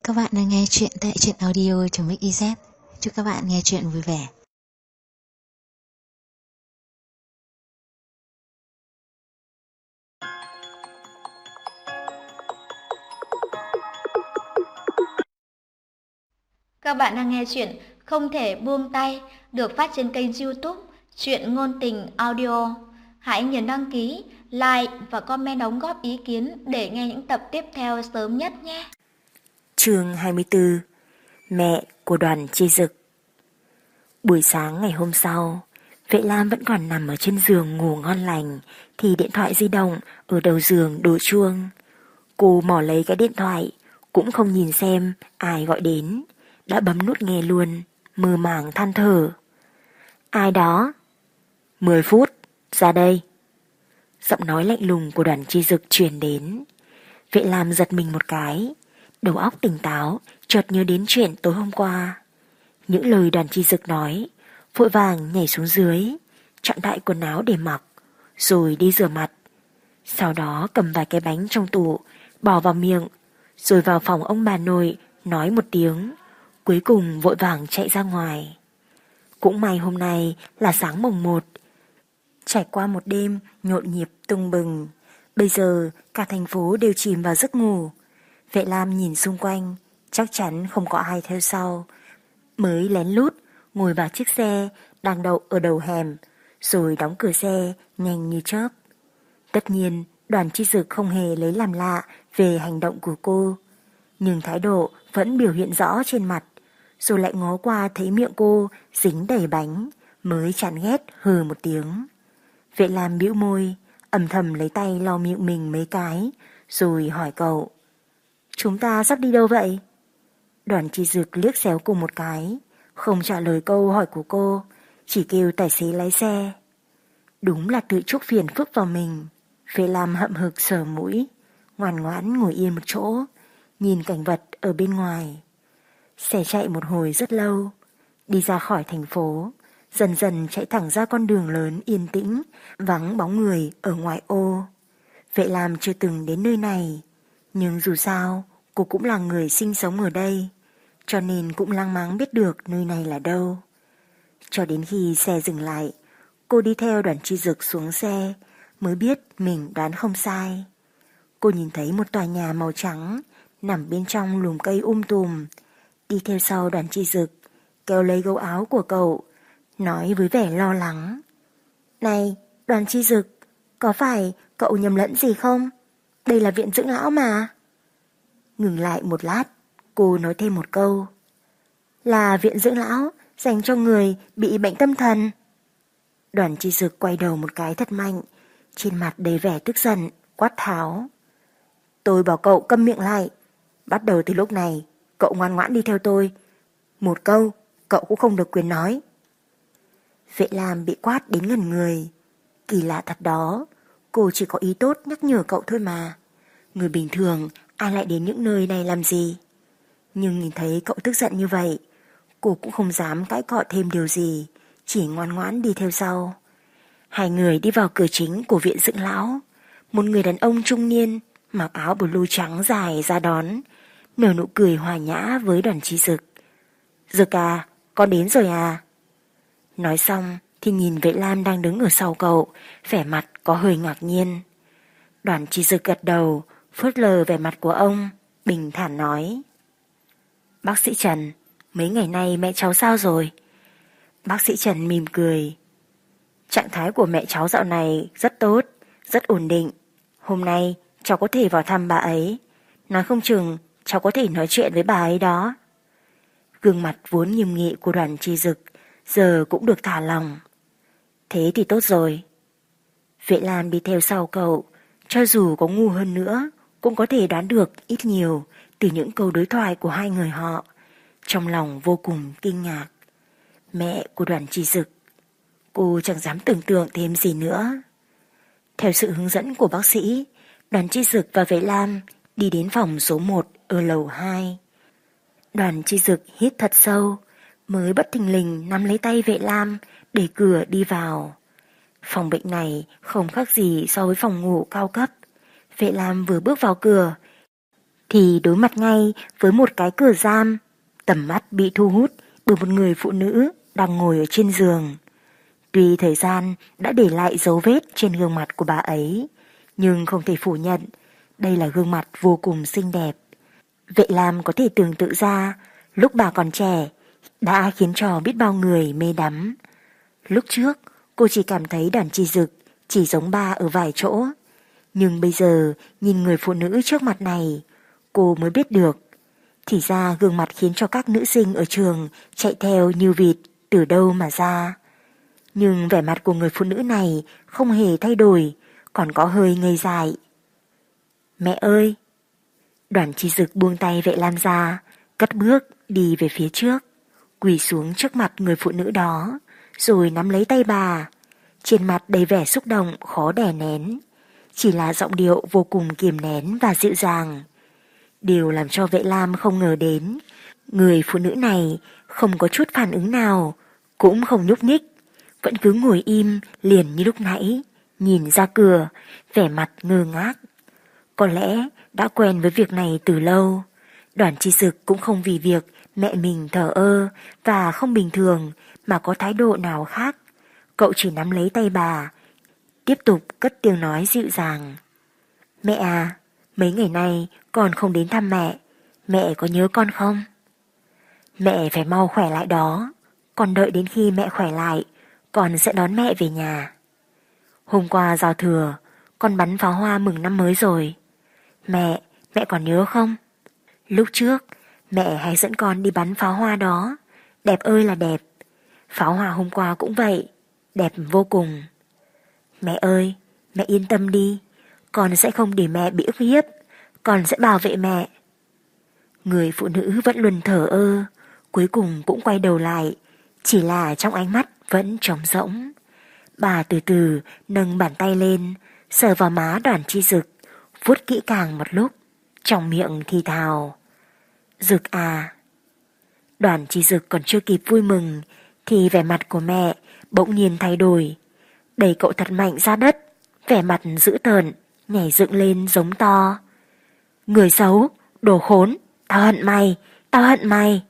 Các bạn đang nghe chuyện tại truyện audio.mix.iz. Chúc các bạn nghe chuyện vui vẻ. Các bạn đang nghe chuyện Không thể buông tay được phát trên kênh YouTube Truyện ngôn tình audio. Hãy nhấn đăng ký, like và comment đóng góp ý kiến để nghe những tập tiếp theo sớm nhất nhé. Chương 24. Mẹ của Đoàn Chi Dực. Buổi sáng ngày hôm sau, Vệ Lam vẫn còn nằm ở trên giường ngủ ngon lành thì điện thoại di động ở đầu giường đổ chuông. Cô mò lấy cái điện thoại, cũng không nhìn xem ai gọi đến, đã bấm nút nghe luôn, mơ màng than thở. Ai đó? 10 phút, ra đây. Giọng nói lạnh lùng của Đoàn Chi Dực truyền đến. Vệ Lam giật mình một cái, đầu óc tỉnh táo, chợt nhớ đến chuyện tối hôm qua. Những lời Đoàn Chi Dực nói, vội vàng nhảy xuống dưới, chọn đại quần áo để mặc, rồi đi rửa mặt. Sau đó cầm vài cái bánh trong tủ, bỏ vào miệng, rồi vào phòng ông bà nội nói một tiếng, cuối cùng vội vàng chạy ra ngoài. Cũng may hôm nay là sáng mùng 1, trải qua một đêm nhộn nhịp tưng bừng, bây giờ cả thành phố đều chìm vào giấc ngủ. Vệ Lam nhìn xung quanh, chắc chắn không có ai theo sau, mới lén lút ngồi vào chiếc xe đang đậu ở đầu hẻm, rồi đóng cửa xe nhanh như chớp. Tất nhiên Đoàn Chi Dực không hề lấy làm lạ về hành động của cô, nhưng thái độ vẫn biểu hiện rõ trên mặt, rồi lại ngó qua thấy miệng cô dính đầy bánh, mới chán ghét hừ một tiếng. Vệ Lam bĩu môi, âm thầm lấy tay lau miệng mình mấy cái, rồi hỏi cậu: Chúng ta sắp đi đâu vậy? Đoàn Chi Dực liếc xéo cô một cái, không trả lời câu hỏi của cô, chỉ kêu tài xế lái xe. Đúng là tự chuốc phiền phức vào mình. Vệ Lam hậm hực sờ mũi, ngoan ngoãn ngồi yên một chỗ, nhìn cảnh vật ở bên ngoài. Xe chạy một hồi rất lâu, đi ra khỏi thành phố, dần dần chạy thẳng ra con đường lớn yên tĩnh, vắng bóng người ở ngoại ô. Vệ Lam chưa từng đến nơi này, nhưng dù sao cô cũng là người sinh sống ở đây, cho nên cũng lăng máng biết được nơi này là đâu. Cho đến khi xe dừng lại, cô đi theo Đoàn Chi Dực xuống xe, mới biết mình đoán không sai. Cô nhìn thấy một tòa nhà màu trắng nằm bên trong lùm cây tùm. Đi theo sau Đoàn Chi Dực, kéo lấy gấu áo của cậu, nói với vẻ lo lắng: Này, Đoàn Chi Dực, có phải cậu nhầm lẫn gì không? Đây là viện dưỡng lão mà. Ngừng lại một lát, cô nói thêm một câu: Là viện dưỡng lão dành cho người bị bệnh tâm thần. Đoàn Chi Dực quay đầu một cái thật mạnh, trên mặt đầy vẻ tức giận, quát tháo: Tôi bảo cậu câm miệng lại. Bắt đầu từ lúc này, cậu ngoan ngoãn đi theo tôi. Một câu, cậu cũng không được quyền nói. Vệ Lam bị quát đến ngẩn người. Kỳ lạ thật đó, cô chỉ có ý tốt nhắc nhở cậu thôi mà. Người bình thường ai lại đến những nơi này làm gì? Nhưng nhìn thấy cậu tức giận như vậy, cô cũng không dám cãi cọ thêm điều gì, chỉ ngoan ngoãn đi theo sau. Hai người đi vào cửa chính của viện dưỡng lão. Một người đàn ông trung niên mặc áo blue trắng dài ra đón, nở nụ cười hòa nhã với Đoàn Chi Dực. Dực à, con đến rồi à? Nói xong thì nhìn Vệ Lam đang đứng ở sau cậu, vẻ mặt có hơi ngạc nhiên. Đoàn Chi Dực gật đầu, phớt lờ vẻ mặt của ông, bình thản nói: Bác sĩ Trần, mấy ngày nay mẹ cháu sao rồi? Bác sĩ Trần mỉm cười: Trạng thái của mẹ cháu dạo này rất tốt, rất ổn định. Hôm nay cháu có thể vào thăm bà ấy, nói không chừng cháu có thể nói chuyện với bà ấy đó. Gương mặt vốn nghiêm nghị của Đoàn Chi Dực giờ cũng được thả lỏng. Thế thì tốt rồi. Vệ Lam đi theo sau cậu, cho dù có ngu hơn nữa cũng có thể đoán được ít nhiều từ những câu đối thoại của hai người họ. Trong lòng vô cùng kinh ngạc. Mẹ của Đoàn Chi Dực. Cô chẳng dám tưởng tượng thêm gì nữa. Theo sự hướng dẫn của bác sĩ, Đoàn Chi Dực và Vệ Lam đi đến phòng số 1 ở lầu 2. Đoàn Chi Dực hít thật sâu, mới bất thình lình nắm lấy tay Vệ Lam, đẩy cửa đi vào. Phòng bệnh này không khác gì so với phòng ngủ cao cấp. Vệ Lam vừa bước vào cửa thì đối mặt ngay với một cái cửa giam, tầm mắt bị thu hút bởi một người phụ nữ đang ngồi ở trên giường. Tuy thời gian đã để lại dấu vết trên gương mặt của bà ấy, nhưng không thể phủ nhận đây là gương mặt vô cùng xinh đẹp. Vệ Lam có thể tưởng tượng ra lúc bà còn trẻ đã khiến cho biết bao người mê đắm. Lúc trước cô chỉ cảm thấy Đoàn Chi Dực chỉ giống bà ở vài chỗ, nhưng bây giờ nhìn người phụ nữ trước mặt này, cô mới biết được thì ra gương mặt khiến cho các nữ sinh ở trường chạy theo như vịt từ đâu mà ra. Nhưng vẻ mặt của người phụ nữ này không hề thay đổi, còn có hơi ngây dại. Mẹ ơi! Đoàn Chi Dực buông tay Vệ Lam ra, cất bước đi về phía trước, quỳ xuống trước mặt người phụ nữ đó, rồi nắm lấy tay bà. Trên mặt đầy vẻ xúc động khó đè nén, chỉ là giọng điệu vô cùng kiềm nén và dịu dàng. Điều làm cho Vệ Lam không ngờ đến, người phụ nữ này không có chút phản ứng nào, cũng không nhúc nhích, vẫn cứ ngồi im liền như lúc nãy, nhìn ra cửa, vẻ mặt ngơ ngác. Có lẽ đã quen với việc này từ lâu. Đoàn Chi Dực cũng không vì việc mẹ mình thờ ơ và không bình thường mà có thái độ nào khác. Cậu chỉ nắm lấy tay bà, tiếp tục cất tiếng nói dịu dàng. Mẹ à, mấy ngày nay con không đến thăm mẹ, mẹ có nhớ con không? Mẹ phải mau khỏe lại đó, con đợi đến khi mẹ khỏe lại, con sẽ đón mẹ về nhà. Hôm qua giao thừa, con bắn pháo hoa mừng năm mới rồi. Mẹ còn nhớ không? Lúc trước, mẹ hay dẫn con đi bắn pháo hoa đó, đẹp ơi là đẹp. Pháo hoa hôm qua cũng vậy, đẹp vô cùng. Mẹ ơi, mẹ yên tâm đi, con sẽ không để mẹ bị ức hiếp, con sẽ bảo vệ mẹ. Người phụ nữ vẫn luôn thở ơ, cuối cùng cũng quay đầu lại, chỉ là trong ánh mắt vẫn trống rỗng. Bà từ từ nâng bàn tay lên, sờ vào má Đoàn Chi Dực, vuốt kỹ càng một lúc, trong miệng thì thào. Dực à. Đoàn Chi Dực còn chưa kịp vui mừng, thì vẻ mặt của mẹ bỗng nhiên thay đổi, đẩy cậu thật mạnh ra đất, vẻ mặt dữ tợn, nhảy dựng lên giống to. Người xấu, đồ khốn, tao hận mày, tao hận mày.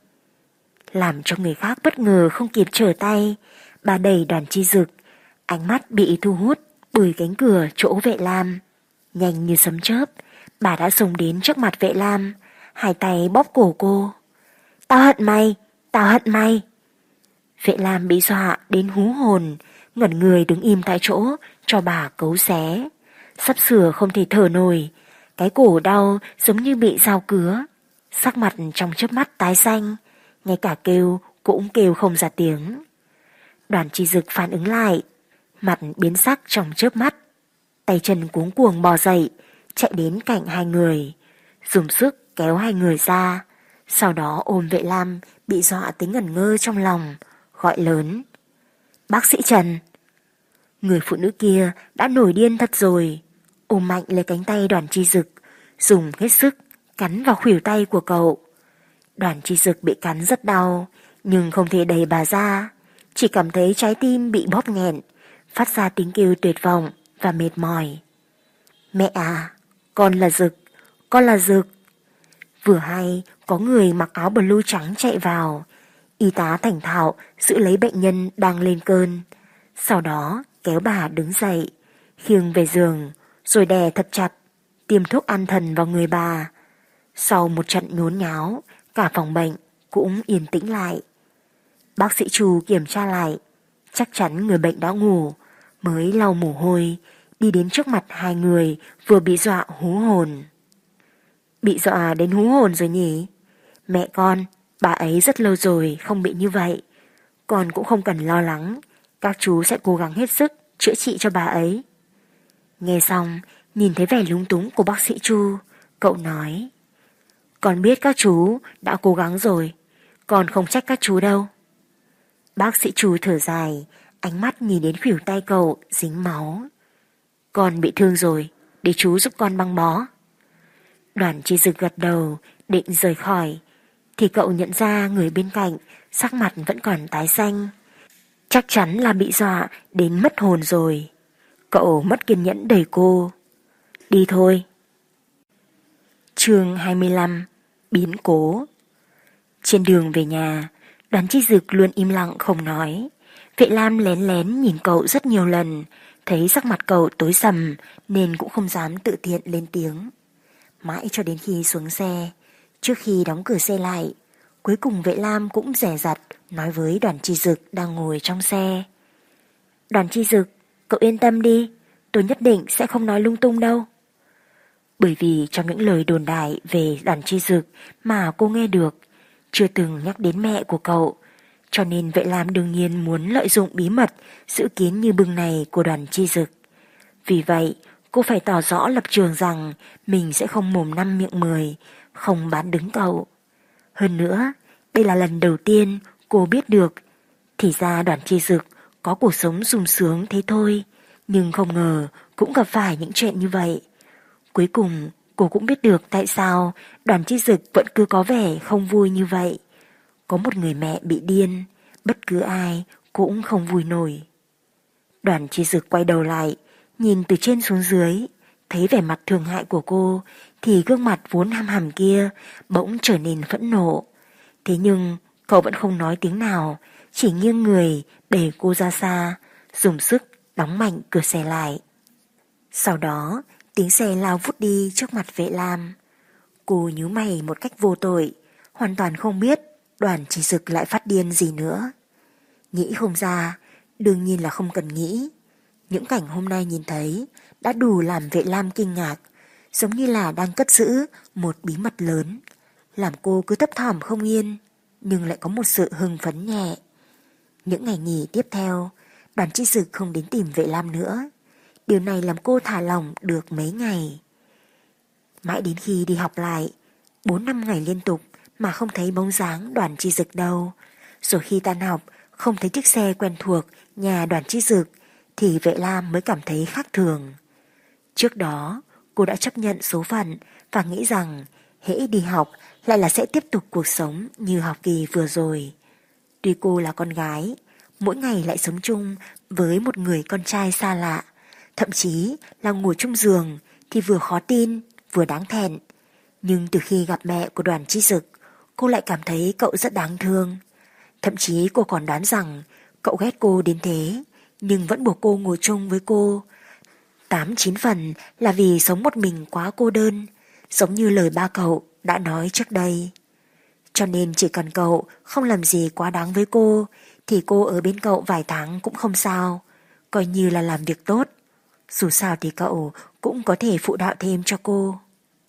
Làm cho người khác bất ngờ không kịp trở tay, bà đẩy Đoàn Chi Dực, ánh mắt bị thu hút bởi cánh cửa chỗ Vệ Lam. Nhanh như sấm chớp, bà đã xông đến trước mặt Vệ Lam, hai tay bóp cổ cô. Tao hận mày, tao hận mày. Vệ Lam bị dọa đến hú hồn, ngẩn người đứng im tại chỗ cho bà cấu xé. Sắp sửa không thể thở nổi, cái cổ đau giống như bị dao cứa, sắc mặt trong chớp mắt tái xanh, ngay cả kêu cũng kêu không ra tiếng. Đoàn Chi Dực phản ứng lại, mặt biến sắc trong chớp mắt, tay chân cuống cuồng bò dậy, chạy đến cạnh hai người, dùng sức kéo hai người ra, sau đó ôm Vệ Lam bị dọa tới ngẩn ngơ trong lòng, gọi lớn. Bác sĩ Trần. Người phụ nữ kia đã nổi điên thật rồi, ôm mạnh lấy cánh tay Đoàn Chi Dực, dùng hết sức cắn vào khuỷu tay của cậu. Đoàn Chi Dực bị cắn rất đau, nhưng không thể đẩy bà ra, chỉ cảm thấy trái tim bị bóp nghẹn, phát ra tiếng kêu tuyệt vọng và mệt mỏi. Mẹ à, con là Dực, con là Dực. Vừa hay có người mặc áo blue trắng chạy vào, y tá thành thạo giữ lấy bệnh nhân đang lên cơn, sau đó kéo bà đứng dậy, khiêng về giường, rồi đè thật chặt, tiêm thuốc an thần vào người bà. Sau một trận nhốn nháo, cả phòng bệnh cũng yên tĩnh lại. Bác sĩ Chu kiểm tra lại, chắc chắn người bệnh đã ngủ, mới lau mồ hôi, đi đến trước mặt hai người vừa bị dọa hú hồn. Bị dọa đến hú hồn rồi nhỉ? Mẹ con, bà ấy rất lâu rồi không bị như vậy. Con cũng không cần lo lắng, các chú sẽ cố gắng hết sức chữa trị cho bà ấy. Nghe xong, nhìn thấy vẻ lúng túng của bác sĩ Chu, cậu nói. Con biết các chú đã cố gắng rồi, con không trách các chú đâu. Bác sĩ Chu thở dài, ánh mắt nhìn đến khuỷu tay cậu dính máu. Con bị thương rồi, để chú giúp con băng bó. Đoàn Chi Dực gật đầu, định rời khỏi, thì cậu nhận ra người bên cạnh sắc mặt vẫn còn tái xanh. Chắc chắn là bị dọa đến mất hồn rồi. Cậu mất kiên nhẫn đẩy cô. Đi thôi. Chương 25. Biến cố. Trên đường về nhà, Đoàn Chi Dực luôn im lặng không nói. Vệ Lam lén lén nhìn cậu rất nhiều lần, thấy sắc mặt cậu tối sầm nên cũng không dám tự tiện lên tiếng. Mãi cho đến khi xuống xe, trước khi đóng cửa xe lại, cuối cùng Vệ Lam cũng dè dặt nói với Đoàn Chi Dực đang ngồi trong xe. Đoàn Chi Dực, cậu yên tâm đi, tôi nhất định sẽ không nói lung tung đâu. Bởi vì trong những lời đồn đại về Đoàn Chi Dực mà cô nghe được, chưa từng nhắc đến mẹ của cậu, cho nên Vệ Lam đương nhiên muốn lợi dụng bí mật giữ kín như bưng này của Đoàn Chi Dực. Vì vậy, cô phải tỏ rõ lập trường rằng mình sẽ không mồm năm miệng 10, không bán đứng cậu. Hơn nữa, đây là lần đầu tiên cô biết được, thì ra Đoàn Chi Dực có cuộc sống sung sướng thế thôi, nhưng không ngờ cũng gặp phải những chuyện như vậy. Cuối cùng, cô cũng biết được tại sao Đoàn Chi Dực vẫn cứ có vẻ không vui như vậy. Có một người mẹ bị điên, bất cứ ai cũng không vui nổi. Đoàn Chi Dực quay đầu lại, nhìn từ trên xuống dưới, thấy vẻ mặt thương hại của cô, thì gương mặt vốn hăm hầm kia bỗng trở nên phẫn nộ. Thế nhưng cậu vẫn không nói tiếng nào, chỉ nghiêng người đẩy cô ra xa, dùng sức đóng mạnh cửa xe lại. Sau đó, tiếng xe lao vút đi trước mặt Vệ Lam. Cô nhíu mày một cách vô tội, hoàn toàn không biết Đoàn Chi Dực lại phát điên gì nữa. Nghĩ không ra, đương nhiên là không cần nghĩ. Những cảnh hôm nay nhìn thấy đã đủ làm Vệ Lam kinh ngạc, giống như là đang cất giữ một bí mật lớn, làm cô cứ thấp thỏm không yên, nhưng lại có một sự hưng phấn nhẹ. Những ngày nghỉ tiếp theo, Đoàn Chi Dực không đến tìm Vệ Lam nữa. Điều này làm cô thả lỏng được mấy ngày. Mãi đến khi đi học lại, 4-5 ngày liên tục mà không thấy bóng dáng Đoàn Chi Dực đâu. Rồi khi tan học, không thấy chiếc xe quen thuộc nhà Đoàn Chi Dực, thì Vệ Lam mới cảm thấy khác thường. Trước đó, cô đã chấp nhận số phận và nghĩ rằng hễ đi học lại là sẽ tiếp tục cuộc sống như học kỳ vừa rồi. Tuy cô là con gái, mỗi ngày lại sống chung với một người con trai xa lạ, thậm chí là ngủ chung giường, thì vừa khó tin vừa đáng thẹn. Nhưng từ khi gặp mẹ của Đoàn Chi Dực, cô lại cảm thấy cậu rất đáng thương. Thậm chí cô còn đoán rằng cậu ghét cô đến thế, nhưng vẫn buộc cô ngồi chung với cô. 8-9 phần là vì sống một mình quá cô đơn, giống như lời ba cậu đã nói trước đây. Cho nên chỉ cần cậu không làm gì quá đáng với cô, thì cô ở bên cậu vài tháng cũng không sao, coi như là làm việc tốt. Dù sao thì cậu cũng có thể phụ đạo thêm cho cô.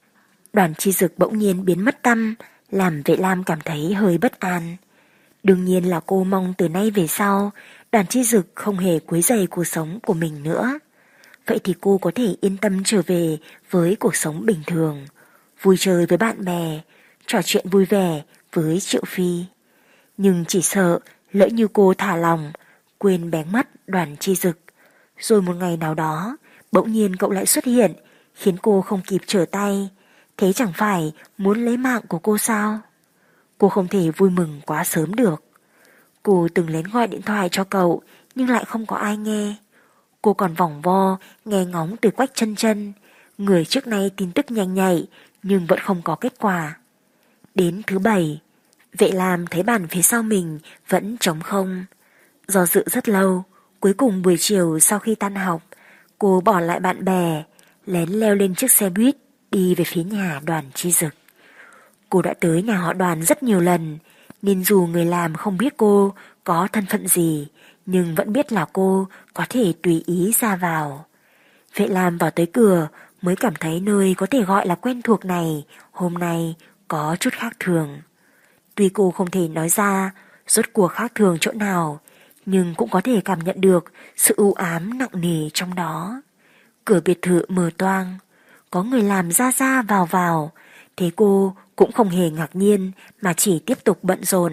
Đoàn Chi Dực bỗng nhiên biến mất tăm, làm Vệ Lam cảm thấy hơi bất an. Đương nhiên là cô mong từ nay về sau Đoàn Chi Dực không hề quấy rầy cuộc sống của mình nữa. Vậy thì cô có thể yên tâm trở về với cuộc sống bình thường, vui chơi với bạn bè, trò chuyện vui vẻ với Triệu Phi. Nhưng chỉ sợ lỡ như cô thả lòng, quên bén mất Đoàn Chi Dực, rồi một ngày nào đó bỗng nhiên cậu lại xuất hiện, khiến cô không kịp trở tay. Thế chẳng phải muốn lấy mạng của cô sao? Cô không thể vui mừng quá sớm được. Cô từng lén gọi điện thoại cho cậu, nhưng lại không có ai nghe. Cô còn vòng vo nghe ngóng từ Quách Chân Chân, người trước nay tin tức nhanh nhạy, nhưng vẫn không có kết quả. Đến thứ 7, Vệ Lam thấy bàn phía sau mình vẫn trống không. Do dự rất lâu, cuối cùng buổi chiều sau khi tan học, cô bỏ lại bạn bè, lén leo lên chiếc xe buýt đi về phía nhà Đoàn Chi Dực. Cô đã tới nhà họ Đoàn rất nhiều lần, nên dù người làm không biết cô có thân phận gì, nhưng vẫn biết là cô có thể tùy ý ra vào. Vệ Lam vào tới cửa mới cảm thấy nơi có thể gọi là quen thuộc này hôm nay có chút khác thường. Tuy cô không thể nói ra rốt cuộc khác thường chỗ nào, nhưng cũng có thể cảm nhận được sự u ám nặng nề trong đó. Cửa biệt thự mở toang, có người làm ra vào, thế cô cũng không hề ngạc nhiên mà chỉ tiếp tục bận rộn.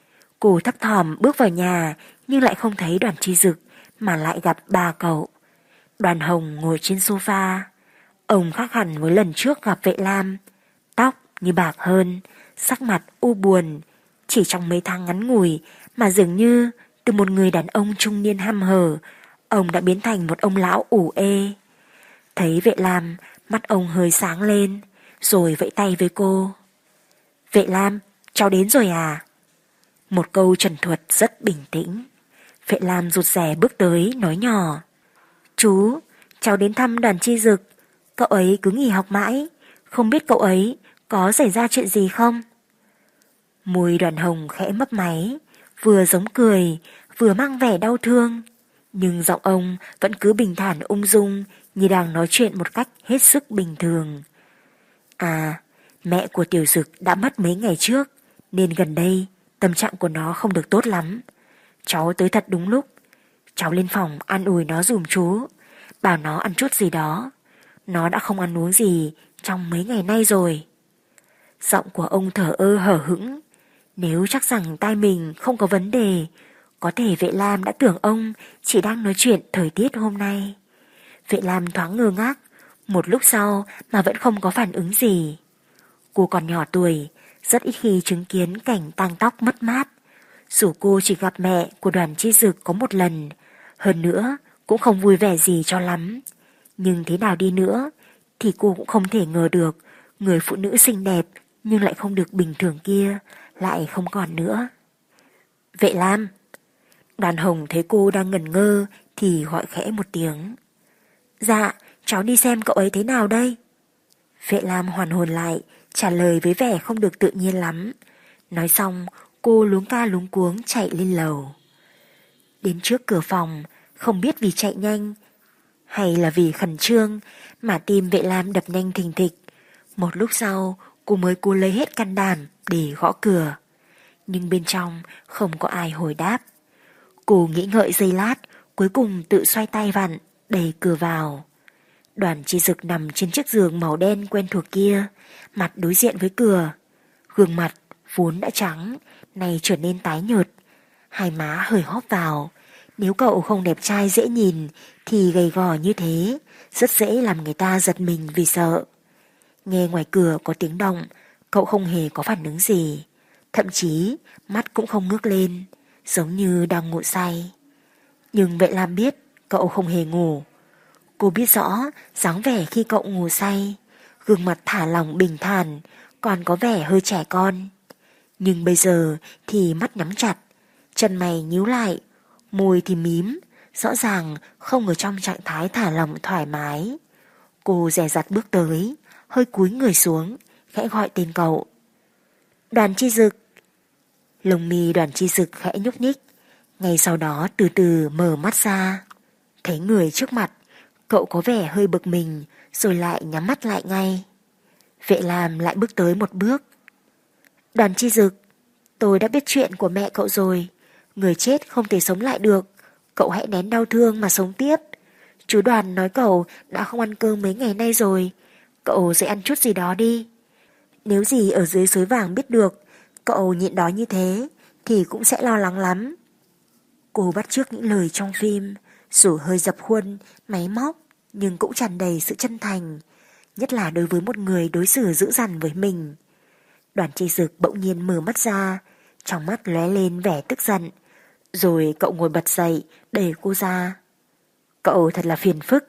Cô thấp thỏm bước vào nhà nhưng lại không thấy Đoàn Chi Dực mà lại gặp ba cậu. Đoàn Hồng ngồi trên sofa. Ông khác hẳn với lần trước gặp Vệ Lam, tóc như bạc hơn, sắc mặt u buồn. Chỉ trong mấy tháng ngắn ngủi mà dường như từ một người đàn ông trung niên hăm hở, ông đã biến thành một ông lão ủ ê. Thấy Vệ Lam, mắt ông hơi sáng lên, rồi vẫy tay với cô. Vệ Lam, cháu đến rồi à? Một câu trần thuật rất bình tĩnh. Vệ Lam rụt rè bước tới nói nhỏ. Chú, cháu đến thăm Đoàn Chi Dực. Cậu ấy cứ nghỉ học mãi, không biết cậu ấy có xảy ra chuyện gì không? Môi Đoàn Hồng khẽ mấp máy, vừa giống cười, vừa mang vẻ đau thương. Nhưng giọng ông vẫn cứ bình thản ung dung, như đang nói chuyện một cách hết sức bình thường. À, mẹ của Tiểu Dực đã mất mấy ngày trước, nên gần đây tâm trạng của nó không được tốt lắm. Cháu tới thật đúng lúc. Cháu lên phòng an ủi nó giùm chú, bảo nó ăn chút gì đó. Nó đã không ăn uống gì trong mấy ngày nay rồi. Giọng của ông thở ơ hở hững. Nếu chắc rằng tai mình không có vấn đề, có thể Vệ Lam đã tưởng ông chỉ đang nói chuyện thời tiết hôm nay. Vệ Lam thoáng ngơ ngác, một lúc sau mà vẫn không có phản ứng gì. Cô còn nhỏ tuổi, rất ít khi chứng kiến cảnh tang tóc mất mát. Dù cô chỉ gặp mẹ của Đoàn Chi Dực có một lần, hơn nữa cũng không vui vẻ gì cho lắm. Nhưng thế nào đi nữa thì cô cũng không thể ngờ được người phụ nữ xinh đẹp nhưng lại không được bình thường kia lại không còn nữa. Vệ Lam. Đoàn Hồng thấy cô đang ngẩn ngơ thì gọi khẽ một tiếng. Dạ, cháu đi xem cậu ấy thế nào đây? Vệ Lam hoàn hồn lại, trả lời với vẻ không được tự nhiên lắm. Nói xong, cô luống ca luống cuống chạy lên lầu. Đến trước cửa phòng, không biết vì chạy nhanh hay là vì khẩn trương mà tim Vệ Lam đập nhanh thình thịch. Một lúc sau, cô mới cố lấy hết can đảm để gõ cửa. Nhưng bên trong không có ai hồi đáp. Cô nghĩ ngợi giây lát, cuối cùng tự xoay tay vặn, đẩy cửa vào. Đoàn Chi Dực nằm trên chiếc giường màu đen quen thuộc kia, mặt đối diện với cửa. Gương mặt vốn đã trắng, nay trở nên tái nhợt, hai má hơi hóp vào. Nếu cậu không đẹp trai dễ nhìn thì gầy gò như thế, rất dễ làm người ta giật mình vì sợ. Nghe ngoài cửa có tiếng động, cậu không hề có phản ứng gì, thậm chí mắt cũng không ngước lên, giống như đang ngủ say. Nhưng Vệ Lam biết cậu không hề ngủ. Cô biết rõ dáng vẻ khi cậu ngủ say, gương mặt thả lỏng bình thản, còn có vẻ hơi trẻ con. Nhưng bây giờ thì mắt nhắm chặt, chân mày nhíu lại, môi thì mím, rõ ràng không ở trong trạng thái thả lỏng thoải mái. Cô dè dặt bước tới, hơi cúi người xuống, khẽ gọi tên cậu. Đoàn Chi Dực. Lông mi Đoàn Chi Dực khẽ nhúc nhích, ngay sau đó từ từ mở mắt ra. Thấy người trước mặt, cậu có vẻ hơi bực mình, rồi lại nhắm mắt lại ngay. Vệ Lam lại bước tới một bước. Đoàn Chi Dực, tôi đã biết chuyện của mẹ cậu rồi. Người chết không thể sống lại được, cậu hãy nén đau thương mà sống tiếp. Chú Đoàn nói cậu đã không ăn cơm mấy ngày nay rồi, cậu dậy ăn chút gì đó đi. Nếu gì ở dưới suối vàng biết được cậu nhịn đói như thế thì cũng sẽ lo lắng lắm. Cô bắt chước những lời trong phim, dù hơi dập khuôn, máy móc, nhưng cũng tràn đầy sự chân thành, nhất là đối với một người đối xử dữ dằn với mình. Đoàn Chi Dực bỗng nhiên mở mắt ra, trong mắt lóe lên vẻ tức giận, rồi cậu ngồi bật dậy, đẩy cô ra. Cậu thật là phiền phức.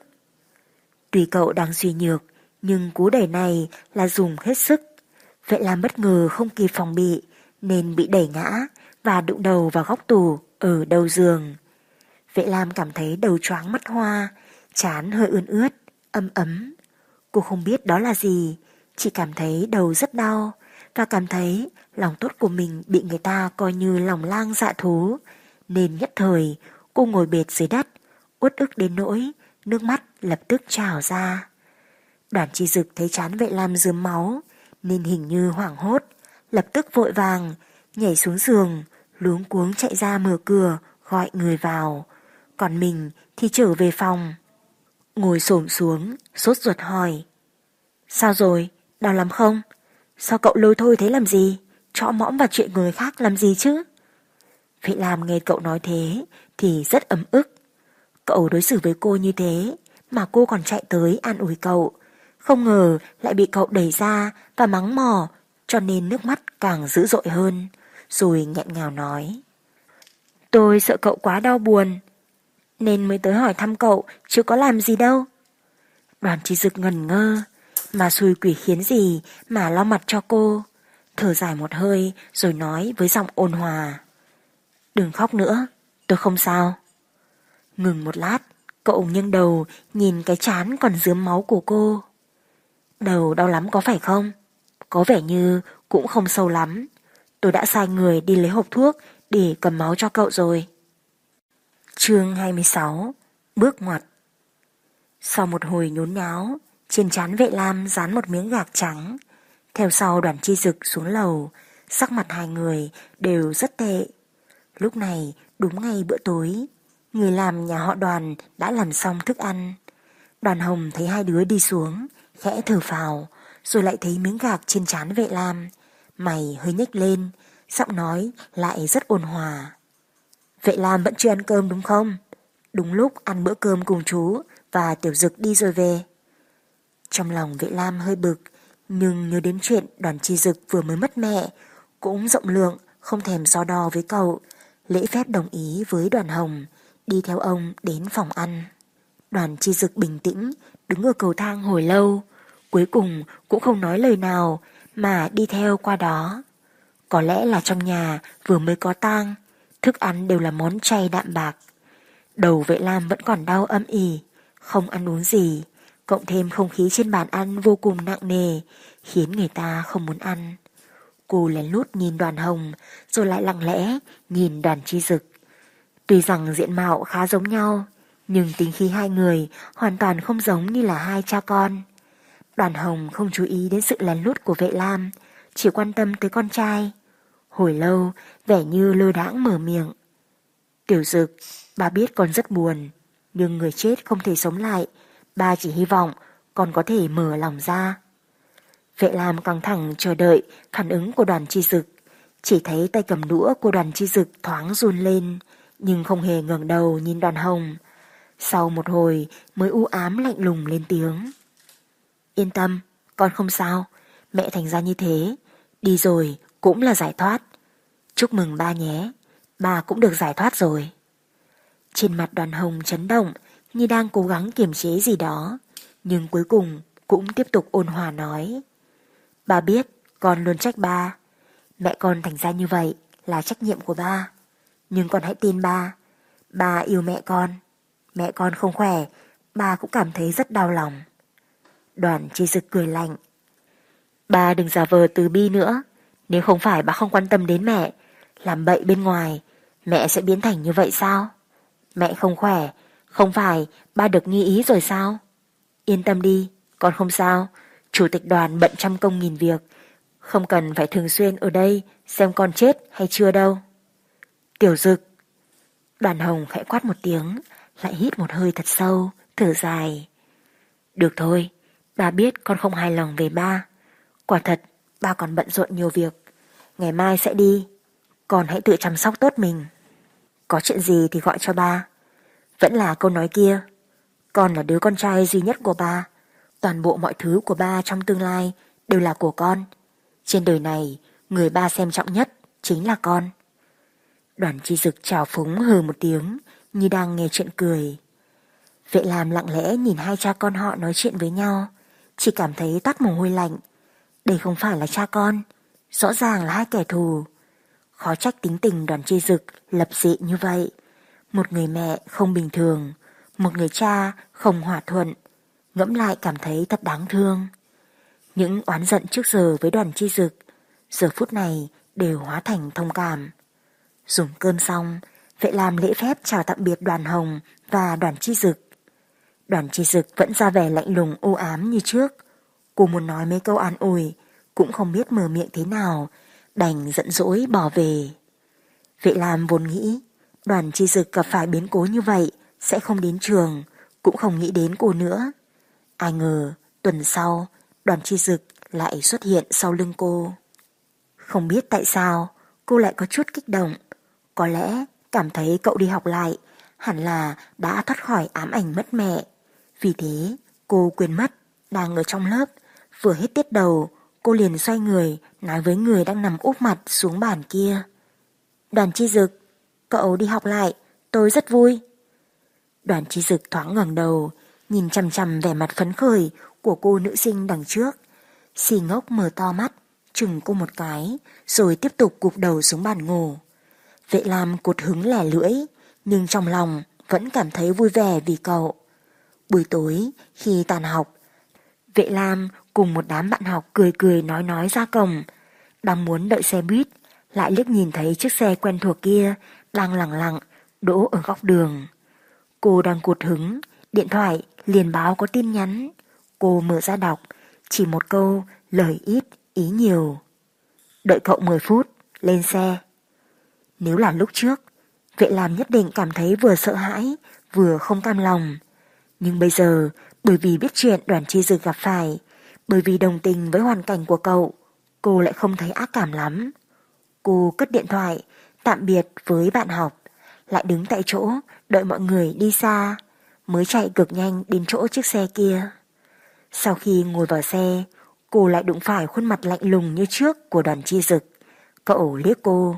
Tuy cậu đang suy nhược, nhưng cú đẩy này là dùng hết sức. Vậy là bất ngờ không kịp phòng bị, nên bị đẩy ngã và đụng đầu vào góc tủ ở đầu giường. Vệ Lam cảm thấy đầu choáng mắt hoa, trán hơi ươn ướt, ấm ấm. Cô không biết đó là gì, chỉ cảm thấy đầu rất đau và cảm thấy lòng tốt của mình bị người ta coi như lòng lang dạ thú, nên nhất thời cô ngồi bệt dưới đất, uất ức đến nỗi nước mắt lập tức trào ra. Đoàn Chi Dực thấy trán Vệ Lam rướm máu nên hình như hoảng hốt, lập tức vội vàng nhảy xuống giường, luống cuống chạy ra mở cửa gọi người vào, còn mình thì trở về phòng. Ngồi xổm xuống, sốt ruột hỏi. Sao rồi, đau lắm không? Sao cậu lôi thôi thế làm gì? Trõ mõm vào chuyện người khác làm gì chứ? Vệ Lam nghe cậu nói thế thì rất ấm ức. Cậu đối xử với cô như thế mà cô còn chạy tới an ủi cậu, không ngờ lại bị cậu đẩy ra và mắng mỏ, cho nên nước mắt càng dữ dội hơn, rồi nghẹn ngào nói. Tôi sợ cậu quá đau buồn, nên mới tới hỏi thăm cậu, chứ có làm gì đâu. Đoàn Chi Dực ngẩn ngơ, Mà xui quỷ khiến gì mà lau mặt cho cô. Thở dài một hơi rồi nói với giọng ôn hòa. Đừng khóc nữa, tôi không sao. Ngừng một lát, cậu nghiêng đầu nhìn cái trán còn rướm máu của cô. Đầu đau lắm có phải không? Có vẻ như cũng không sâu lắm. Tôi đã sai người đi lấy hộp thuốc để cầm máu cho cậu rồi. Chương 26. Bước ngoặt. Sau một hồi nhốn nháo, trên trán Vệ Lam dán một miếng gạc trắng. Theo sau Đoàn Chi Dực xuống lầu, sắc mặt hai người đều rất tệ. Lúc này đúng ngay bữa tối, người làm nhà họ Đoàn đã làm xong thức ăn. Đoàn Hồng thấy hai đứa đi xuống, khẽ thở phào, rồi lại thấy miếng gạc trên trán Vệ Lam. Mày hơi nhếch lên, giọng nói lại rất ôn hòa. Vệ Lam vẫn chưa ăn cơm đúng không? Đúng lúc ăn bữa cơm cùng chú và Tiểu Dực đi rồi về. Trong lòng Vệ Lam hơi bực, nhưng nhớ đến chuyện Đoàn Chi Dực vừa mới mất mẹ, cũng rộng lượng, không thèm so đo với cậu, lễ phép đồng ý với Đoàn Hồng, đi theo ông đến phòng ăn. Đoàn Chi Dực bình tĩnh, đứng ở cầu thang hồi lâu, cuối cùng cũng không nói lời nào mà đi theo qua đó. Có lẽ là trong nhà vừa mới có tang, thức ăn đều là món chay đạm bạc. Đầu Vệ Lam vẫn còn đau âm ỉ, không ăn uống gì, cộng thêm không khí trên bàn ăn vô cùng nặng nề, khiến người ta không muốn ăn. Cô lén lút nhìn Đoàn Hồng, rồi lại lặng lẽ nhìn Đoàn Chi Dực. Tuy rằng diện mạo khá giống nhau, nhưng tính khí hai người hoàn toàn không giống như là hai cha con. Đoàn Hồng không chú ý đến sự lén lút của Vệ Lam, chỉ quan tâm tới con trai. Hồi lâu, vẻ như lơ đãng mở miệng. Tiểu Dực, ba biết con rất buồn, nhưng người chết không thể sống lại, ba chỉ hy vọng con có thể mở lòng ra. Vệ Lam căng thẳng chờ đợi phản ứng của Đoàn Chi Dực, chỉ thấy tay cầm đũa của Đoàn Chi Dực thoáng run lên, nhưng không hề ngẩng đầu nhìn Đoàn Hồng. Sau một hồi mới u ám lạnh lùng lên tiếng. Yên tâm, con không sao, mẹ thành ra như thế, đi rồi cũng là giải thoát. Chúc mừng ba nhé, ba cũng được giải thoát rồi. Trên mặt Đoàn Hồng chấn động như đang cố gắng kiềm chế gì đó, nhưng cuối cùng cũng tiếp tục ôn hòa nói. Ba biết con luôn trách ba, mẹ con thành ra như vậy là trách nhiệm của ba. Nhưng con hãy tin ba yêu mẹ con không khỏe, ba cũng cảm thấy rất đau lòng. Đoàn Chi Dực cười lạnh. Ba đừng giả vờ từ bi nữa, nếu không phải ba không quan tâm đến mẹ, làm bậy bên ngoài, mẹ sẽ biến thành như vậy sao? Mẹ không khỏe, không phải ba được như ý rồi sao? Yên tâm đi, con không sao, chủ tịch đoàn bận trăm công nghìn việc, không cần phải thường xuyên ở đây xem con chết hay chưa đâu. Tiểu Dực. Đoàn Hồng khẽ quát một tiếng, lại hít một hơi thật sâu, thở dài. Được thôi, ba biết con không hài lòng về ba. Quả thật, ba còn bận rộn nhiều việc. Ngày mai sẽ đi, con hãy tự chăm sóc tốt mình. Có chuyện gì thì gọi cho ba. Vẫn là câu nói kia, con là đứa con trai duy nhất của ba. Toàn bộ mọi thứ của ba trong tương lai đều là của con. Trên đời này, người ba xem trọng nhất chính là con. Đoàn Chi Dực trào phúng hừ một tiếng, như đang nghe chuyện cười. Vệ Lam lặng lẽ nhìn hai cha con họ nói chuyện với nhau, chỉ cảm thấy toát mồ hôi lạnh. Đây không phải là cha con, rõ ràng là hai kẻ thù. Khó trách tính tình Đoàn Chi Dực lập dị như vậy. Một người mẹ không bình thường, một người cha không hòa thuận. Ngẫm lại cảm thấy thật đáng thương. Những oán giận trước giờ với Đoàn Chi Dực, giờ phút này đều hóa thành thông cảm. Dùng cơm xong, Vệ Lam lễ phép chào tạm biệt Đoàn Hồng và Đoàn Chi Dực. Đoàn Chi Dực vẫn ra vẻ lạnh lùng u ám như trước. Cô muốn nói mấy câu an ủi, cũng không biết mở miệng thế nào, đành giận dỗi bỏ về. Vệ Lam vốn nghĩ Đoàn Chi Dực gặp phải biến cố như vậy sẽ không đến trường, cũng không nghĩ đến cô nữa. Ai ngờ tuần sau Đoàn Chi Dực lại xuất hiện sau lưng cô. Không biết tại sao cô lại có chút kích động. Có lẽ cảm thấy cậu đi học lại hẳn là đã thoát khỏi ám ảnh mất mẹ. Vì thế cô quên mất đang ở trong lớp. Vừa hết tiết đầu, cô liền xoay người nói với người đang nằm úp mặt xuống bàn kia. Đoàn Chi Dực, cậu đi học lại, tôi rất vui. Đoàn Chi Dực thoáng ngẩng đầu, nhìn chằm chằm vẻ mặt phấn khởi của cô nữ sinh đằng trước. Xì ngốc mở to mắt, chừng cô một cái, rồi tiếp tục gục đầu xuống bàn ngủ. Vệ Lam cột hứng lẻ lưỡi, nhưng trong lòng vẫn cảm thấy vui vẻ vì cậu. Buổi tối, khi tàn học, Vệ Lam cùng một đám bạn học cười cười nói ra cổng. Đang muốn đợi xe buýt, lại liếc nhìn thấy chiếc xe quen thuộc kia đang lẳng lặng đỗ ở góc đường. Cô đang cột hứng, điện thoại liền báo có tin nhắn. Cô mở ra đọc, chỉ một câu, lời ít, ý nhiều. Đợi cậu 10 phút, lên xe. Nếu là lúc trước, Vệ Lam nhất định cảm thấy vừa sợ hãi, vừa không cam lòng. Nhưng bây giờ, bởi vì biết chuyện Đoàn Chi Dực gặp phải, bởi vì đồng tình với hoàn cảnh của cậu, cô lại không thấy ác cảm lắm. Cô cất điện thoại, tạm biệt với bạn học, lại đứng tại chỗ đợi mọi người đi xa, mới chạy cực nhanh đến chỗ chiếc xe kia. Sau khi ngồi vào xe, cô lại đụng phải khuôn mặt lạnh lùng như trước của Đoàn Chi Dực. Cậu liếc cô.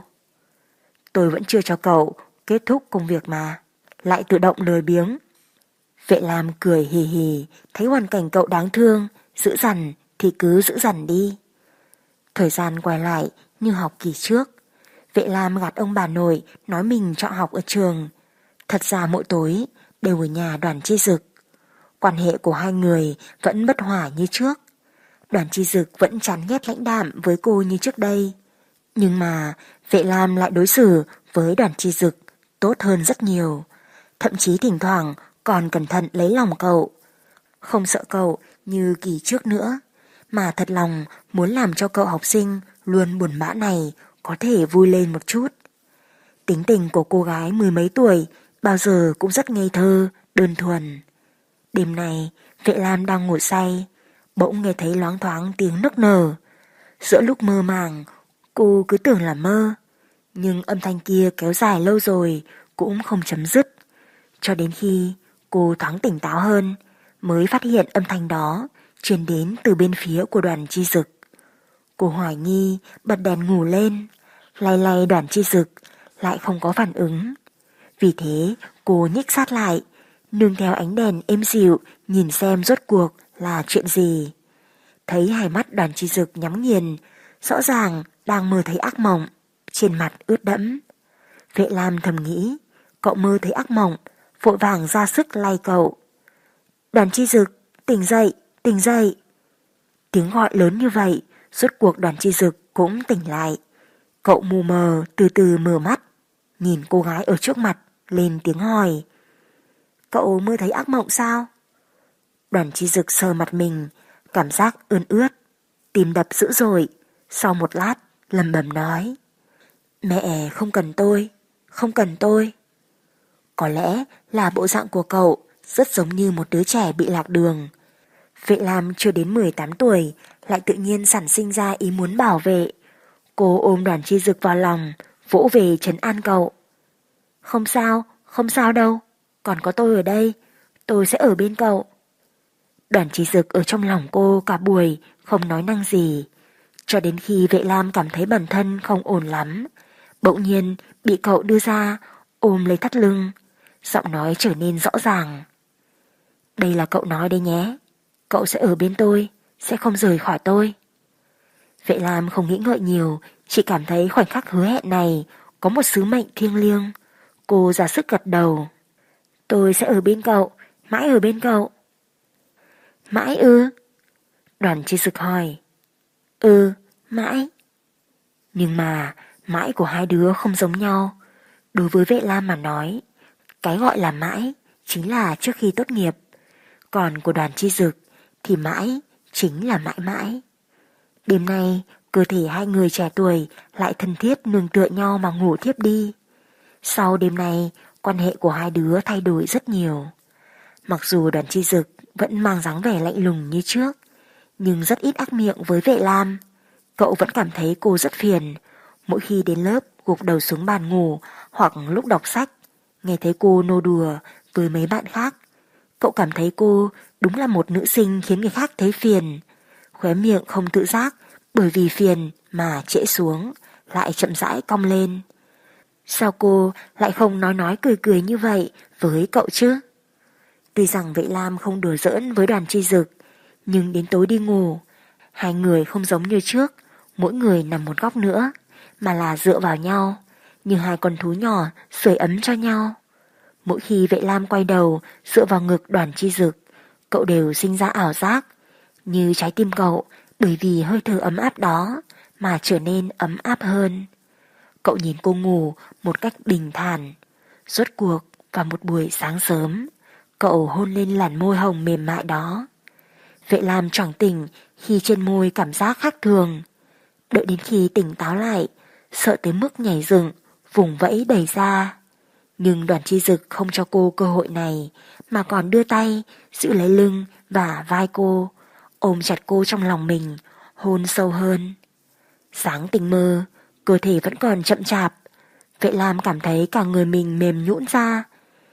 Tôi vẫn chưa cho cậu kết thúc công việc mà, lại tự động lười biếng. Vệ Lam cười hì hì, thấy hoàn cảnh cậu đáng thương, giữ dằn thì cứ giữ dằn đi. Thời gian quay lại như học kỳ trước. Vệ Lam gạt ông bà nội nói mình chọn học ở trường. Thật ra mỗi tối đều ở nhà Đoàn Chi Dực. Quan hệ của hai người vẫn bất hòa như trước. Đoàn Chi Dực vẫn chán ghét lãnh đạm với cô như trước đây. Nhưng mà Vệ Lam lại đối xử với Đoàn Chi Dực tốt hơn rất nhiều. Thậm chí thỉnh thoảng còn cẩn thận lấy lòng cậu. Không sợ cậu như kỳ trước nữa, mà thật lòng muốn làm cho cậu học sinh luôn buồn bã này có thể vui lên một chút. Tính tình của cô gái mười mấy tuổi bao giờ cũng rất ngây thơ, đơn thuần. Đêm này, Vệ Lam đang ngủ say, bỗng nghe thấy loáng thoáng tiếng nức nở. Giữa lúc mơ màng, cô cứ tưởng là mơ, nhưng âm thanh kia kéo dài lâu rồi cũng không chấm dứt. Cho đến khi cô thoáng tỉnh táo hơn, mới phát hiện âm thanh đó truyền đến từ bên phía của Đoàn Chi Dực. Cô hoài nghi, bật đèn ngủ lên, lay lay Đoàn Chi Dực, lại không có phản ứng. Vì thế cô nhích sát lại, nương theo ánh đèn êm dịu nhìn xem rốt cuộc là chuyện gì. Thấy hai mắt Đoàn Chi Dực nhắm nghiền, rõ ràng đang mơ thấy ác mộng, trên mặt ướt đẫm. Vệ Lam thầm nghĩ, cậu mơ thấy ác mộng, vội vàng ra sức lay cậu. Đoàn Chi Dực, tỉnh dậy, tỉnh dậy. Tiếng gọi lớn như vậy, rốt cuộc Đoàn Chi Dực cũng tỉnh lại. Cậu mù mờ từ từ mở mắt, nhìn cô gái ở trước mặt, lên tiếng hỏi. Cậu mơ thấy ác mộng sao? Đoàn Chi Dực sờ mặt mình, cảm giác ươn ướt, tim đập dữ dội. Sau một lát, lẩm bẩm nói. Mẹ không cần tôi, không cần tôi. Có lẽ là bộ dạng của cậu rất giống như một đứa trẻ bị lạc đường. Vệ Lam chưa đến 18 tuổi, lại tự nhiên sản sinh ra ý muốn bảo vệ. Cô ôm Đoàn Chi Dực vào lòng, vỗ về trấn an cậu. Không sao đâu, còn có tôi ở đây, tôi sẽ ở bên cậu. Đoàn Chi Dực ở trong lòng cô cả buổi, không nói năng gì. Cho đến khi Vệ Lam cảm thấy bản thân không ổn lắm, bỗng nhiên bị cậu đưa ra, ôm lấy thắt lưng, giọng nói trở nên rõ ràng. Đây là cậu nói đây nhé, cậu sẽ ở bên tôi, sẽ không rời khỏi tôi. Vệ Lam không nghĩ ngợi nhiều, chỉ cảm thấy khoảnh khắc hứa hẹn này có một sứ mệnh thiêng liêng. Cô ra sức gật đầu. Tôi sẽ ở bên cậu, mãi ở bên cậu. Mãi ư? Đoàn Chi Dực hỏi. Mãi. Nhưng mà mãi của hai đứa không giống nhau. Đối với Vệ Lam mà nói, cái gọi là mãi chính là trước khi tốt nghiệp. Còn của Đoàn Chi Dực thì mãi chính là mãi mãi. Đêm nay, cơ thể hai người trẻ tuổi lại thân thiết nương tựa nhau mà ngủ thiếp đi. Sau đêm nay, quan hệ của hai đứa thay đổi rất nhiều. Mặc dù Đoàn Chi Dực vẫn mang dáng vẻ lạnh lùng như trước, nhưng rất ít ác miệng với Vệ Lam. Cậu vẫn cảm thấy cô rất phiền. Mỗi khi đến lớp gục đầu xuống bàn ngủ hoặc lúc đọc sách, nghe thấy cô nô đùa với mấy bạn khác, cậu cảm thấy cô đúng là một nữ sinh khiến người khác thấy phiền. Khóe miệng không tự giác bởi vì phiền mà trễ xuống, lại chậm rãi cong lên. Sao cô lại không nói cười cười như vậy với cậu chứ? Tuy rằng Vệ Lam không đùa giỡn với Đoàn Chi Dực, Nhưng đến tối đi ngủ, hai người không giống như trước, mỗi người nằm một góc nữa, mà là dựa vào nhau, như hai con thú nhỏ sưởi ấm cho nhau. Mỗi khi Vệ Lam quay đầu dựa vào ngực Đoàn Chi Dực, cậu đều sinh ra ảo giác, như trái tim cậu bởi vì hơi thở ấm áp đó mà trở nên ấm áp hơn. Cậu nhìn cô ngủ một cách bình thản. Rốt cuộc vào một buổi sáng sớm, cậu hôn lên làn môi hồng mềm mại đó. Vệ Lam choàng tỉnh khi trên môi cảm giác khác thường. Đợi đến khi tỉnh táo lại, sợ tới mức nhảy dựng, vùng vẫy đẩy ra. Nhưng Đoàn Chi Dực không cho cô cơ hội này, mà còn đưa tay giữ lấy lưng và vai cô, ôm chặt cô trong lòng mình, hôn sâu hơn. Sáng tỉnh mơ, cơ thể vẫn còn chậm chạp. Vệ Lam cảm thấy cả người mình mềm nhũn ra,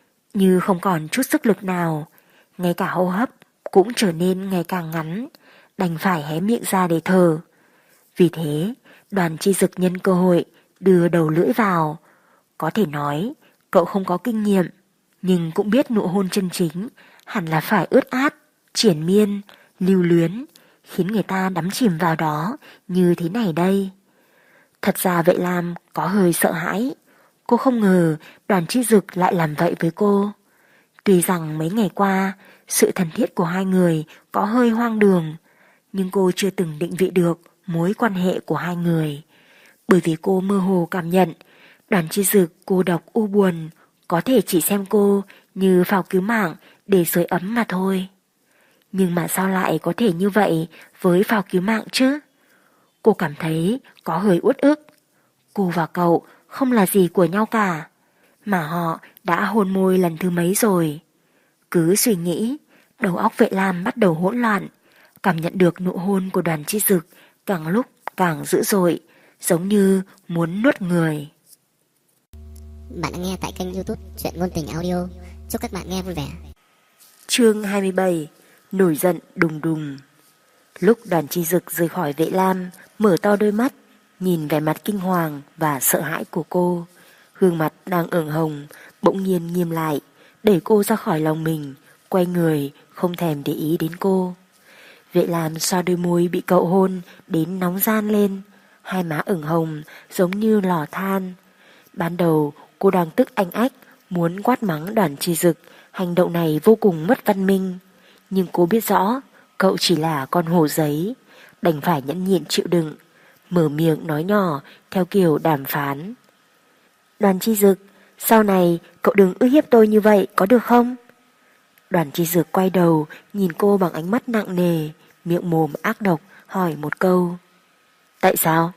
như không còn chút sức lực nào, ngay cả hô hấp cũng trở nên ngày càng ngắn, đành phải hé miệng ra để thở. Vì thế, Đoàn Chi Dực nhân cơ hội đưa đầu lưỡi vào. Có thể nói, cậu không có kinh nghiệm, nhưng cũng biết nụ hôn chân chính hẳn là phải ướt át, triển miên, lưu luyến, khiến người ta đắm chìm vào đó như thế này đây. Thật ra Vệ Lam có hơi sợ hãi. Cô không ngờ Đoàn Chi Dực lại làm vậy với cô. Tuy rằng mấy ngày qua, sự thân thiết của hai người có hơi hoang đường, nhưng cô chưa từng định vị được mối quan hệ của hai người. Bởi vì cô mơ hồ cảm nhận Đoàn Chi Dực cô độc u buồn, có thể chỉ xem cô như phao cứu mạng để sưởi ấm mà thôi. Nhưng mà sao lại có thể như vậy với phao cứu mạng chứ? Cô cảm thấy có hơi uất ức. Cô và cậu không là gì của nhau cả, mà họ đã hôn môi lần thứ mấy rồi. Cứ suy nghĩ, đầu óc Vệ Lam bắt đầu hỗn loạn, cảm nhận được nụ hôn của Đoàn Chi Dực càng lúc càng dữ dội, giống như muốn nuốt người. Bạn đã nghe tại kênh YouTube Chuyện Ngôn Tình Audio. Chúc các bạn nghe vui vẻ. Chương 27. Nổi giận đùng đùng. Lúc Đoàn Chi Dực rời khỏi Vệ Lam, mở to đôi mắt, nhìn vẻ mặt kinh hoàng và sợ hãi của cô. Gương mặt đang ửng hồng, bỗng nhiên nghiêm lại, đẩy cô ra khỏi lòng mình, quay người, không thèm để ý đến cô. Vệ Lam xoa đôi môi bị cậu hôn đến nóng ran lên, hai má ửng hồng giống như lò than. Ban đầu cô đang tức anh ách, muốn quát mắng Đoàn Chi Dực, hành động này vô cùng mất văn minh. Nhưng cô biết rõ cậu chỉ là con hổ giấy, đành phải nhẫn nhịn chịu đựng, mở miệng nói nhỏ theo kiểu đàm phán. Đoàn Chi Dực, sau này cậu đừng ức hiếp tôi như vậy có được không? Đoàn Chi Dực quay đầu nhìn cô bằng ánh mắt nặng nề, miệng mồm ác độc hỏi một câu. Tại sao?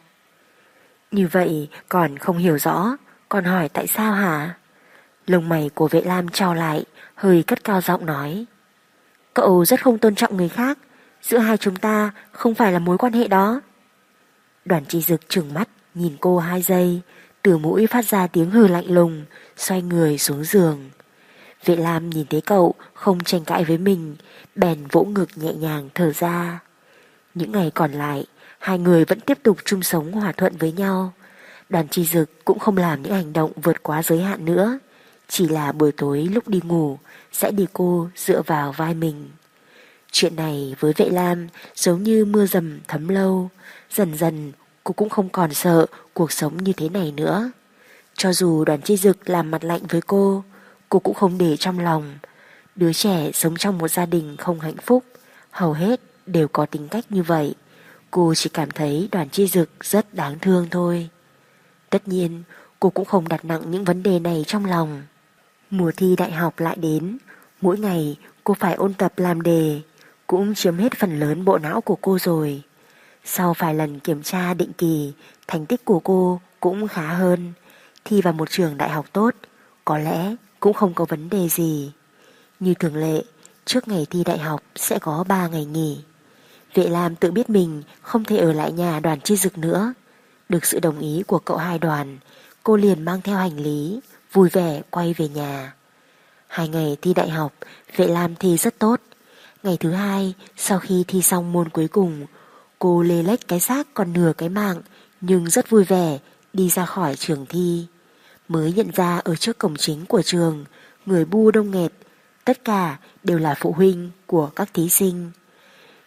Như vậy còn không hiểu rõ, còn hỏi tại sao hả? Lông mày của Vệ Lam trao lại, hơi cất cao giọng nói. Cậu rất không tôn trọng người khác, giữa hai chúng ta không phải là mối quan hệ đó. Đoàn Chi Dực trừng mắt nhìn cô 2 giây, từ mũi phát ra tiếng hừ lạnh lùng, xoay người xuống giường. Vệ Lam nhìn thấy cậu không tranh cãi với mình, bèn vỗ ngực nhẹ nhàng thở ra. Những ngày còn lại, hai người vẫn tiếp tục chung sống hòa thuận với nhau. Đoàn Chi Dực cũng không làm những hành động vượt quá giới hạn nữa, chỉ là buổi tối lúc đi ngủ sẽ để cô dựa vào vai mình. Chuyện này với Vệ Lam giống như mưa dầm thấm lâu. Dần dần cô cũng không còn sợ cuộc sống như thế này nữa. Cho dù Đoàn Chi Dực làm mặt lạnh với cô cũng không để trong lòng. Đứa trẻ sống trong một gia đình không hạnh phúc, hầu hết đều có tính cách như vậy. Cô chỉ cảm thấy Đoàn Chi Dực rất đáng thương thôi. Tất nhiên cô cũng không đặt nặng những vấn đề này trong lòng. Mùa thi đại học lại đến, mỗi ngày cô phải ôn tập làm đề, cũng chiếm hết phần lớn bộ não của cô rồi. Sau vài lần kiểm tra định kỳ, thành tích của cô cũng khá hơn. Thi vào một trường đại học tốt, có lẽ cũng không có vấn đề gì. Như thường lệ, trước ngày thi đại học sẽ có 3 ngày nghỉ. Vệ Lam tự biết mình không thể ở lại nhà Đoàn Chi Dực nữa. Được sự đồng ý của cậu hai Đoàn, cô liền mang theo hành lý, vui vẻ quay về nhà. 2 ngày thi đại học, Vệ Lam thi rất tốt. Ngày thứ 2, sau khi thi xong môn cuối cùng, cô lê lếch cái xác còn nửa cái mạng, nhưng rất vui vẻ đi ra khỏi trường thi. Mới nhận ra ở trước cổng chính của trường, người bu đông nghẹt, tất cả đều là phụ huynh của các thí sinh.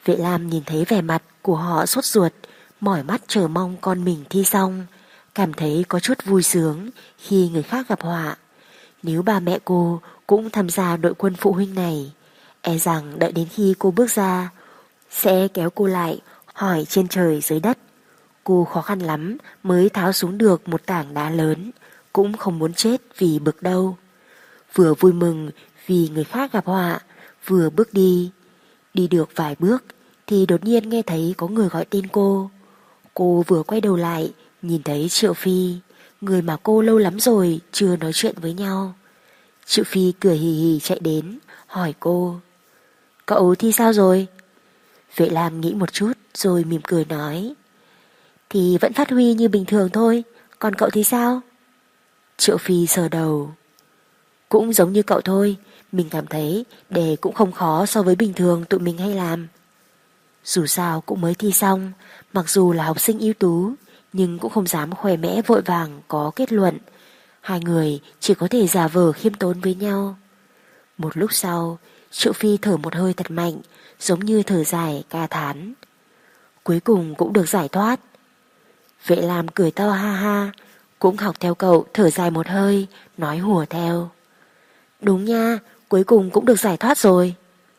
Vệ Lam nhìn thấy vẻ mặt của họ sốt ruột, mỏi mắt chờ mong con mình thi xong, cảm thấy có chút vui sướng khi người khác gặp họa. Nếu ba mẹ cô cũng tham gia đội quân phụ huynh này, e rằng đợi đến khi cô bước ra, sẽ kéo cô lại hỏi trên trời dưới đất. Cô khó khăn lắm mới tháo xuống được một tảng đá lớn, cũng không muốn chết vì bực đâu. Vừa vui mừng vì người khác gặp họa, vừa bước đi. Đi được vài bước thì đột nhiên nghe thấy có người gọi tên cô. Cô vừa quay đầu lại, nhìn thấy Triệu Phi, người mà cô lâu lắm rồi chưa nói chuyện với nhau. Triệu Phi cười hì hì chạy đến, hỏi cô: "Cậu thi sao rồi?" Vệ Lam nghĩ một chút rồi mỉm cười nói: "Thì vẫn phát huy như bình thường thôi, còn cậu thì sao?" Triệu Phi sờ đầu: "Cũng giống như cậu thôi, mình cảm thấy đề cũng không khó so với bình thường tụi mình hay làm. Dù sao cũng mới thi xong, mặc dù là học sinh ưu tú, nhưng cũng không dám khoe mẽ vội vàng có kết luận. Hai người chỉ có thể giả vờ khiêm tốn với nhau." Một lúc sau, Triệu Phi thở một hơi thật mạnh, giống như thở dài ca thán: "Cuối cùng cũng được giải thoát." Vệ Lam cười to ha ha, cũng học theo cậu thở dài một hơi, nói hùa theo: "Đúng nha, cuối cùng cũng được giải thoát rồi."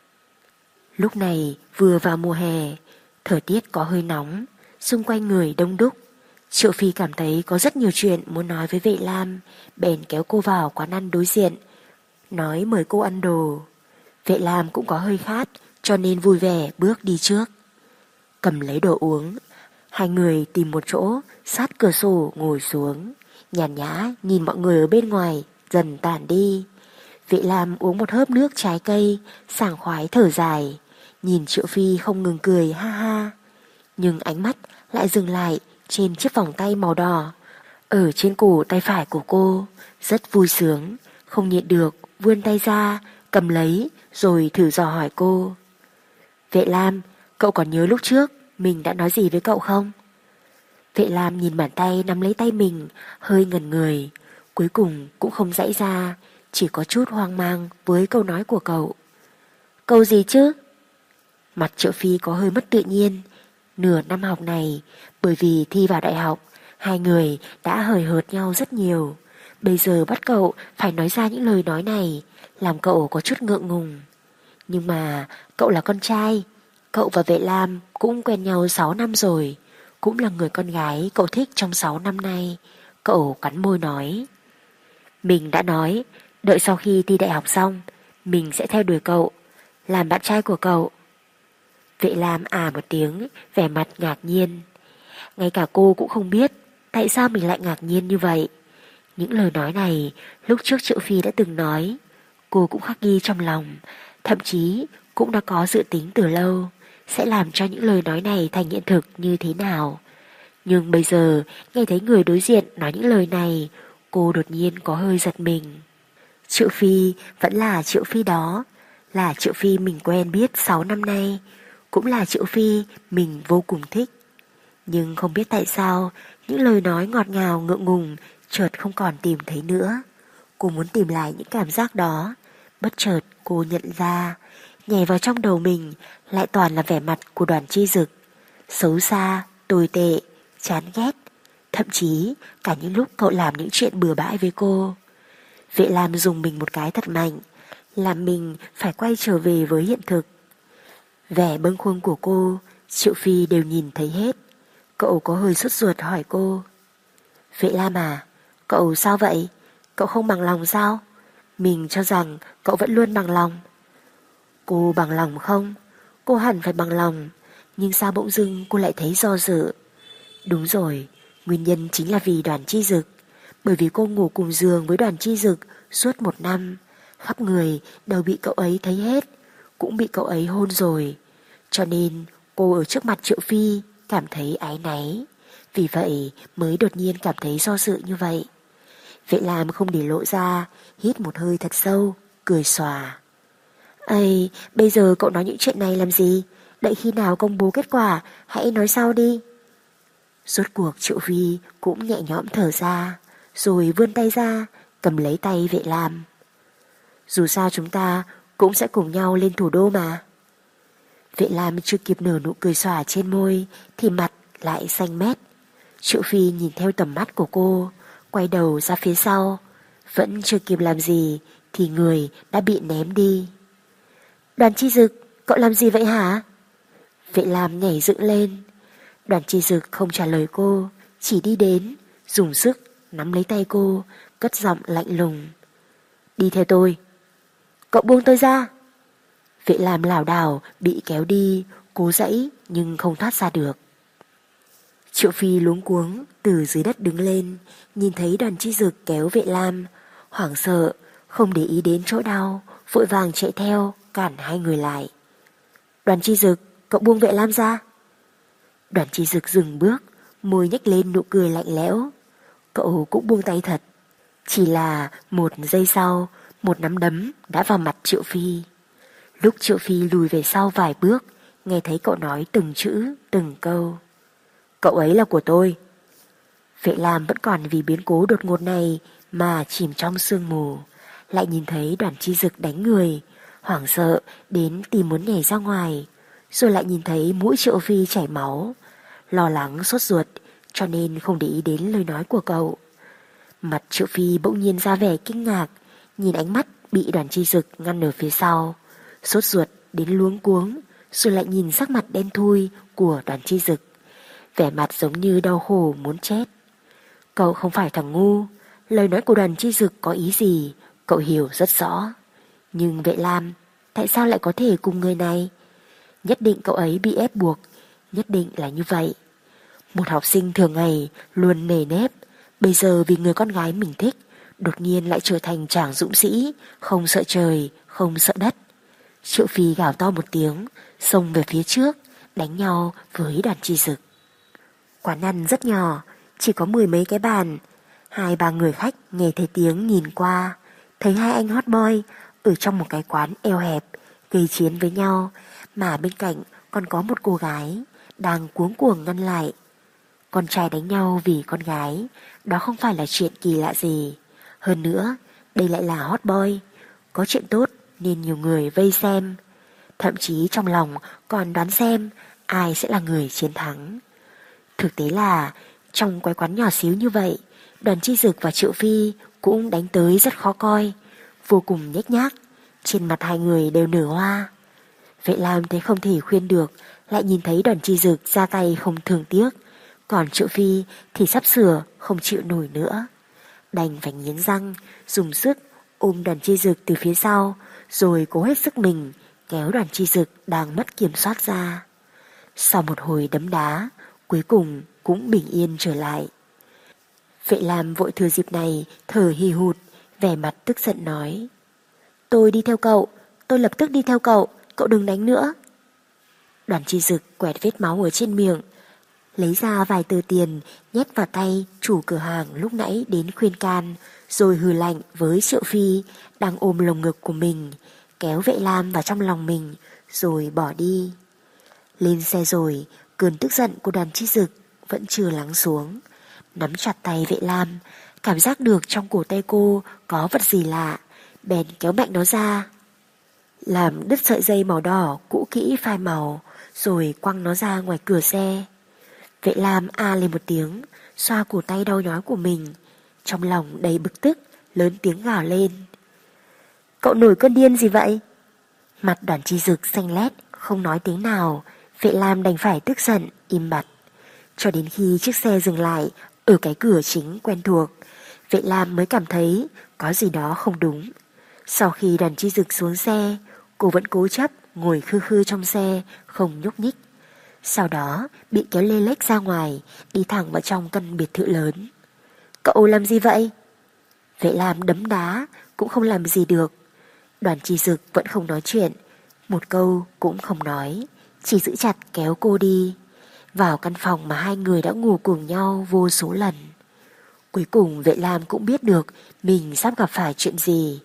Lúc này vừa vào mùa hè, thời tiết có hơi nóng, xung quanh người đông đúc. Triệu Phi cảm thấy có rất nhiều chuyện muốn nói với Vệ Lam, bèn kéo cô vào quán ăn đối diện, nói mời cô ăn đồ. Vệ Lam cũng có hơi khát, cho nên vui vẻ bước đi trước. Cầm lấy đồ uống, hai người tìm một chỗ sát cửa sổ ngồi xuống, nhàn nhã nhìn mọi người ở bên ngoài dần tản đi. Vệ Lam uống một hớp nước trái cây, sảng khoái thở dài, nhìn Triệu Phi không ngừng cười ha ha. Nhưng ánh mắt lại dừng lại trên chiếc vòng tay màu đỏ ở trên cổ tay phải của cô, rất vui sướng, không nhịn được vươn tay ra cầm lấy rồi thử dò hỏi cô: "Vệ Lam, cậu còn nhớ lúc trước mình đã nói gì với cậu không?" Vệ Lam nhìn bàn tay nắm lấy tay mình, hơi ngẩn người, cuối cùng cũng không giãy ra, chỉ có chút hoang mang với câu nói của cậu. "Câu gì chứ?" Mặt Triệu Phi có hơi mất tự nhiên. Nửa năm học này, bởi vì thi vào đại học, hai người đã hời hợt nhau rất nhiều. Bây giờ bắt cậu phải nói ra những lời nói này, làm cậu có chút ngượng ngùng. Nhưng mà cậu là con trai, cậu và Vệ Lam cũng quen nhau 6 năm rồi, cũng là người con gái cậu thích trong 6 năm nay. Cậu cắn môi nói: "Mình đã nói, đợi sau khi thi đại học xong, mình sẽ theo đuổi cậu, làm bạn trai của cậu." Vệ Lam một tiếng, vẻ mặt ngạc nhiên. Ngay cả cô cũng không biết tại sao mình lại ngạc nhiên như vậy. Những lời nói này lúc trước Triệu Phi đã từng nói, cô cũng khắc ghi trong lòng, thậm chí cũng đã có dự tính từ lâu sẽ làm cho những lời nói này thành hiện thực như thế nào. Nhưng bây giờ nghe thấy người đối diện nói những lời này, cô đột nhiên có hơi giật mình. Triệu Phi vẫn là Triệu Phi đó, là Triệu Phi mình quen biết 6 năm nay, cũng là Triệu Phi mình vô cùng thích. Nhưng không biết tại sao những lời nói ngọt ngào ngượng ngùng chợt không còn tìm thấy nữa. Cô muốn tìm lại những cảm giác đó. Bất chợt cô nhận ra, nhảy vào trong đầu mình lại toàn là vẻ mặt của Đoàn Chi Dực, xấu xa, tồi tệ, chán ghét, thậm chí cả những lúc cậu làm những chuyện bừa bãi với cô. Vệ Lam dùng mình một cái thật mạnh, làm mình phải quay trở về với hiện thực. Vẻ bâng khuâng của cô, Triệu Phi đều nhìn thấy hết. Cậu có hơi sốt ruột hỏi cô: "Vệ Lam à, cậu sao vậy? Cậu không bằng lòng sao? Mình cho rằng cậu vẫn luôn bằng lòng." Cô bằng lòng không? Cô hẳn phải bằng lòng, nhưng sao bỗng dưng cô lại thấy do dự? Đúng rồi, nguyên nhân chính là vì Đoàn Chi Dực. Bởi vì cô ngủ cùng giường với Đoàn Chi Dực suốt 1 năm, khắp người đều bị cậu ấy thấy hết, cũng bị cậu ấy hôn rồi. Cho nên cô ở trước mặt Triệu Phi cảm thấy áy náy, vì vậy mới đột nhiên cảm thấy do dự như vậy. Vệ Lam không để lộ ra, hít một hơi thật sâu, cười xòa: "Ây, bây giờ cậu nói những chuyện này làm gì? Đợi khi nào công bố kết quả hãy nói sau đi." Rốt cuộc Triệu Phi cũng nhẹ nhõm thở ra, rồi vươn tay ra cầm lấy tay Vệ Lam: "Dù sao chúng ta cũng sẽ cùng nhau lên thủ đô mà." Vệ Lam chưa kịp nở nụ cười xòa trên môi thì mặt lại xanh mét. Triệu Phi nhìn theo tầm mắt của cô, quay đầu ra phía sau. Vẫn chưa kịp làm gì thì người đã bị ném đi. Đoàn Chi Dực, cậu làm gì vậy hả? Vệ Lam nhảy dựng lên. Đoàn Chi Dực không trả lời cô, chỉ đi đến, dùng sức nắm lấy tay cô, cất giọng lạnh lùng. Đi theo tôi. Cậu buông tôi ra. Vệ Lam lảo đảo bị kéo đi, cố giãy nhưng không thoát ra được. Triệu Phi luống cuống từ dưới đất đứng lên, nhìn thấy Đoàn Chi Dực kéo Vệ Lam, hoảng sợ, không để ý đến chỗ đau, vội vàng chạy theo cản hai người lại. Đoàn Chi Dực, cậu buông Vệ Lam ra. Đoàn Chi Dực dừng bước, môi nhếch lên nụ cười lạnh lẽo. Cậu cũng buông tay thật. Chỉ là một giây sau, một nắm đấm đã vào mặt Triệu Phi. Lúc Triệu Phi lùi về sau vài bước, nghe thấy cậu nói từng chữ, từng câu. Cậu ấy là của tôi. Vệ Lam vẫn còn vì biến cố đột ngột này mà chìm trong sương mù, lại nhìn thấy Đoàn Chi Dực đánh người, hoảng sợ đến tìm muốn nhảy ra ngoài, rồi lại nhìn thấy mũi Triệu Phi chảy máu, lo lắng sốt ruột cho nên không để ý đến lời nói của cậu. Mặt Triệu Phi bỗng nhiên ra vẻ kinh ngạc, nhìn ánh mắt bị Đoàn Chi Dực ngăn ở phía sau, sốt ruột đến luống cuống, rồi lại nhìn sắc mặt đen thui của Đoàn Chi Dực, vẻ mặt giống như đau khổ muốn chết. Cậu không phải thằng ngu, lời nói của Đoàn Chi Dực có ý gì cậu hiểu rất rõ. Nhưng Vệ Lam tại sao lại có thể cùng người này? Nhất định cậu ấy bị ép buộc, nhất định là như vậy. Một học sinh thường ngày luôn nề nếp, bây giờ vì người con gái mình thích đột nhiên lại trở thành chàng dũng sĩ, không sợ trời, không sợ đất. Triệu Phi gào to một tiếng, xông về phía trước, đánh nhau với Đoàn Chi Dực. Quán ăn rất nhỏ, chỉ có 10 mấy cái bàn. 2-3 người khách nghe thấy tiếng nhìn qua, thấy hai anh hot boy ở trong một cái quán eo hẹp gây chiến với nhau, mà bên cạnh còn có một cô gái đang cuống cuồng ngăn lại. Con trai đánh nhau vì con gái, đó không phải là chuyện kỳ lạ gì. Hơn nữa, đây lại là hot boy, có chuyện tốt nên nhiều người vây xem. Thậm chí trong lòng còn đoán xem ai sẽ là người chiến thắng. Thực tế là trong cái quán nhỏ xíu như vậy, Đoàn Chi Dực và Triệu Phi cũng đánh tới rất khó coi, vô cùng nhếch nhác, trên mặt hai người đều nở hoa. Vệ Lam thấy không thể khuyên được, lại nhìn thấy Đoàn Chi Dực ra tay không thương tiếc, còn Triệu Phi thì sắp sửa không chịu nổi nữa. Đành phải nghiến răng, dùng sức ôm Đoàn Chi Dực từ phía sau, rồi cố hết sức mình kéo Đoàn Chi Dực đang mất kiểm soát ra. Sau một hồi đấm đá, cuối cùng cũng bình yên trở lại. Vệ Lam vội thừa dịp này thở hì hụt, vẻ mặt tức giận nói: Tôi đi theo cậu, tôi lập tức đi theo cậu, cậu đừng đánh nữa. Đoàn Chi Dực quẹt vết máu ở trên miệng, lấy ra vài tờ tiền nhét vào tay chủ cửa hàng lúc nãy đến khuyên can, rồi hừ lạnh với Triệu Phi đang ôm lồng ngực của mình, kéo Vệ Lam vào trong lòng mình rồi bỏ đi. Lên xe rồi, cơn tức giận của Đoàn Chi Dực vẫn chưa lắng xuống, nắm chặt tay Vệ Lam, cảm giác được trong cổ tay cô có vật gì lạ, bèn kéo mạnh nó ra, làm đứt sợi dây màu đỏ cũ kỹ phai màu, rồi quăng nó ra ngoài cửa xe. Vệ Lam a lên một tiếng, xoa cổ tay đau nhói của mình, trong lòng đầy bực tức, lớn tiếng gào lên: Cậu nổi cơn điên gì vậy? Mặt Đoàn Chi Dực xanh lét, không nói tiếng nào. Vệ Lam đành phải tức giận im bặt, cho đến khi chiếc xe dừng lại ở cái cửa chính quen thuộc, Vệ Lam mới cảm thấy có gì đó không đúng. Sau khi Đoàn Chi Dực xuống xe, cô vẫn cố chấp ngồi khư khư trong xe, không nhúc nhích. Sau đó bị kéo lê lếch ra ngoài, đi thẳng vào trong căn biệt thự lớn. Cậu làm gì vậy? Vệ Lam đấm đá cũng không làm gì được. Đoàn Chi Dực vẫn không nói chuyện, một câu cũng không nói, chỉ giữ chặt kéo cô đi vào căn phòng mà hai người đã ngủ cùng nhau vô số lần. Cuối cùng Vệ Lam cũng biết được mình sắp gặp phải chuyện gì.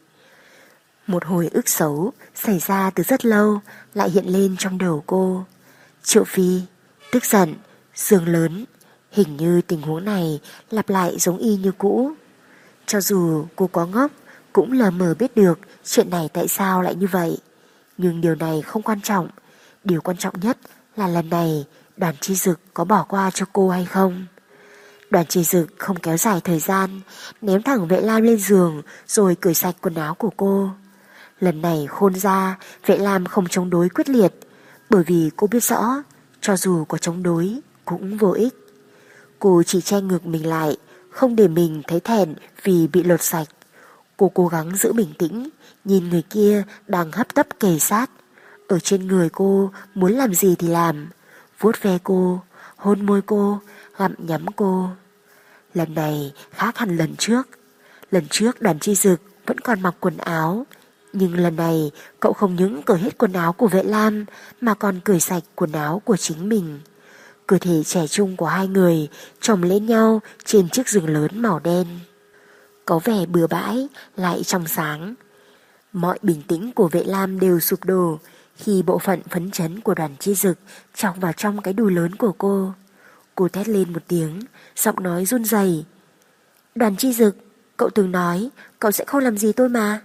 Một hồi ức xấu xảy ra từ rất lâu lại hiện lên trong đầu cô. Triệu Phi, tức giận, giường lớn, hình như tình huống này lặp lại giống y như cũ. Cho dù cô có ngốc cũng lờ mờ biết được chuyện này tại sao lại như vậy, nhưng điều này không quan trọng. Điều quan trọng nhất là lần này Đoàn Chi Dực có bỏ qua cho cô hay không. Đoàn Chi Dực không kéo dài thời gian, ném thẳng Vệ Lam lên giường rồi cởi sạch quần áo của cô. Lần này khôn ra, Vệ Lam không chống đối quyết liệt, bởi vì cô biết rõ, cho dù có chống đối cũng vô ích. Cô chỉ che ngược mình lại, không để mình thấy thẹn vì bị lột sạch. Cô cố gắng giữ bình tĩnh, nhìn người kia đang hấp tấp kề sát. Ở trên người cô muốn làm gì thì làm, vuốt ve cô, hôn môi cô, gặm nhắm cô. Lần này khác hẳn lần trước. Lần trước Đoàn Chi Dực vẫn còn mặc quần áo, nhưng lần này cậu không những cởi hết quần áo của Vệ Lam mà còn cởi sạch quần áo của chính mình. Cơ thể trẻ trung của hai người chồng lên nhau trên chiếc giường lớn màu đen, có vẻ bừa bãi lại trong sáng. Mọi bình tĩnh của Vệ Lam đều sụp đổ khi bộ phận phấn chấn của Đoàn Chi Dực chọc vào trong cái đùi lớn của cô. Cô thét lên một tiếng, giọng nói run rẩy. Đoàn Chi Dực, cậu từng nói cậu sẽ không làm gì tôi mà.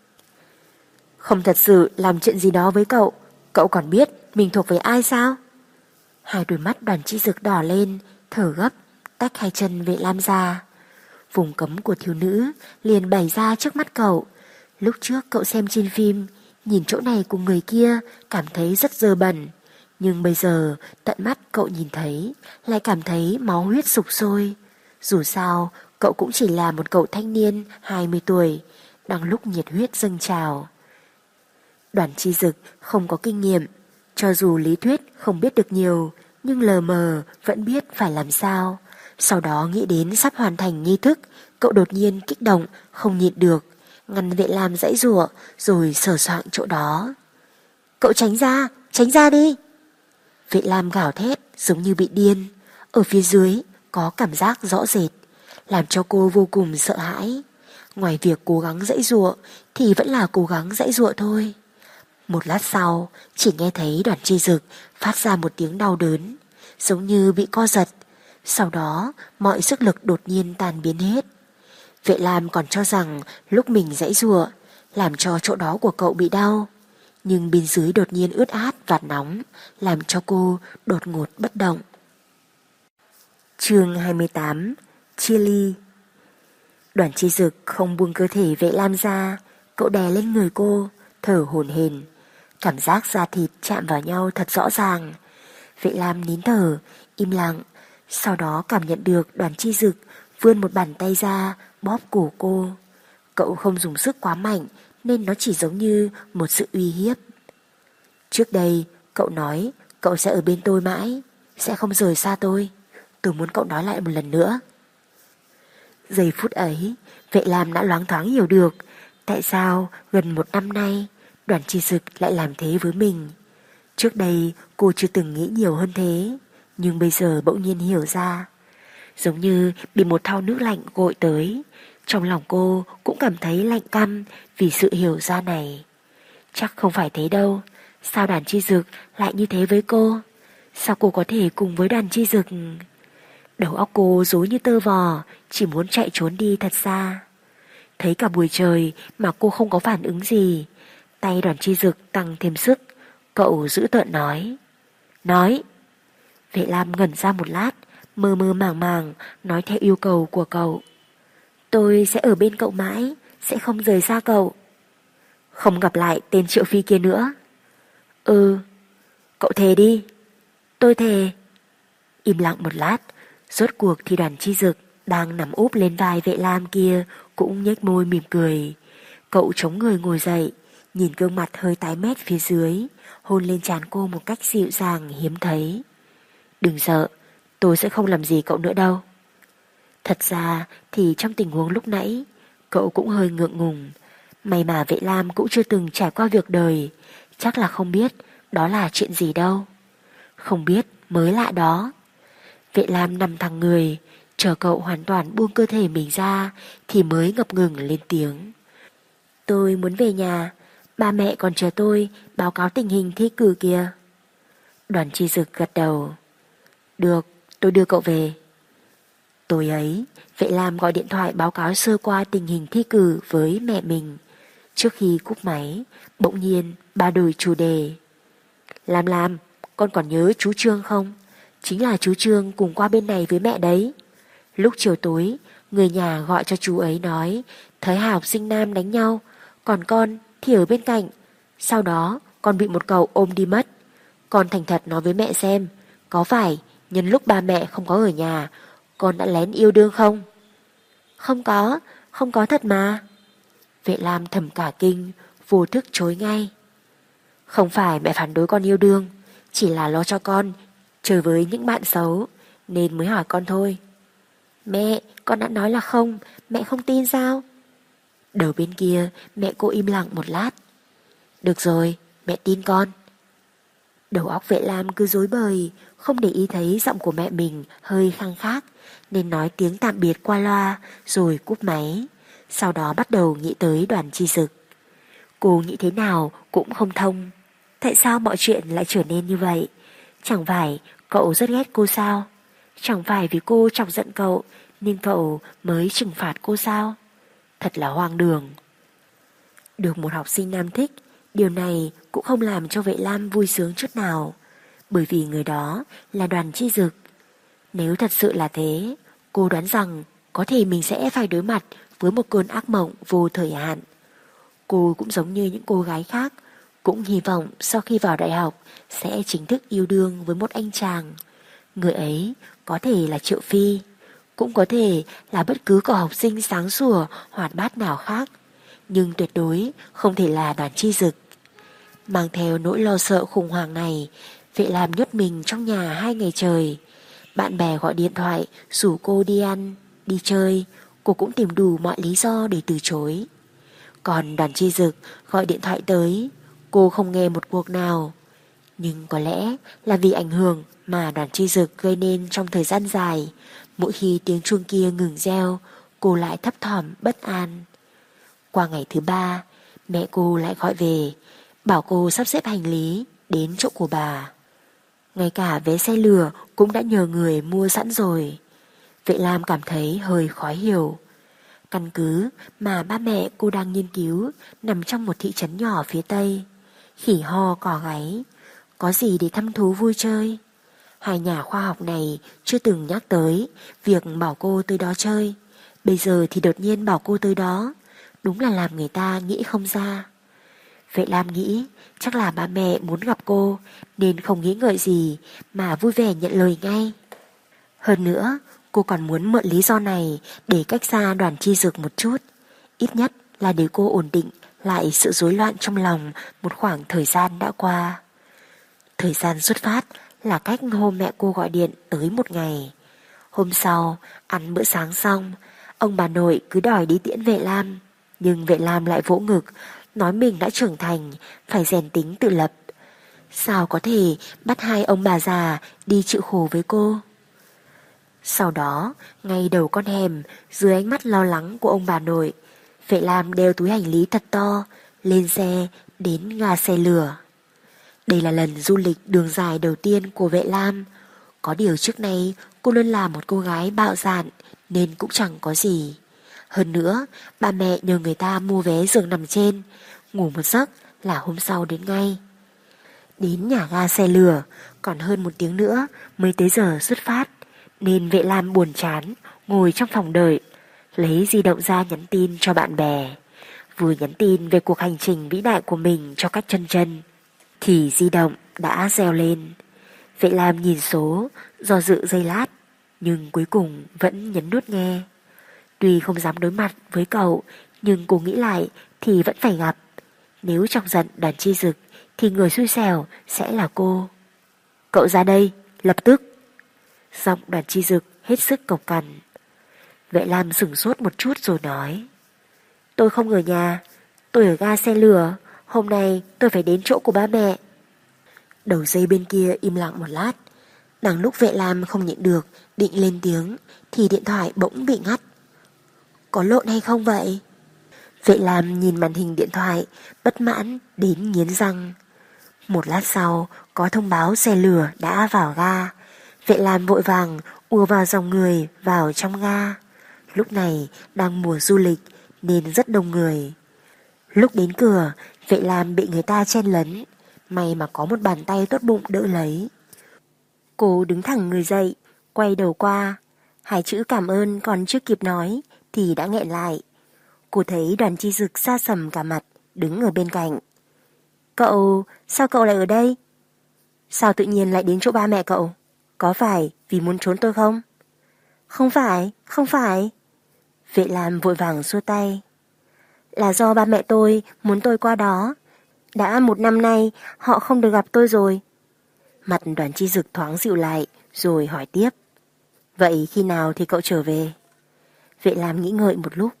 Không thật sự làm chuyện gì đó với cậu, cậu còn biết mình thuộc về ai sao? Hai đôi mắt Đoàn Chi Dực đỏ lên, thở gấp, tách hai chân Vệ Lam ra. Vùng cấm của thiếu nữ liền bày ra trước mắt cậu. Lúc trước cậu xem trên phim, nhìn chỗ này cùng người kia cảm thấy rất dơ bẩn, nhưng bây giờ tận mắt cậu nhìn thấy lại cảm thấy máu huyết sục sôi. Dù sao cậu cũng chỉ là một cậu thanh niên 20 tuổi, đang lúc nhiệt huyết dâng trào. Đoàn Chi Dực không có kinh nghiệm, cho dù lý thuyết không biết được nhiều, nhưng lờ mờ vẫn biết phải làm sao. Sau đó nghĩ đến sắp hoàn thành nghi thức, cậu đột nhiên kích động, không nhịn được, ngăn Vệ Lam giãy giụa rồi sờ soạng chỗ đó. Cậu tránh ra đi. Vệ Lam gào thét giống như bị điên. Ở phía dưới có cảm giác rõ rệt, làm cho cô vô cùng sợ hãi. Ngoài việc cố gắng giãy giụa thì vẫn là cố gắng giãy giụa thôi. Một lát sau, chỉ nghe thấy Đoàn Chi Dực phát ra một tiếng đau đớn, giống như bị co giật. Sau đó, mọi sức lực đột nhiên tan biến hết. Vệ Lam còn cho rằng lúc mình giãy giụa, làm cho chỗ đó của cậu bị đau. Nhưng bên dưới đột nhiên ướt át và nóng, làm cho cô đột ngột bất động. Chương 28. Chia ly. Đoàn Chi Dực không buông cơ thể Vệ Lam ra, cậu đè lên người cô, thở hổn hển. Cảm giác da thịt chạm vào nhau thật rõ ràng. Vệ Lam nín thở, im lặng. Sau đó cảm nhận được Đoàn Chi Dực vươn một bàn tay ra bóp cổ cô. Cậu không dùng sức quá mạnh nên nó chỉ giống như một sự uy hiếp. Trước đây cậu nói cậu sẽ ở bên tôi mãi, sẽ không rời xa tôi. Tôi muốn cậu nói lại một lần nữa. Giây phút ấy, Vệ Lam đã loáng thoáng hiểu được tại sao gần 1 năm nay Đoàn Chi Dực lại làm thế với mình. Trước đây cô chưa từng nghĩ nhiều hơn thế, nhưng bây giờ bỗng nhiên hiểu ra. Giống như bị một thau nước lạnh gội tới, trong lòng cô cũng cảm thấy lạnh căm vì sự hiểu ra này. Chắc không phải thế đâu, sao Đoàn Chi Dực lại như thế với cô? Sao cô có thể cùng với Đoàn Chi Dực? Đầu óc cô rối như tơ vò, chỉ muốn chạy trốn đi thật xa. Thấy cả buổi trời mà cô không có phản ứng gì. Tay Đoàn Chi Dực tăng thêm sức, cậu giữ tợn nói. Nói. Vệ Lam ngẩn ra một lát, mơ mơ màng màng nói theo yêu cầu của cậu. Tôi sẽ ở bên cậu mãi, sẽ không rời xa cậu. Không gặp lại tên Triệu Phi kia nữa. Ừ. Cậu thề đi. Tôi thề. Im lặng một lát, rốt cuộc thì Đoàn Chi Dực đang nằm úp lên vai Vệ Lam kia cũng nhếch môi mỉm cười. Cậu chống người ngồi dậy, nhìn gương mặt hơi tái mét phía dưới, hôn lên trán cô một cách dịu dàng hiếm thấy. Đừng sợ, tôi sẽ không làm gì cậu nữa đâu. Thật ra thì trong tình huống lúc nãy, cậu cũng hơi ngượng ngùng. May mà Vệ Lam cũng chưa từng trải qua việc đời, chắc là không biết đó là chuyện gì đâu. Không biết mới lạ đó. Vệ Lam nằm thẳng người, chờ cậu hoàn toàn buông cơ thể mình ra thì mới ngập ngừng lên tiếng. Tôi muốn về nhà, ba mẹ còn chờ tôi báo cáo tình hình thi cử kìa. Đoàn Chi Dực gật đầu. Được, tôi đưa cậu về. Tối ấy, Vệ Lam gọi điện thoại báo cáo sơ qua tình hình thi cử với mẹ mình. Trước khi cúp máy, bỗng nhiên bà đổi chủ đề. Lam, con còn nhớ chú Trương không? Chính là chú Trương cùng qua bên này với mẹ đấy. Lúc chiều tối, người nhà gọi cho chú ấy nói thấy hai học sinh nam đánh nhau, còn con thì ở bên cạnh. Sau đó con bị một cậu ôm đi mất. Con thành thật nói với mẹ xem, có phải nhân lúc ba mẹ không có ở nhà, con đã lén yêu đương không? Không có thật mà. Vệ Lam thầm cả kinh, vô thức chối ngay. Không phải mẹ phản đối con yêu đương, chỉ là lo cho con chơi với những bạn xấu nên mới hỏi con thôi. Mẹ, con đã nói là không, mẹ không tin sao? Đầu bên kia mẹ cô im lặng một lát. Được rồi, mẹ tin con. Đầu óc Vệ Lam cứ rối bời, không để ý thấy giọng của mẹ mình hơi khăng khác, nên nói tiếng tạm biệt qua loa rồi cúp máy. Sau đó bắt đầu nghĩ tới Đoàn Chi Dực. Cô nghĩ thế nào cũng không thông. Tại sao mọi chuyện lại trở nên như vậy? Chẳng phải cậu rất ghét cô sao? Chẳng phải vì cô chọc giận cậu nên cậu mới trừng phạt cô sao? Thật là hoang đường. Được một học sinh nam thích, điều này cũng không làm cho Vệ Lam vui sướng chút nào, bởi vì người đó là Đoàn Chi Dực. Nếu thật sự là thế, cô đoán rằng có thể mình sẽ phải đối mặt với một cơn ác mộng vô thời hạn. Cô cũng giống như những cô gái khác, cũng hy vọng sau khi vào đại học sẽ chính thức yêu đương với một anh chàng. Người ấy có thể là Triệu Phi, cũng có thể là bất cứ cậu học sinh sáng sủa, hoạt bát nào khác, nhưng tuyệt đối không thể là Đoàn Chi Dực. Mang theo nỗi lo sợ khủng hoảng này, Vệ Lam nhốt mình trong nhà 2 ngày trời. Bạn bè gọi điện thoại rủ cô đi ăn, đi chơi, cô cũng tìm đủ mọi lý do để từ chối. Còn Đoàn Chi Dực gọi điện thoại tới, cô không nghe một cuộc nào. Nhưng có lẽ là vì ảnh hưởng mà Đoàn Chi Dực gây nên trong thời gian dài, mỗi khi tiếng chuông kia ngừng reo, cô lại thấp thỏm bất an. Qua ngày thứ 3, mẹ cô lại gọi về, bảo cô sắp xếp hành lý đến chỗ của bà. Ngay cả vé xe lửa cũng đã nhờ người mua sẵn rồi. Vệ Lam cảm thấy hơi khó hiểu. Căn cứ mà ba mẹ cô đang nghiên cứu nằm trong một thị trấn nhỏ phía Tây, khỉ ho cò gáy, có gì để thăm thú vui chơi. Hai nhà khoa học này chưa từng nhắc tới việc bảo cô tới đó chơi, bây giờ thì đột nhiên bảo cô tới đó, đúng là làm người ta nghĩ không ra. Vệ Lam nghĩ chắc là ba mẹ muốn gặp cô nên không nghĩ ngợi gì mà vui vẻ nhận lời ngay. Hơn nữa, cô còn muốn mượn lý do này để cách xa Đoàn Chi Dực một chút, ít nhất là để cô ổn định lại sự rối loạn trong lòng một khoảng thời gian đã qua. Thời gian xuất phát là cách hôm mẹ cô gọi điện tới 1 ngày. Hôm sau, ăn bữa sáng xong, ông bà nội cứ đòi đi tiễn Vệ Lam, nhưng Vệ Lam lại vỗ ngực, nói mình đã trưởng thành, phải rèn tính tự lập. Sao có thể bắt hai ông bà già đi chịu khổ với cô? Sau đó, ngay đầu con hẻm, dưới ánh mắt lo lắng của ông bà nội, Vệ Lam đeo túi hành lý thật to, lên xe, đến ga xe lửa. Đây là lần du lịch đường dài đầu tiên của Vệ Lam. Có điều trước nay cô luôn là một cô gái bạo dạn nên cũng chẳng có gì. Hơn nữa, ba mẹ nhờ người ta mua vé giường nằm trên, ngủ một giấc là hôm sau đến ngay. Đến nhà ga xe lửa, còn hơn 1 tiếng nữa mới tới giờ xuất phát, nên Vệ Lam buồn chán, ngồi trong phòng đợi, lấy di động ra nhắn tin cho bạn bè. Vừa nhắn tin về cuộc hành trình vĩ đại của mình cho các chân chân, thì di động đã reo lên. Vệ Lam nhìn số, do dự giây lát, nhưng cuối cùng vẫn nhấn nút nghe. Tuy không dám đối mặt với cậu, nhưng cô nghĩ lại thì vẫn phải gặp. Nếu chọc giận Đoàn Chi Dực thì người xui xẻo sẽ là cô. Cậu ra đây, lập tức. Giọng Đoàn Chi Dực hết sức cộc cằn. Vệ Lam sửng sốt một chút rồi nói: Tôi không ở nhà, tôi ở ga xe lửa, hôm nay tôi phải đến chỗ của ba mẹ. Đầu dây bên kia im lặng một lát. Đang lúc Vệ Lam không nhịn được định lên tiếng thì điện thoại bỗng bị ngắt. Có lộn hay không vậy? Vệ Lam nhìn màn hình điện thoại, bất mãn đến nghiến răng. Một lát sau có thông báo xe lửa đã vào ga. Vệ Lam vội vàng ùa vào dòng người vào trong ga. Lúc này đang mùa du lịch nên rất đông người. Lúc đến cửa, Vệ Lam bị người ta chen lấn. may mà có một bàn tay tốt bụng đỡ lấy. Cô đứng thẳng người dậy, quay đầu qua. Hai chữ cảm ơn còn chưa kịp nói thì đã nghẹn lại. Cô thấy Đoàn Chi Dực sa sầm cả mặt, đứng ở bên cạnh. Sao cậu lại ở đây? Sao tự nhiên lại đến chỗ ba mẹ cậu? Có phải vì muốn trốn tôi không? Không phải. Vệ Lam vội vàng xua tay. Là do ba mẹ tôi muốn tôi qua đó. Đã 1 năm nay họ không được gặp tôi rồi. Mặt Đoàn Chi Dực thoáng dịu lại rồi hỏi tiếp. Vậy khi nào thì cậu trở về? Vệ Lam nghĩ ngợi một lúc.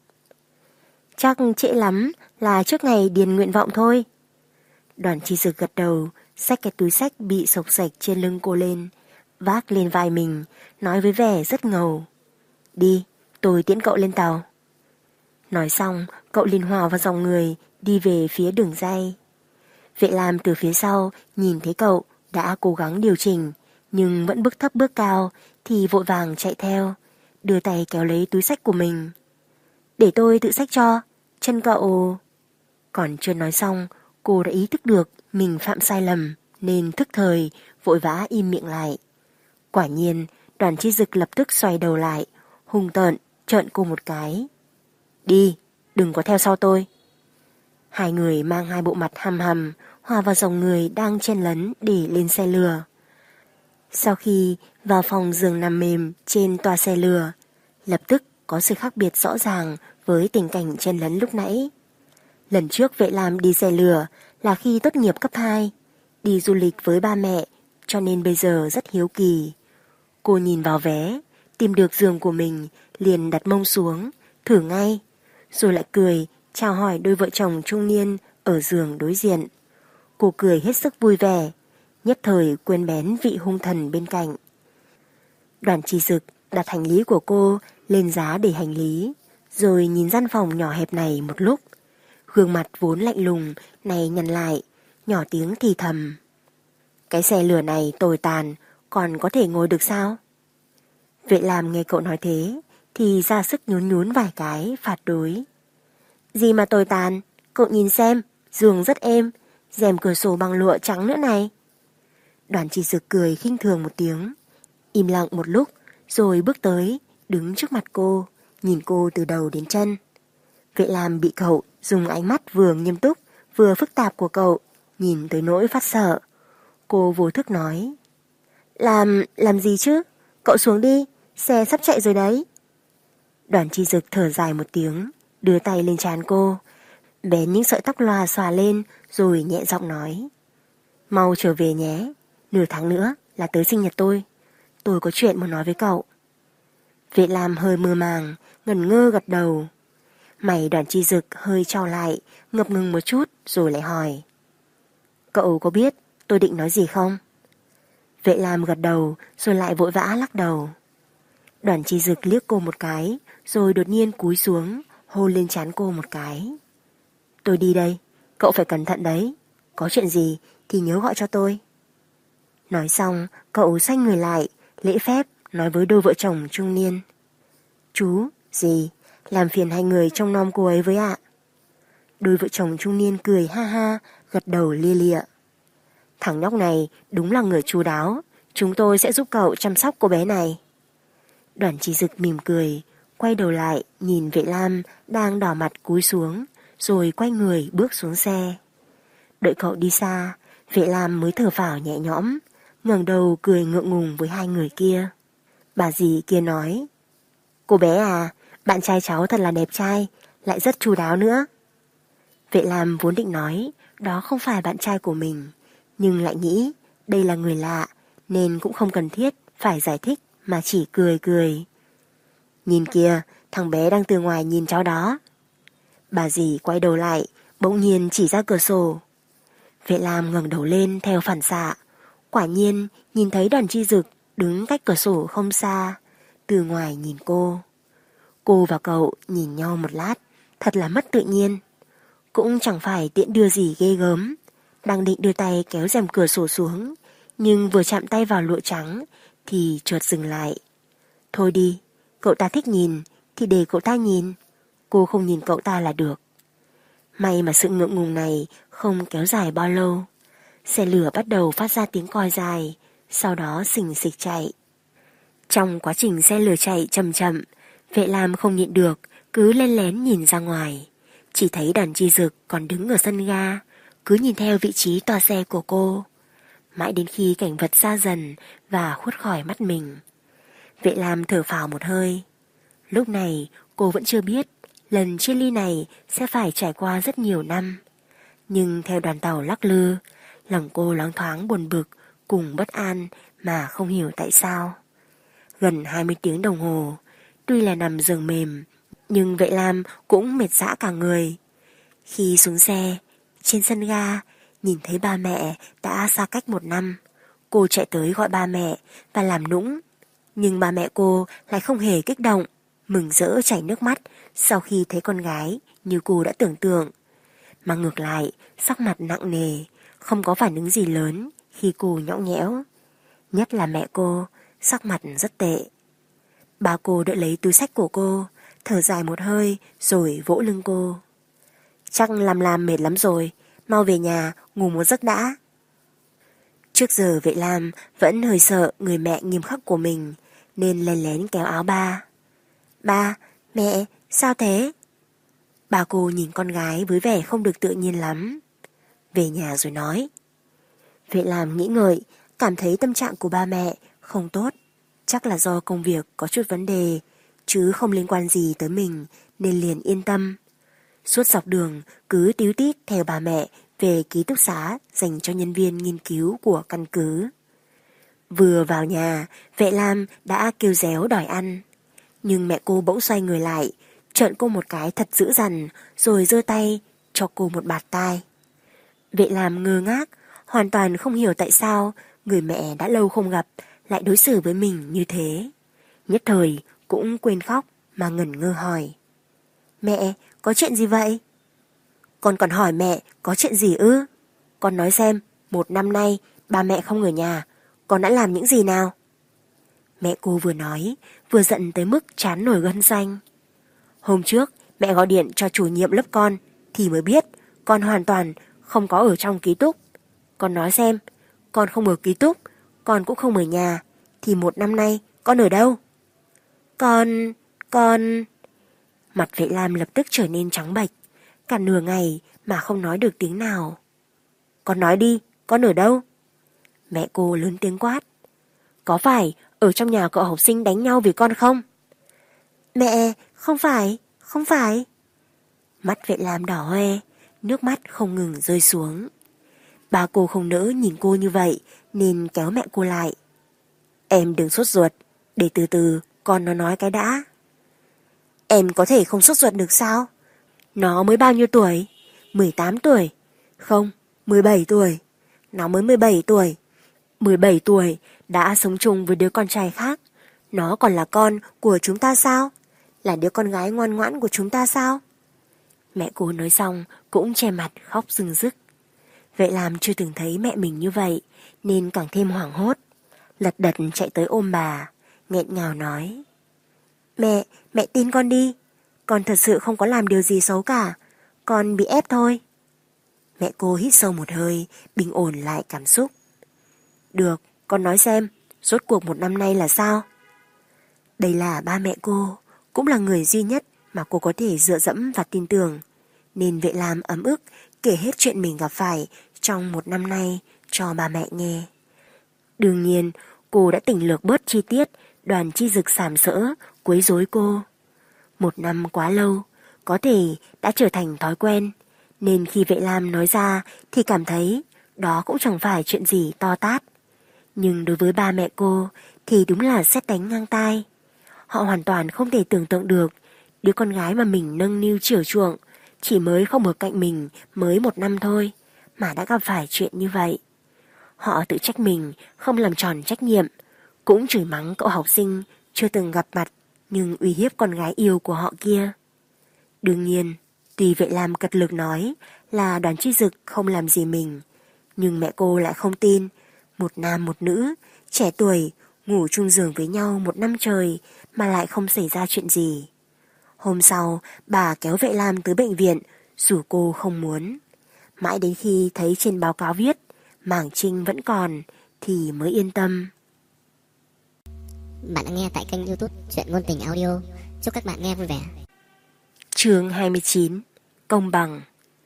Chắc trễ lắm là trước ngày điền nguyện vọng thôi. Đoàn Chi Dực gật đầu, xách cái túi xách bị xộc xệch trên lưng cô lên, vác lên vai mình, nói với vẻ rất ngầu. Đi, tôi tiễn cậu lên tàu. Nói xong, cậu liền hòa vào dòng người, đi về phía đường ray. Vệ Lam từ phía sau nhìn thấy cậu đã cố gắng điều chỉnh, nhưng vẫn bước thấp bước cao, thì vội vàng chạy theo, đưa tay kéo lấy túi xách của mình. Để tôi tự xách cho, chân cậu... Còn chưa nói xong, cô đã ý thức được mình phạm sai lầm, nên thức thời, vội vã im miệng lại. Quả nhiên, Đoàn Chi Dực lập tức xoay đầu lại, hung tợn, trợn cô một cái. Đi, đừng có theo sau tôi. Hai người mang hai bộ mặt hầm hầm, hòa vào dòng người đang chen lấn để lên xe lừa. Sau khi vào phòng giường nằm mềm trên toa xe lừa, lập tức có sự khác biệt rõ ràng với tình cảnh chen lấn lúc nãy. Lần trước Vệ Lam đi xe lừa là khi tốt nghiệp cấp 2, đi du lịch với ba mẹ, cho nên bây giờ rất hiếu kỳ. Cô nhìn vào vé, tìm được giường của mình, liền đặt mông xuống, thử ngay, rồi lại cười, chào hỏi đôi vợ chồng trung niên ở giường đối diện. Cô cười hết sức vui vẻ, nhất thời quên bén vị hung thần bên cạnh. Đoàn Chi Dực đặt hành lý của cô lên giá để hành lý, rồi nhìn gian phòng nhỏ hẹp này một lúc. Gương mặt vốn lạnh lùng này nhăn lại, nhỏ tiếng thì thầm. Cái xe lửa này tồi tàn, còn có thể ngồi được sao? Vệ Lam nghe cậu nói thế thì ra sức nhún nhún vài cái phạt đối. Gì mà tồi tàn, cậu nhìn xem, giường rất êm, rèm cửa sổ bằng lụa trắng nữa này. Đoàn Chi Dực cười khinh thường một tiếng, im lặng một lúc rồi bước tới, đứng trước mặt cô, nhìn cô từ đầu đến chân. Vệ Lam bị cậu dùng ánh mắt vừa nghiêm túc vừa phức tạp của cậu nhìn tới nỗi phát sợ. Cô vô thức nói. Làm gì chứ? Cậu xuống đi, xe sắp chạy rồi đấy. Đoàn Chi Dực thở dài một tiếng, đưa tay lên trán cô, bén những sợi tóc lòa xòa lên rồi nhẹ giọng nói. Mau trở về nhé, nửa tháng nữa là tới sinh nhật tôi có chuyện muốn nói với cậu. Vệ Lam hơi mơ màng, ngẩn ngơ gật đầu. Mày Đoàn Chi Dực hơi trao lại, ngập ngừng một chút rồi lại hỏi. Cậu có biết tôi định nói gì không? Vệ Lam gật đầu rồi lại vội vã lắc đầu. Đoàn Chi Dực liếc cô một cái rồi đột nhiên cúi xuống, hôn lên trán cô một cái. Tôi đi đây, cậu phải cẩn thận đấy, có chuyện gì thì nhớ gọi cho tôi. Nói xong, cậu xoay người lại, lễ phép nói với đôi vợ chồng trung niên. Chú, dì, làm phiền hai người trông nom cô ấy với ạ. Đôi vợ chồng trung niên cười ha ha, gật đầu lia lịa. Thằng nhóc này đúng là người chu đáo, chúng tôi sẽ giúp cậu chăm sóc cô bé này. Đoàn Chi Dực mỉm cười, quay đầu lại nhìn Vệ Lam đang đỏ mặt cúi xuống, rồi quay người bước xuống xe. Đợi cậu đi xa, Vệ Lam mới thở phào nhẹ nhõm, ngẩng đầu cười ngượng ngùng với hai người kia. Bà dì kia nói. Cô bé à, bạn trai cháu thật là đẹp trai, lại rất chu đáo nữa. Vệ Lam vốn định nói đó không phải bạn trai của mình, nhưng lại nghĩ đây là người lạ nên cũng không cần thiết phải giải thích mà chỉ cười cười. Nhìn kìa, thằng bé đang từ ngoài nhìn cháu đó. Bà dì quay đầu lại, bỗng nhiên chỉ ra cửa sổ. Vệ Lam ngẩng đầu lên theo phản xạ, quả nhiên nhìn thấy Đoàn Chi Dực đứng cách cửa sổ không xa, từ ngoài nhìn cô. Cô và cậu nhìn nhau một lát, thật là mất tự nhiên. Cũng chẳng phải tiện đưa gì ghê gớm, đang định đưa tay kéo rèm cửa sổ xuống, nhưng vừa chạm tay vào lụa trắng thì chợt dừng lại. Thôi đi, cậu ta thích nhìn thì để cậu ta nhìn, cô không nhìn cậu ta là được. May mà sự ngượng ngùng này không kéo dài bao lâu. xe lửa bắt đầu phát ra tiếng còi dài, sau đó xình xịch chạy. Trong quá trình xe lửa chạy chậm chậm, Vệ Lam không nhịn được, cứ lén lén nhìn ra ngoài. Chỉ thấy Đoàn Chi Dực còn đứng ở sân ga, cứ nhìn theo vị trí toa xe của cô. Mãi đến khi cảnh vật xa dần và khuất khỏi mắt mình, Vệ Lam thở phào một hơi. Lúc này cô vẫn chưa biết lần chia ly này sẽ phải trải qua rất nhiều năm. Nhưng theo đoàn tàu lắc lư, lòng cô loáng thoáng buồn bực cùng bất an mà không hiểu tại sao. Gần 20 tiếng đồng hồ, tuy là nằm giường mềm, nhưng Vệ Lam cũng mệt rã cả người. Khi xuống xe, trên sân ga, nhìn thấy ba mẹ đã xa cách 1 năm. Cô chạy tới gọi ba mẹ và làm nũng. Nhưng ba mẹ cô lại không hề kích động, mừng rỡ chảy nước mắt sau khi thấy con gái như cô đã tưởng tượng. Mà ngược lại, sắc mặt nặng nề, không có phản ứng gì lớn khi cô nhõng nhẽo. Nhất là mẹ cô, sắc mặt rất tệ. Bà cô đỡ lấy túi xách của cô, thở dài một hơi rồi vỗ lưng cô. Chắc làm mệt lắm rồi, mau về nhà ngủ một giấc đã. Trước giờ Vệ Lam vẫn hơi sợ người mẹ nghiêm khắc của mình, nên lén lén kéo áo ba. Ba, mẹ, sao thế? Bà cô nhìn con gái với vẻ không được tự nhiên lắm. Về nhà rồi nói. Vệ Lam nghĩ ngợi, cảm thấy tâm trạng của ba mẹ không tốt. Chắc là do công việc có chút vấn đề, chứ không liên quan gì tới mình, nên liền yên tâm. Suốt dọc đường cứ tíu tít theo bà mẹ về ký túc xá dành cho nhân viên nghiên cứu của căn cứ. Vừa vào nhà, Vệ Lam đã kêu réo đòi ăn. Nhưng mẹ cô bỗng xoay người lại, trợn cô một cái thật dữ dằn, rồi giơ tay cho cô một bạt tai. Vệ Lam ngơ ngác, hoàn toàn không hiểu tại sao người mẹ đã lâu không gặp lại đối xử với mình như thế. Nhất thời cũng quên khóc mà ngẩn ngơ hỏi. Mẹ, có chuyện gì vậy? Con còn hỏi mẹ có chuyện gì ư? Con nói xem, 1 năm nay ba mẹ không ở nhà, con đã làm những gì nào? Mẹ cô vừa nói, vừa giận tới mức trán nổi gân xanh. Hôm trước, mẹ gọi điện cho chủ nhiệm lớp con, thì mới biết con hoàn toàn không có ở trong ký túc. Con nói xem, con không ở ký túc, con cũng không ở nhà, thì 1 năm nay con ở đâu? Con... Mặt Vệ Lam lập tức trở nên trắng bệch, cả nửa ngày mà không nói được tiếng nào. Con nói đi, con ở đâu? Mẹ cô lớn tiếng quát. Có phải ở trong nhà cậu học sinh đánh nhau vì con không? Mẹ, không phải. Mắt Vệ Lam đỏ hoe, nước mắt không ngừng rơi xuống. Bà cô không nỡ nhìn cô như vậy nên kéo mẹ cô lại. Em đừng sốt ruột, để từ từ con nó nói cái đã. Em có thể không sốt ruột được sao? Nó mới bao nhiêu tuổi? 18 tuổi. Không, 17 tuổi. Nó mới 17 tuổi. 17 tuổi đã sống chung với đứa con trai khác. Nó còn là con của chúng ta sao? Là đứa con gái ngoan ngoãn của chúng ta sao? Mẹ cô nói xong cũng che mặt khóc rưng rức. Vệ Lam chưa từng thấy mẹ mình như vậy nên càng thêm hoảng hốt. Lật đật chạy tới ôm bà, nghẹn ngào nói. Mẹ tin con đi. Con thật sự không có làm điều gì xấu cả. Con bị ép thôi. Mẹ cô hít sâu một hơi, bình ổn lại cảm xúc. Được, con nói xem, rốt cuộc 1 năm nay là sao? Đây là ba mẹ cô, cũng là người duy nhất mà cô có thể dựa dẫm và tin tưởng. Nên Vệ Lam ấm ức kể hết chuyện mình gặp phải trong 1 năm nay cho ba mẹ nghe. Đương nhiên, cô đã tỉnh lược bớt chi tiết Đoàn Chi Dực sàm sỡ, quấy rối cô. 1 năm quá lâu, có thể đã trở thành thói quen, nên khi Vệ Lam nói ra thì cảm thấy đó cũng chẳng phải chuyện gì to tát. Nhưng đối với ba mẹ cô thì đúng là sét đánh ngang tai. Họ hoàn toàn không thể tưởng tượng được đứa con gái mà mình nâng niu chiều chuộng chỉ mới không ở cạnh mình mới 1 năm thôi mà đã gặp phải chuyện như vậy. Họ tự trách mình không làm tròn trách nhiệm, cũng chửi mắng cậu học sinh chưa từng gặp mặt nhưng uy hiếp con gái yêu của họ kia. Đương nhiên, tuy Vệ Lam cật lực nói là Đoàn Chi Dực không làm gì mình, nhưng mẹ cô lại không tin. 1 nam 1 nữ, trẻ tuổi, ngủ chung giường với nhau 1 năm trời mà lại không xảy ra chuyện gì. Hôm sau, bà kéo Vệ Lam tới bệnh viện, dù cô không muốn. Mãi đến khi thấy trên báo cáo viết mảng trinh vẫn còn thì mới yên tâm. Bạn đang nghe tại kênh YouTube Truyện Ngôn Tình Audio. Chúc các bạn nghe vui vẻ. Chương 29. Công bằng.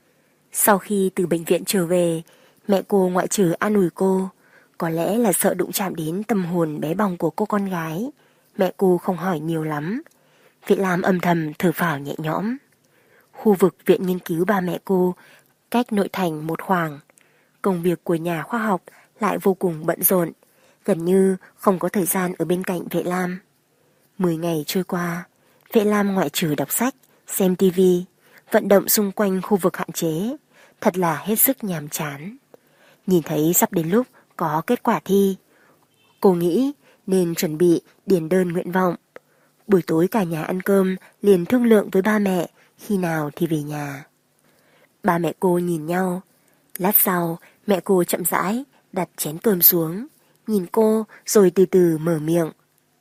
Sau khi từ bệnh viện trở về, mẹ cô ngoại trừ an ủi cô, có lẽ là sợ đụng chạm đến tâm hồn bé bỏng của cô con gái, mẹ cô không hỏi nhiều lắm. Vệ Lam âm thầm thở phào nhẹ nhõm. Khu vực viện nghiên cứu ba mẹ cô cách nội thành một khoảng. Công việc của nhà khoa học lại vô cùng bận rộn, gần như không có thời gian ở bên cạnh Vệ Lam. 10 ngày trôi qua, Vệ Lam ngoại trừ đọc sách, xem tivi, vận động xung quanh khu vực hạn chế, thật là hết sức nhàm chán. Nhìn thấy sắp đến lúc có kết quả thi, cô nghĩ nên chuẩn bị điền đơn nguyện vọng. Buổi tối cả nhà ăn cơm liền thương lượng với ba mẹ khi nào thì về nhà. Ba mẹ cô nhìn nhau. Lát sau, mẹ cô chậm rãi đặt chén cơm xuống, nhìn cô rồi từ từ mở miệng.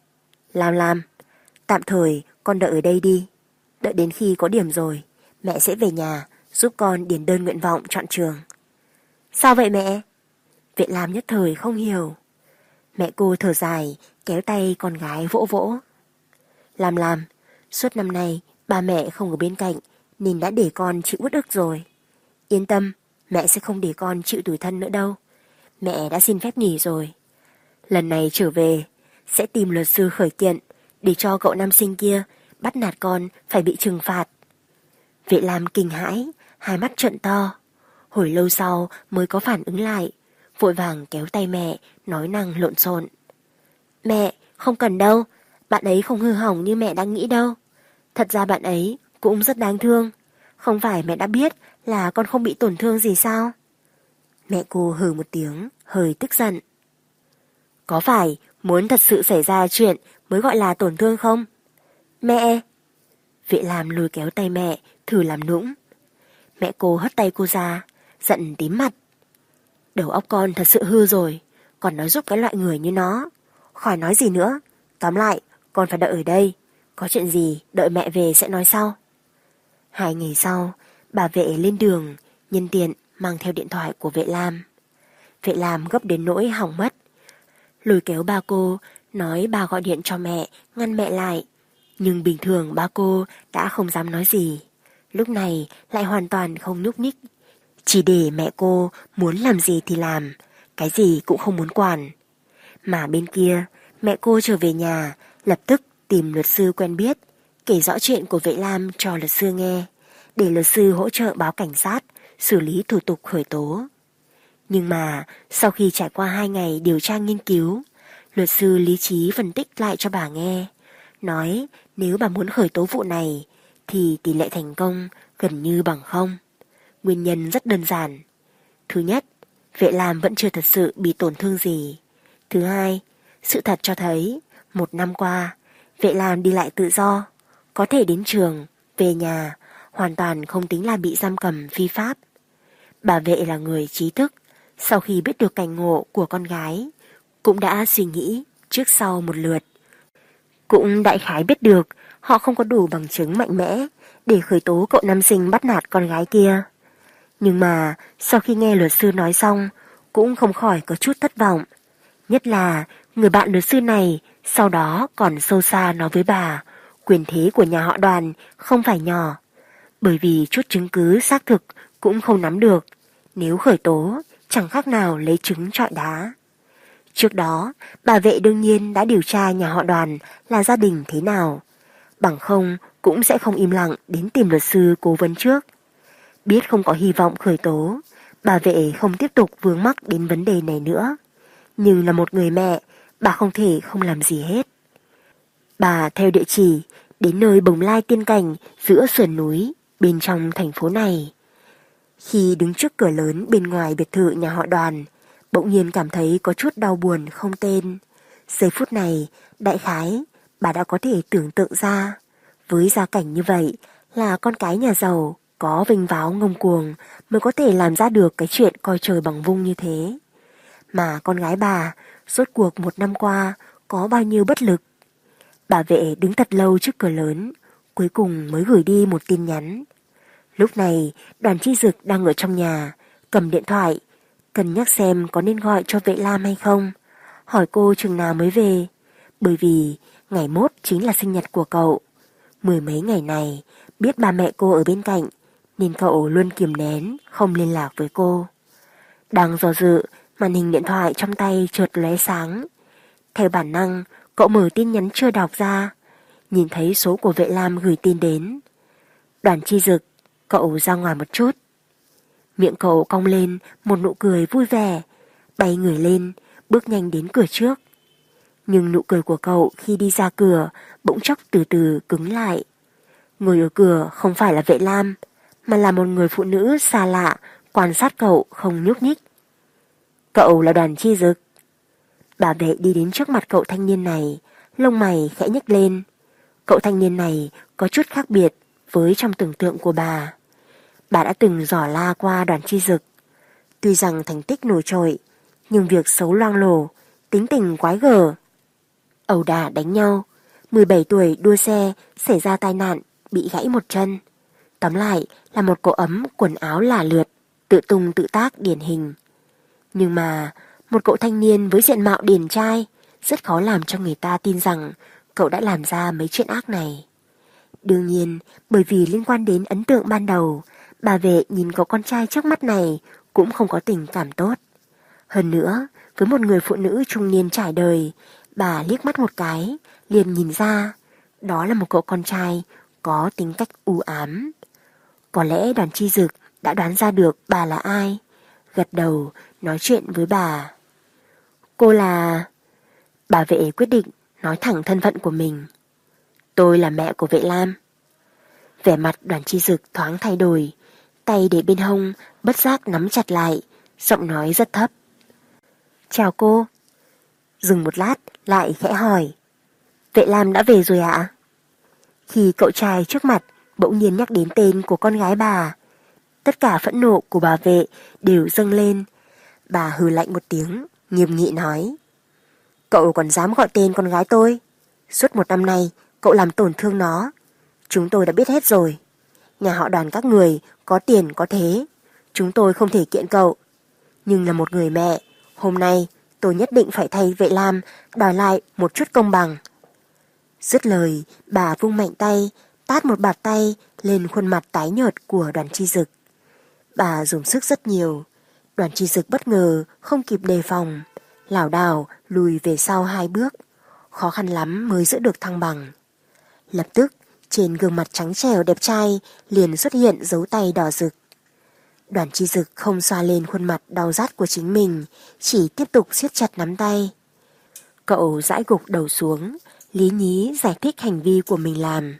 Lam, tạm thời con đợi ở đây đi. Đợi đến khi có điểm rồi, mẹ sẽ về nhà giúp con điền đơn nguyện vọng chọn trường. Sao vậy mẹ? Vệ Lam nhất thời không hiểu. Mẹ cô thở dài, kéo tay con gái vỗ vỗ. Lam, suốt năm nay ba mẹ không ở bên cạnh nên đã để con chịu uất ức rồi. Yên tâm, mẹ sẽ không để con chịu tủi thân nữa đâu. Mẹ đã xin phép nghỉ rồi. Lần này trở về sẽ tìm luật sư khởi kiện để cho cậu nam sinh kia bắt nạt con phải bị trừng phạt. Vệ Lam kinh hãi, hai mắt trợn to. Hồi lâu sau mới có phản ứng lại, vội vàng kéo tay mẹ, nói năng lộn xộn. Mẹ, không cần đâu, bạn ấy không hư hỏng như mẹ đang nghĩ đâu. Thật ra bạn ấy cũng rất đáng thương. Không phải mẹ đã biết là con không bị tổn thương gì sao? Mẹ cô hừ một tiếng, hơi tức giận. Có phải muốn thật sự xảy ra chuyện mới gọi là tổn thương không? Mẹ! Vệ Lam lôi kéo tay mẹ, thử làm nũng. Mẹ cô hất tay cô ra, giận tím mặt. Đầu óc con thật sự hư rồi, còn nói giúp cái loại người như nó. Khỏi nói gì nữa, tóm lại, con phải đợi ở đây. Có chuyện gì đợi mẹ về sẽ nói sau. 2 ngày sau, bà Vệ lên đường, nhân tiện mang theo điện thoại của Vệ Lam. Vệ Lam gấp đến nỗi hỏng mất. Lôi kéo ba cô, nói bà gọi điện cho mẹ, ngăn mẹ lại. Nhưng bình thường ba cô đã không dám nói gì. Lúc này lại hoàn toàn không nhúc nhích. Chỉ để mẹ cô muốn làm gì thì làm, cái gì cũng không muốn quản. Mà bên kia, mẹ cô trở về nhà, lập tức tìm luật sư quen biết, kể rõ chuyện của Vệ Lam cho luật sư nghe, để luật sư hỗ trợ báo cảnh sát, xử lý thủ tục khởi tố. Nhưng mà, sau khi trải qua 2 ngày điều tra nghiên cứu, luật sư lý trí phân tích lại cho bà nghe, nói nếu bà muốn khởi tố vụ này, thì tỷ lệ thành công gần như bằng không. Nguyên nhân rất đơn giản. Thứ nhất, Vệ Lam vẫn chưa thật sự bị tổn thương gì. Thứ hai, sự thật cho thấy, 1 năm qua, Vệ Lam đi lại tự do, có thể đến trường, về nhà, hoàn toàn không tính là bị giam cầm phi pháp. Bà Vệ là người trí thức, sau khi biết được cảnh ngộ của con gái, cũng đã suy nghĩ trước sau một lượt. Cũng đại khái biết được họ không có đủ bằng chứng mạnh mẽ để khởi tố cậu nam sinh bắt nạt con gái kia. Nhưng mà sau khi nghe luật sư nói xong, cũng không khỏi có chút thất vọng. Nhất là người bạn luật sư này sau đó còn sâu xa nói với bà, quyền thế của nhà họ Đoàn không phải nhỏ. Bởi vì chút chứng cứ xác thực cũng không nắm được, nếu khởi tố chẳng khác nào lấy trứng trọi đá. Trước đó, bà Vệ đương nhiên đã điều tra nhà họ Đoàn là gia đình thế nào. Bằng không cũng sẽ không im lặng đến tìm luật sư cố vấn trước. Biết không có hy vọng khởi tố, bà Vệ không tiếp tục vướng mắc đến vấn đề này nữa. Nhưng là một người mẹ, bà không thể không làm gì hết. Bà theo địa chỉ đến nơi bồng lai tiên cảnh giữa sườn núi bên trong thành phố này. Khi đứng trước cửa lớn bên ngoài biệt thự nhà họ Đoàn, bỗng nhiên cảm thấy có chút đau buồn không tên. Giây phút này, đại khái, bà đã có thể tưởng tượng ra, với gia cảnh như vậy là con cái nhà giàu, có vinh váo ngông cuồng mới có thể làm ra được cái chuyện coi trời bằng vung như thế. Mà con gái bà, rốt cuộc 1 năm qua, có bao nhiêu bất lực. Bà Vệ đứng thật lâu trước cửa lớn, cuối cùng mới gửi đi một tin nhắn. Lúc này, Đoàn Chi Dực đang ở trong nhà, cầm điện thoại, Cân nhắc xem có nên gọi cho Vệ Lam hay không, hỏi cô chừng nào mới về, bởi vì ngày mốt chính là sinh nhật của cậu. Mười mấy ngày này, biết ba mẹ cô ở bên cạnh, nên cậu luôn kiềm nén, không liên lạc với cô. Đang do dự, màn hình điện thoại trong tay chợt lóe sáng. Theo bản năng, cậu mở tin nhắn chưa đọc ra, nhìn thấy số của Vệ Lam gửi tin đến. Đoàn Chi Dực, cậu ra ngoài một chút. Miệng cậu cong lên một nụ cười vui vẻ, bay người lên, bước nhanh đến cửa trước. Nhưng nụ cười của cậu khi đi ra cửa bỗng chốc từ từ cứng lại. Người ở cửa không phải là Vệ Lam, mà là một người phụ nữ xa lạ quan sát cậu không nhúc nhích. Cậu là Đoàn Chi Dực. Bà vệ đi đến trước mặt cậu thanh niên này, lông mày khẽ nhếch lên. Cậu thanh niên này có chút khác biệt với trong tưởng tượng của bà. Bà đã từng dò la qua Đoàn Chi Dực. Tuy rằng thành tích nổi trội, nhưng việc xấu loang lổ, tính tình quái gở. Ẩu đả đánh nhau, 17 tuổi đua xe xảy ra tai nạn, bị gãy một chân. Tóm lại là một cậu ấm quần áo lả lượt, tự tung tự tác điển hình. Nhưng mà một cậu thanh niên với diện mạo điển trai rất khó làm cho người ta tin rằng cậu đã làm ra mấy chuyện ác này. Đương nhiên, bởi vì liên quan đến ấn tượng ban đầu, bà vệ nhìn cậu con trai trước mắt này cũng không có tình cảm tốt. Hơn nữa, với một người phụ nữ trung niên trải đời, bà liếc mắt một cái, liền nhìn ra, đó là một cậu con trai có tính cách u ám. Có lẽ Đoàn Chi Dực đã đoán ra được bà là ai, gật đầu nói chuyện với bà. Cô là... Bà vệ quyết định nói thẳng thân phận của mình. Tôi là mẹ của Vệ Lam. Vẻ mặt Đoàn Chi Dực thoáng thay đổi, tay để bên hông bất giác nắm chặt lại, giọng nói rất thấp. Chào cô. Dừng một lát lại khẽ hỏi. Vệ Lam đã về rồi ạ? Khi cậu trai trước mặt bỗng nhiên nhắc đến tên của con gái bà, tất cả phẫn nộ của bà vệ đều dâng lên. Bà hừ lạnh một tiếng, nghiêm nghị nói. Cậu còn dám gọi tên con gái tôi? Suốt một năm nay cậu làm tổn thương nó. Chúng tôi đã biết hết rồi. Nhà họ Đoàn các người có tiền có thế, chúng tôi không thể kiện cậu. Nhưng là một người mẹ, hôm nay tôi nhất định phải thay Vệ Lam đòi lại một chút công bằng. Dứt lời, bà vung mạnh tay, tát một bạt tay lên khuôn mặt tái nhợt của Đoàn Chi Dực. Bà dùng sức rất nhiều. Đoàn Chi Dực bất ngờ không kịp đề phòng, lảo đảo lùi về sau 2 bước, khó khăn lắm mới giữ được thăng bằng. Lập tức, trên gương mặt trắng trẻo đẹp trai liền xuất hiện dấu tay đỏ rực. Đoàn Chi Dực không xoa lên khuôn mặt đau rát của chính mình, chỉ tiếp tục siết chặt nắm tay. Cậu dãi gục đầu xuống, lý nhí giải thích hành vi của mình làm.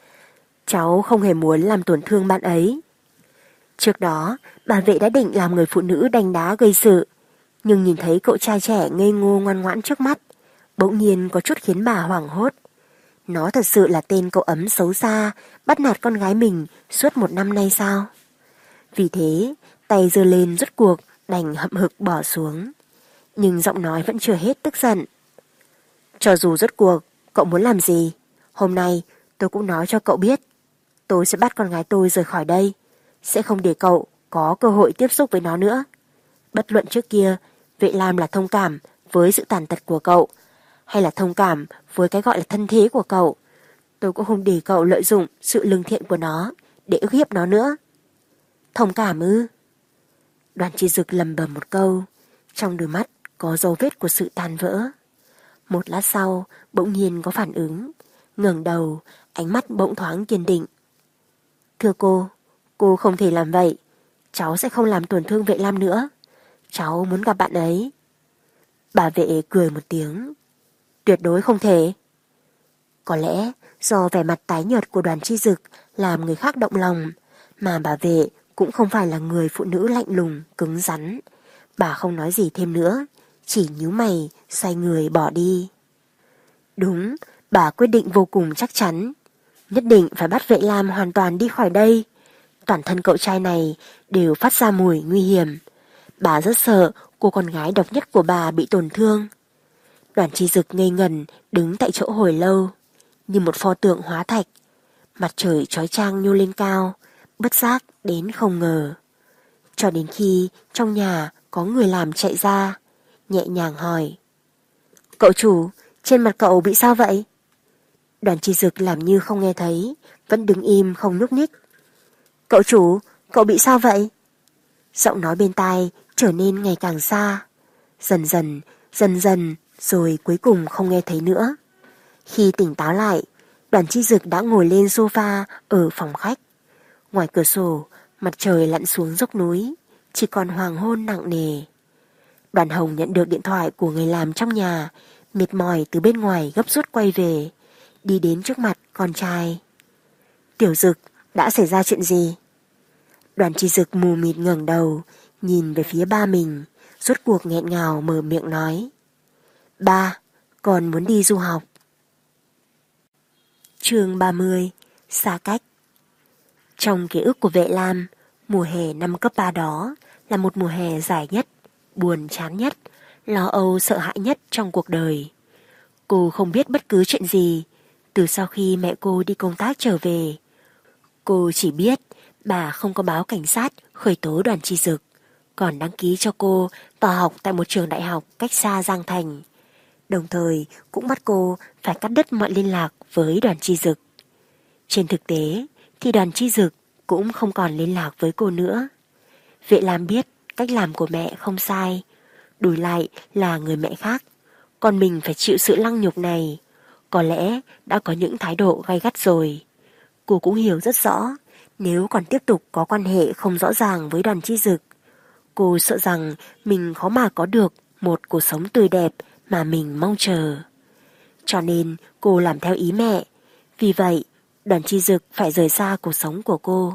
Cháu không hề muốn làm tổn thương bạn ấy. Trước đó, bà vệ đã định làm người phụ nữ đánh đá gây sự, nhưng nhìn thấy cậu trai trẻ ngây ngô ngoan ngoãn trước mắt, bỗng nhiên có chút khiến bà hoảng hốt. Nó thật sự là tên cậu ấm xấu xa, bắt nạt con gái mình suốt 1 năm nay sao? Vì thế, tay giơ lên rốt cuộc đành hậm hực bỏ xuống. Nhưng giọng nói vẫn chưa hết tức giận. Cho dù rốt cuộc, cậu muốn làm gì? Hôm nay tôi cũng nói cho cậu biết. Tôi sẽ bắt con gái tôi rời khỏi đây. Sẽ không để cậu có cơ hội tiếp xúc với nó nữa. Bất luận trước kia, Vệ Lam là thông cảm với sự tàn tật của cậu, hay là thông cảm với cái gọi là thân thế của cậu, tôi cũng không để cậu lợi dụng sự lương thiện của nó để ức hiếp nó nữa. Thông cảm ư? Đoàn Chi Dực lầm bầm một câu, trong đôi mắt có dấu vết của sự tan vỡ. Một lát sau, bỗng nhiên có phản ứng, ngẩng đầu, ánh mắt bỗng thoáng kiên định. Thưa cô không thể làm vậy. Cháu sẽ không làm tổn thương Vệ Lam nữa. Cháu muốn gặp bạn ấy. Bà vệ cười một tiếng. Tuyệt đối không thể. Có lẽ do vẻ mặt tái nhợt của Đoàn Chi Dực làm người khác động lòng, mà bà vệ cũng không phải là người phụ nữ lạnh lùng, cứng rắn. Bà không nói gì thêm nữa, chỉ nhíu mày, xoay người bỏ đi. Đúng, bà quyết định vô cùng chắc chắn. Nhất định phải bắt Vệ Lam hoàn toàn đi khỏi đây. Toàn thân cậu trai này đều phát ra mùi nguy hiểm. Bà rất sợ cô con gái độc nhất của bà bị tổn thương. Đoàn Chi Dực ngây ngẩn đứng tại chỗ hồi lâu, như một pho tượng hóa thạch. Mặt trời chói chang nhô lên cao, bất giác đến không ngờ. Cho đến khi trong nhà có người làm chạy ra, nhẹ nhàng hỏi: Cậu chủ, trên mặt cậu bị sao vậy? Đoàn Chi Dực làm như không nghe thấy, vẫn đứng im không nhúc nhích. Cậu chủ, cậu bị sao vậy? Giọng nói bên tai trở nên ngày càng xa, dần dần, rồi cuối cùng không nghe thấy nữa. Khi tỉnh táo lại, Đoàn Chi Dực đã ngồi lên sofa ở phòng khách. Ngoài cửa sổ, mặt trời lặn xuống dốc núi, chỉ còn hoàng hôn nặng nề. Đoàn Hồng nhận được điện thoại của người làm trong nhà, mệt mỏi từ bên ngoài gấp rút quay về, đi đến trước mặt con trai. Tiểu Dực, đã xảy ra chuyện gì? Đoàn Chi Dực mù mịt ngẩng đầu, nhìn về phía ba mình, rốt cuộc nghẹn ngào mở miệng nói: Ba, con muốn đi du học. Chương 30: Xa cách. Trong ký ức của Vệ Lam, mùa hè năm cấp 3 đó là một mùa hè dài nhất, buồn chán nhất, lo âu sợ hãi nhất trong cuộc đời. Cô không biết bất cứ chuyện gì từ sau khi mẹ cô đi công tác trở về. Cô chỉ biết bà không có báo cảnh sát khởi tố Đoàn Chi Dực, còn đăng ký cho cô vào học tại một trường đại học cách xa Giang Thành. Đồng thời cũng bắt cô phải cắt đứt mọi liên lạc với Đoàn Chi Dực. Trên thực tế thì Đoàn Chi Dực cũng không còn liên lạc với cô nữa. Vệ Lam biết cách làm của mẹ không sai, đổi lại là người mẹ khác, còn mình phải chịu sự lăng nhục này. Có lẽ đã có những thái độ gay gắt rồi. Cô cũng hiểu rất rõ, nếu còn tiếp tục có quan hệ không rõ ràng với Đoàn Chi Dực, cô sợ rằng mình khó mà có được một cuộc sống tươi đẹp mà mình mong chờ. Cho nên cô làm theo ý mẹ. Vì vậy Đoàn Chi Dực phải rời xa cuộc sống của cô.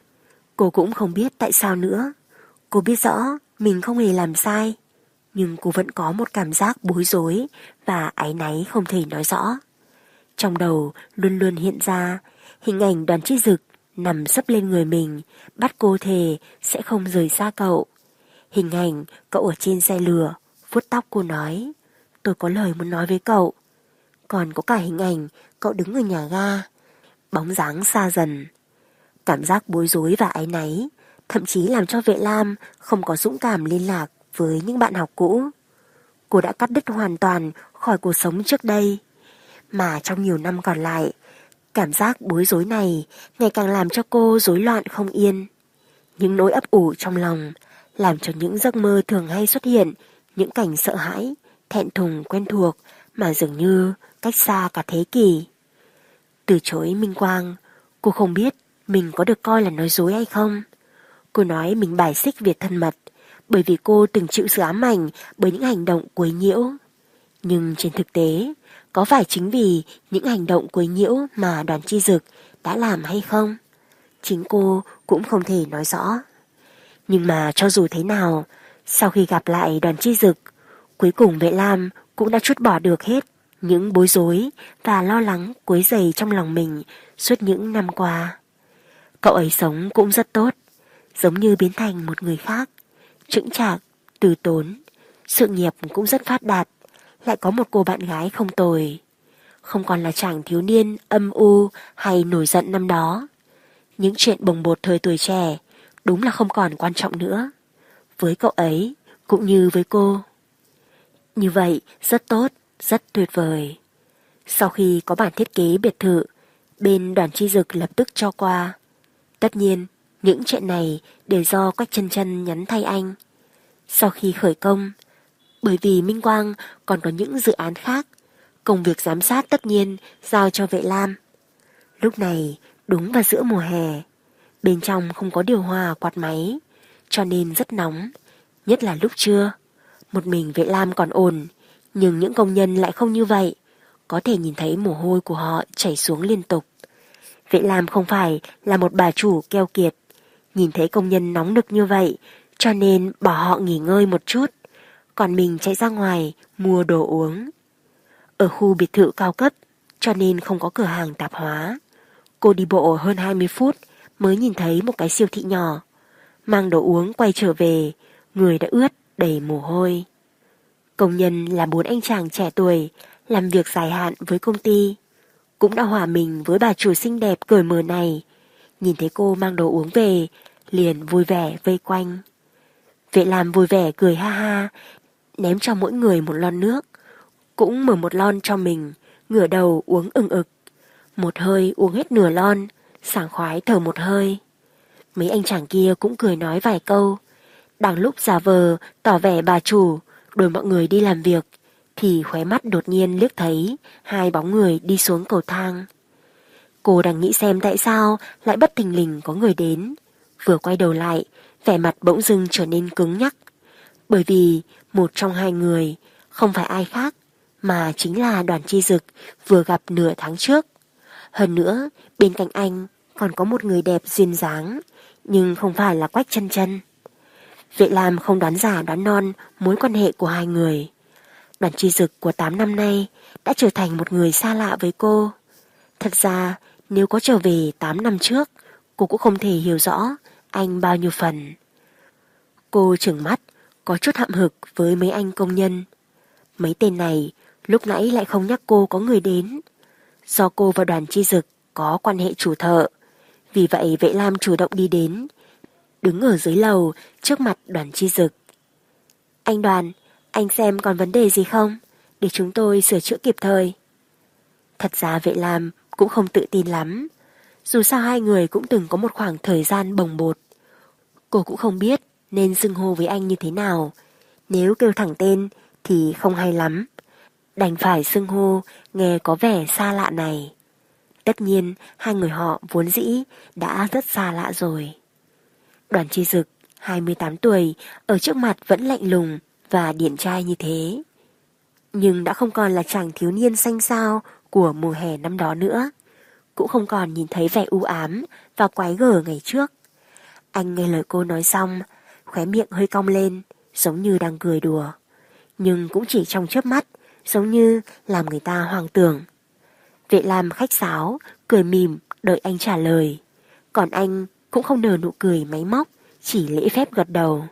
Cô cũng không biết tại sao nữa. Cô biết rõ mình không hề làm sai, nhưng cô vẫn có một cảm giác bối rối và áy náy không thể nói rõ. Trong đầu luôn luôn hiện ra hình ảnh Đoàn Chi Dực nằm sấp lên người mình, bắt cô thề sẽ không rời xa cậu. Hình ảnh cậu ở trên xe lửa, vuốt tóc cô nói: Tôi có lời muốn nói với cậu. Còn có cả hình ảnh cậu đứng ở nhà ga, bóng dáng xa dần. Cảm giác bối rối và áy náy thậm chí làm cho Vệ Lam không có dũng cảm liên lạc với những bạn học cũ. Cô đã cắt đứt hoàn toàn khỏi cuộc sống trước đây. Mà trong nhiều năm còn lại, cảm giác bối rối này ngày càng làm cho cô rối loạn không yên. Những nỗi ấp ủ trong lòng làm cho những giấc mơ thường hay xuất hiện những cảnh sợ hãi, thẹn thùng quen thuộc mà dường như cách xa cả thế kỷ. Từ chối Minh Quang, cô không biết mình có được coi là nói dối hay không. Cô nói mình bài xích việc thân mật bởi vì cô từng chịu sự ám ảnh bởi những hành động quấy nhiễu. Nhưng trên thực tế, có phải chính vì những hành động quấy nhiễu mà Đoàn Chi Dực đã làm hay không? Chính cô cũng không thể nói rõ. Nhưng mà cho dù thế nào, sau khi gặp lại Đoàn Chi Dực, cuối cùng Vệ Lam cũng đã trút bỏ được hết những bối rối và lo lắng quấy rầy trong lòng mình suốt những năm qua. Cậu ấy sống cũng rất tốt, giống như biến thành một người khác, chững chạc, từ tốn, sự nghiệp cũng rất phát đạt, lại có một cô bạn gái không tồi. Không còn là chàng thiếu niên âm u hay nổi giận năm đó. Những chuyện bồng bột thời tuổi trẻ đúng là không còn quan trọng nữa, với cậu ấy cũng như với cô. Như vậy rất tốt, rất tuyệt vời. Sau khi có bản thiết kế biệt thự, bên Đoàn Chi Dực lập tức cho qua. Tất nhiên những chuyện này đều do Quách Chân Chân nhắn thay anh. Sau khi khởi công, bởi vì Minh Quang còn có những dự án khác, công việc giám sát tất nhiên giao cho Vệ Lam. Lúc này đúng vào giữa mùa hè, bên trong không có điều hòa quạt máy, cho nên rất nóng, nhất là lúc trưa. Một mình Vệ Lam còn ổn, nhưng những công nhân lại không như vậy, có thể nhìn thấy mồ hôi của họ chảy xuống liên tục. Vệ Lam không phải là một bà chủ keo kiệt, nhìn thấy công nhân nóng nực như vậy, cho nên bỏ họ nghỉ ngơi một chút, còn mình chạy ra ngoài mua đồ uống. Ở khu biệt thự cao cấp, cho nên không có cửa hàng tạp hóa. Cô đi bộ hơn 20 phút mới nhìn thấy một cái siêu thị nhỏ. Mang đồ uống quay trở về, người đã ướt đầy mồ hôi. Công nhân là 4 anh chàng trẻ tuổi, làm việc dài hạn với công ty, cũng đã hòa mình với bà chủ xinh đẹp cởi mở này. Nhìn thấy cô mang đồ uống về, liền vui vẻ vây quanh. Vệ Lam vui vẻ cười ha ha, ném cho mỗi người một lon nước, cũng mở một lon cho mình, ngửa đầu uống ừng ực. Một hơi uống hết nửa lon, sảng khoái thở một hơi. Mấy anh chàng kia cũng cười nói vài câu. Đang lúc giả vờ tỏ vẻ bà chủ, đuổi mọi người đi làm việc, thì khóe mắt đột nhiên liếc thấy hai bóng người đi xuống cầu thang. Cô đang nghĩ xem tại sao lại bất thình lình có người đến. Vừa quay đầu lại, vẻ mặt bỗng dưng trở nên cứng nhắc. Bởi vì một trong hai người không phải ai khác mà chính là Đoàn Chi Dực vừa gặp nửa tháng trước. Hơn nữa, bên cạnh anh còn có một người đẹp duyên dáng, nhưng không phải là Quách Chân Chân. Vệ Lam không đoán giả đoán non mối quan hệ của hai người. Đoàn Chi Dực của 8 năm nay đã trở thành một người xa lạ với cô. Thật ra, nếu có trở về 8 năm trước, cô cũng không thể hiểu rõ anh bao nhiêu phần. Cô trừng mắt, có chút hậm hực với mấy anh công nhân. Mấy tên này lúc nãy lại không nhắc cô có người đến. Do cô và Đoàn Chi Dực có quan hệ chủ thợ, vì vậy Vệ Lam chủ động đi đến, đứng ở dưới lầu trước mặt Đoàn Chi Dực. Anh Đoàn, anh xem còn vấn đề gì không, để chúng tôi sửa chữa kịp thời. Thật ra Vệ Lam cũng không tự tin lắm. Dù sao hai người cũng từng có một khoảng thời gian bồng bột. Cô cũng không biết nên xưng hô với anh như thế nào. Nếu kêu thẳng tên thì không hay lắm. Đành phải xưng hô nghe có vẻ xa lạ này. Tất nhiên hai người họ vốn dĩ đã rất xa lạ rồi. Đoàn Chi Dực 28 tuổi ở trước mặt vẫn lạnh lùng và điển trai như thế. Nhưng đã không còn là chàng thiếu niên xanh xao của mùa hè năm đó nữa. Cũng không còn nhìn thấy vẻ u ám và quái gở ngày trước. Anh nghe lời cô nói xong, khóe miệng hơi cong lên, giống như đang cười đùa. Nhưng cũng chỉ trong chớp mắt, giống như làm người ta hoang tưởng. Vệ Lam khách sáo, cười mỉm, đợi anh trả lời. Còn anh cũng không nở nụ cười máy móc, chỉ lễ phép gật đầu.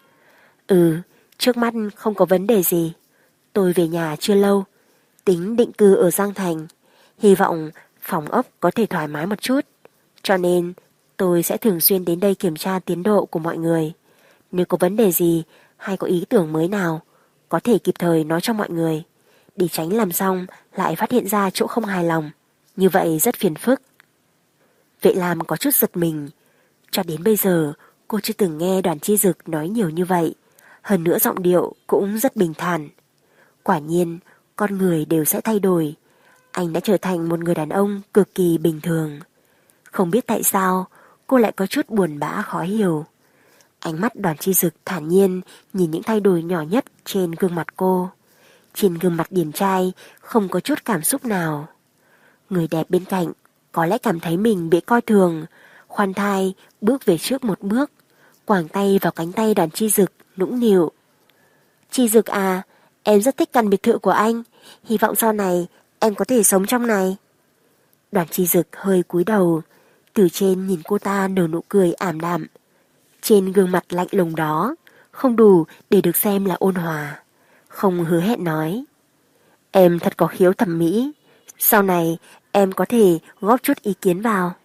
Trước mắt không có vấn đề gì. Tôi về nhà chưa lâu, tính định cư ở Giang Thành. Hy vọng phòng ốc có thể thoải mái một chút. Cho nên tôi sẽ thường xuyên đến đây kiểm tra tiến độ của mọi người. Nếu có vấn đề gì hay có ý tưởng mới nào, có thể kịp thời nói cho mọi người, để tránh làm xong lại phát hiện ra chỗ không hài lòng. Như vậy rất phiền phức. Vệ Lam có chút giật mình. Cho đến bây giờ cô chưa từng nghe Đoàn Chi Dực nói nhiều như vậy. Hơn nữa giọng điệu cũng rất bình thản. Quả nhiên con người đều sẽ thay đổi. Anh đã trở thành một người đàn ông cực kỳ bình thường. Không biết tại sao cô lại có chút buồn bã khó hiểu. Ánh mắt Đoàn Chi Dực thản nhiên nhìn những thay đổi nhỏ nhất trên gương mặt cô. Trên gương mặt điển trai không có chút cảm xúc nào. Người đẹp bên cạnh có lẽ cảm thấy mình bị coi thường, khoan thai bước về trước một bước, quàng tay vào cánh tay Đoàn Chi Dực nũng nịu. Chi Dực à, em rất thích căn biệt thự của anh, hy vọng sau này em có thể sống trong này. Đoàn Chi Dực hơi cúi đầu, từ trên nhìn cô ta nở nụ cười ảm đạm. Trên gương mặt lạnh lùng đó không đủ để được xem là ôn hòa. Không hứa hẹn nói, em thật có khiếu thẩm mỹ, sau này em có thể góp chút ý kiến vào.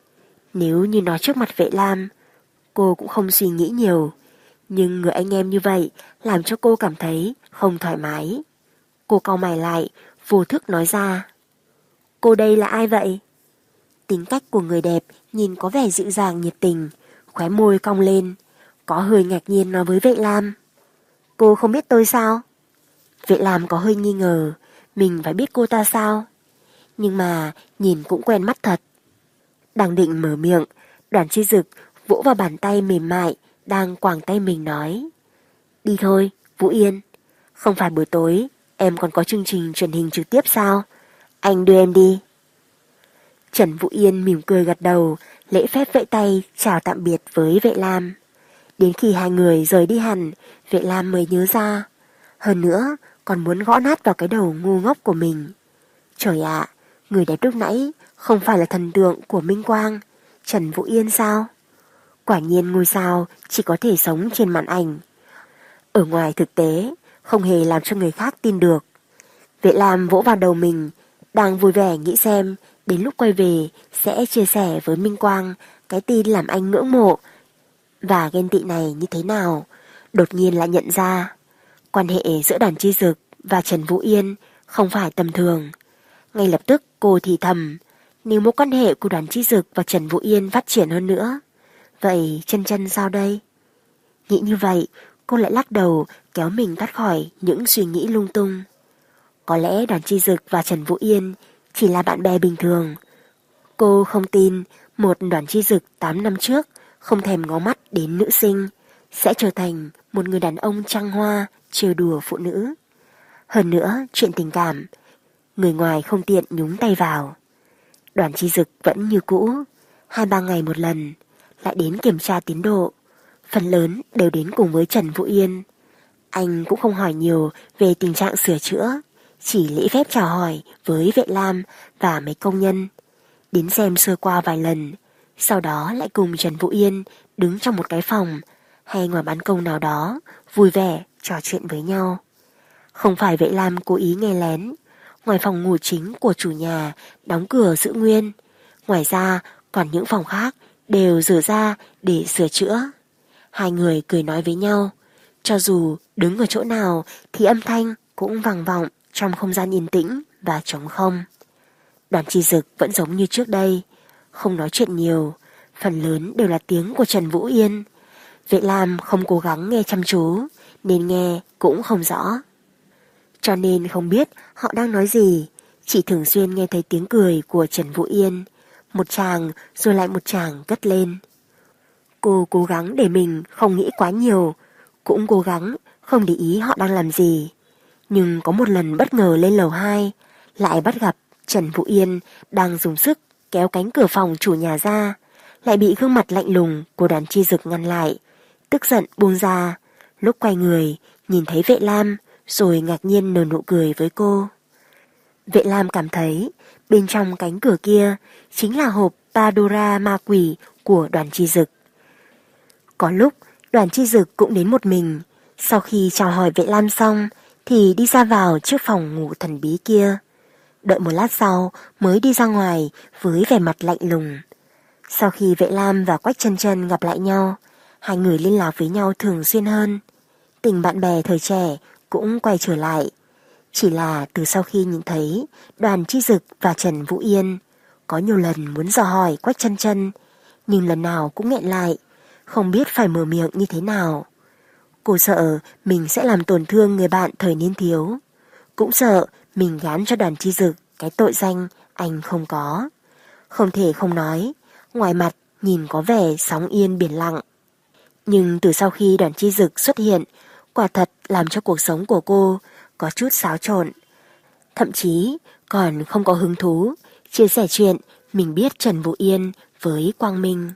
Nếu như nói trước mặt Vệ Lam, cô cũng không suy nghĩ nhiều, nhưng người anh em như vậy làm cho cô cảm thấy không thoải mái. Cô cau mày lại, vô thức nói ra, cô đây là ai vậy? Tính cách của người đẹp nhìn có vẻ dịu dàng nhiệt tình, khóe môi cong lên, có hơi ngạc nhiên nói với Vệ Lam, cô không biết tôi sao? Vệ Lam có hơi nghi ngờ, mình phải biết cô ta sao? Nhưng mà nhìn cũng quen mắt thật. Đang định mở miệng, Đoàn Chi Dực vỗ vào bàn tay mềm mại đang quàng tay mình nói, đi thôi, Vũ Yên, không phải buổi tối em còn có chương trình truyền hình trực tiếp sao? Anh đưa em đi. Trần Vũ Yên mỉm cười gật đầu, lễ phép vẫy tay chào tạm biệt với Vệ Lam. Đến khi hai người rời đi hẳn, Vệ Lam mới nhớ ra, hơn nữa còn muốn gõ nát vào cái đầu ngu ngốc của mình. Trời ạ, người đẹp lúc nãy không phải là thần tượng của Minh Quang, Trần Vũ Yên sao? Quả nhiên ngôi sao chỉ có thể sống trên màn ảnh. Ở ngoài thực tế, không hề làm cho người khác tin được. Vệ Lam vỗ vào đầu mình, đang vui vẻ nghĩ xem đến lúc quay về sẽ chia sẻ với Minh Quang cái tin làm anh ngưỡng mộ và ghen tị này như thế nào. đột nhiên lại nhận ra quan hệ giữa Đoàn Chi Dực và Trần Vũ Yên không phải tầm thường. Ngay lập tức cô thì thầm, nếu mối quan hệ của Đoàn Chi Dực và Trần Vũ Yên phát triển hơn nữa, vậy Chân Chân sao đây? Nghĩ như vậy, cô lại lắc đầu kéo mình thoát khỏi những suy nghĩ lung tung. Có lẽ Đoàn Chi Dực và Trần Vũ Yên chỉ là bạn bè bình thường. Cô không tin một Đoàn Chi Dực 8 năm trước không thèm ngó mắt đến nữ sinh sẽ trở thành một người đàn ông trăng hoa trêu đùa phụ nữ. Hơn nữa, chuyện tình cảm, người ngoài không tiện nhúng tay vào. Đoàn Chi Dực vẫn như cũ, 2-3 ngày một lần, lại đến kiểm tra tiến độ. Phần lớn đều đến cùng với Trần Vũ Yên. Anh cũng không hỏi nhiều về tình trạng sửa chữa, chỉ lễ phép chào hỏi với vệ lam và mấy công nhân. Đến xem sơ qua vài lần, sau đó lại cùng Trần Vũ Yên đứng trong một cái phòng hay ngoài ban công nào đó, vui vẻ trò chuyện với nhau. Không phải vệ lam cố ý nghe lén, ngoài phòng ngủ chính của chủ nhà đóng cửa giữ nguyên, ngoài ra còn những phòng khác đều rửa ra để sửa chữa. Hai người cười nói với nhau, cho dù đứng ở chỗ nào thì âm thanh cũng vang vọng trong không gian yên tĩnh và trống không. Đoàn Chi Dực vẫn giống như trước đây, không nói chuyện nhiều, phần lớn đều là tiếng của Trần Vũ Yên. Vệ lam không cố gắng nghe chăm chú, nên nghe cũng không rõ. Cho nên không biết họ đang nói gì, chỉ thường xuyên nghe thấy tiếng cười của Trần Vũ Yên, một tràng rồi lại một tràng cất lên. Cô cố gắng để mình không nghĩ quá nhiều, cũng cố gắng không để ý họ đang làm gì. Nhưng có một lần bất ngờ lên lầu 2, lại bắt gặp Trần Vũ Yên đang dùng sức kéo cánh cửa phòng chủ nhà ra, lại bị gương mặt lạnh lùng của Đoàn Chi Dực ngăn lại, tức giận buông ra. Lúc quay người, nhìn thấy vệ lam, rồi ngạc nhiên nở nụ cười với cô. Vệ lam cảm thấy bên trong cánh cửa kia chính là hộp Pandora ma quỷ của Đoàn Chi Dực. Có lúc Đoàn Chi Dực cũng đến một mình, sau khi chào hỏi vệ lam xong thì đi ra vào trước phòng ngủ thần bí kia. Đợi một lát sau mới đi ra ngoài với vẻ mặt lạnh lùng. Sau khi vệ lam và Quách Chân Chân gặp lại nhau, hai người liên lạc với nhau thường xuyên hơn. Tình bạn bè thời trẻ cũng quay trở lại. Chỉ là từ sau khi nhìn thấy Đoàn Chi Dực và Trần Vũ Yên, có nhiều lần muốn dò hỏi Quách Chân Chân, nhưng lần nào cũng nghẹn lại, không biết phải mở miệng như thế nào. Cô sợ mình sẽ làm tổn thương người bạn thời niên thiếu, cũng sợ mình gán cho Đoàn Chi Dực cái tội danh anh không có. Không thể không nói, ngoài mặt nhìn có vẻ sóng yên biển lặng, nhưng từ sau khi Đoàn Chi Dực xuất hiện, quả thật làm cho cuộc sống của cô có chút xáo trộn. Thậm chí còn không có hứng thú chia sẻ chuyện mình biết Trần Vũ Yên với Quang Minh.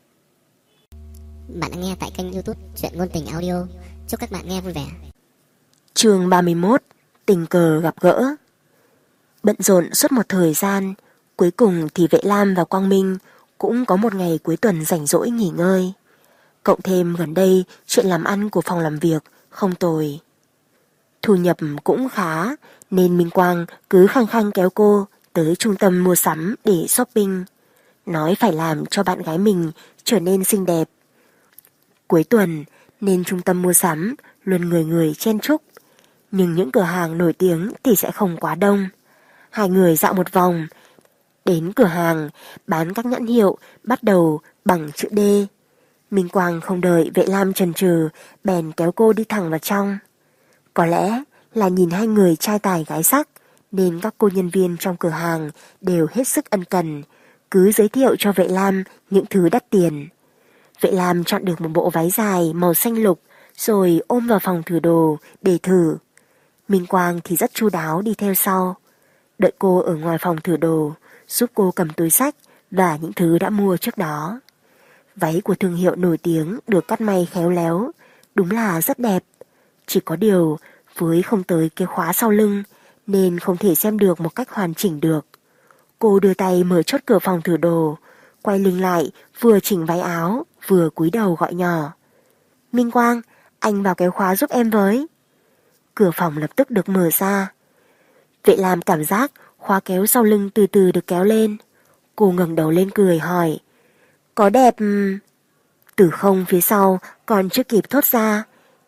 Bạn đang nghe tại kênh YouTube Truyện Ngôn Tình Audio. Chúc các bạn nghe vui vẻ. Chương 31, tình cờ gặp gỡ. Bận rộn suốt một thời gian, cuối cùng thì vệ lam và Quang Minh cũng có một ngày cuối tuần rảnh rỗi nghỉ ngơi. Cộng thêm gần đây chuyện làm ăn của phòng làm việc không tồi, thu nhập cũng khá, nên Minh Quang cứ khăng khăng kéo cô tới trung tâm mua sắm để shopping, nói phải làm cho bạn gái mình trở nên xinh đẹp. Cuối tuần nên trung tâm mua sắm luôn người người chen chúc, nhưng những cửa hàng nổi tiếng thì sẽ không quá đông. Hai người dạo một vòng, đến cửa hàng bán các nhãn hiệu bắt đầu bằng chữ D. Minh Quang không đợi vệ lam chần chừ, bèn kéo cô đi thẳng vào trong. Có lẽ là nhìn hai người trai tài gái sắc, nên các cô nhân viên trong cửa hàng đều hết sức ân cần, cứ giới thiệu cho vệ lam những thứ đắt tiền. Vệ lam chọn được một bộ váy dài màu xanh lục, rồi ôm vào phòng thử đồ để thử. Minh Quang thì rất chu đáo đi theo sau, đợi cô ở ngoài phòng thử đồ, giúp cô cầm túi xách và những thứ đã mua trước đó. Váy của thương hiệu nổi tiếng được cắt may khéo léo, đúng là rất đẹp. Chỉ có điều với không tới cái khóa sau lưng nên không thể xem được một cách hoàn chỉnh được. Cô đưa tay mở chốt cửa phòng thử đồ, quay lưng lại vừa chỉnh váy áo vừa cúi đầu gọi nhỏ. Minh Quang, anh vào kéo khóa giúp em với. Cửa phòng lập tức được mở ra. Vệ lam cảm giác khóa kéo sau lưng từ từ được kéo lên. Cô ngẩng đầu lên cười hỏi, có đẹp... Từ không phía sau còn chưa kịp thốt ra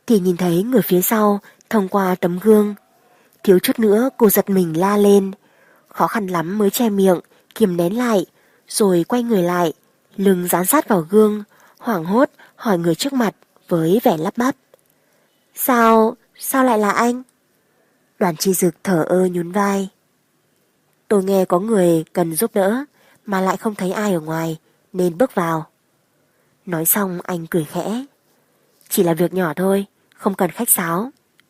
thì nhìn thấy người phía sau thông qua tấm gương. Thiếu chút nữa cô giật mình la lên, khó khăn lắm mới che miệng, kiềm nén lại, rồi quay người lại, lưng dán sát vào gương, hoảng hốt hỏi người trước mặt với vẻ lắp bắp. Sao lại là anh? Đoàn Chi Dực thở ơ nhún vai. Tôi nghe có người cần giúp đỡ mà lại không thấy ai ở ngoài nên bước vào. Nói xong anh cười khẽ. Chỉ là việc nhỏ thôi, không cần khách sáo.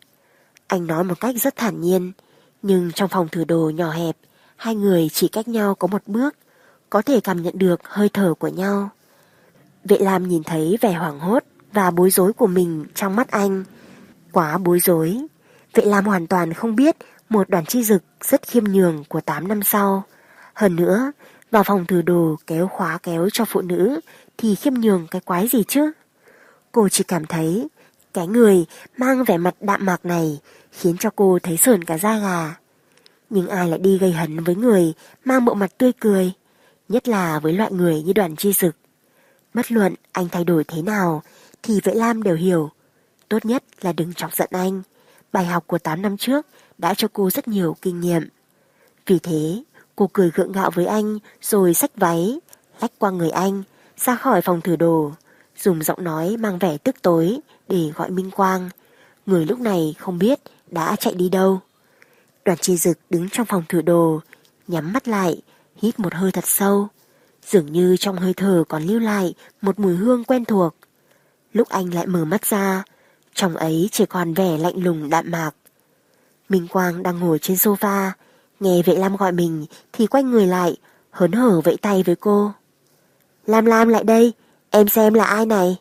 Anh nói một cách rất thản nhiên, nhưng trong phòng thử đồ nhỏ hẹp, hai người chỉ cách nhau có một bước, có thể cảm nhận được hơi thở của nhau. Vệ Lam nhìn thấy vẻ hoảng hốt và bối rối của mình trong mắt anh. Quá bối rối. Vệ Lam hoàn toàn không biết một Đoàn Chi Dực rất khiêm nhường của 8 năm sau. Hơn nữa, vào phòng thử đồ kéo khóa kéo cho phụ nữ thì khiêm nhường cái quái gì chứ? Cô chỉ cảm thấy cái người mang vẻ mặt đạm mạc này khiến cho cô thấy sởn cả da gà. Nhưng ai lại đi gây hấn với người mang bộ mặt tươi cười, nhất là với loại người như Đoàn Chi Dực. Bất luận anh thay đổi thế nào thì Vệ Lam đều hiểu. Tốt nhất là đừng chọc giận anh. Bài học của 8 năm trước đã cho cô rất nhiều kinh nghiệm. Vì thế, cô cười gượng gạo với anh rồi xách váy, lách qua người anh, ra khỏi phòng thử đồ, dùng giọng nói mang vẻ tức tối để gọi Minh Quang. Người lúc này không biết đã chạy đi đâu. Đoàn Chi Dực đứng trong phòng thử đồ, nhắm mắt lại, hít một hơi thật sâu. Dường như trong hơi thở còn lưu lại một mùi hương quen thuộc. Lúc anh lại mở mắt ra, trong ấy chỉ còn vẻ lạnh lùng đạm mạc. Minh Quang đang ngồi trên sofa, nghe Vệ Lam gọi mình thì quay người lại, hớn hở vẫy tay với cô. Lam lại đây, em xem là ai này.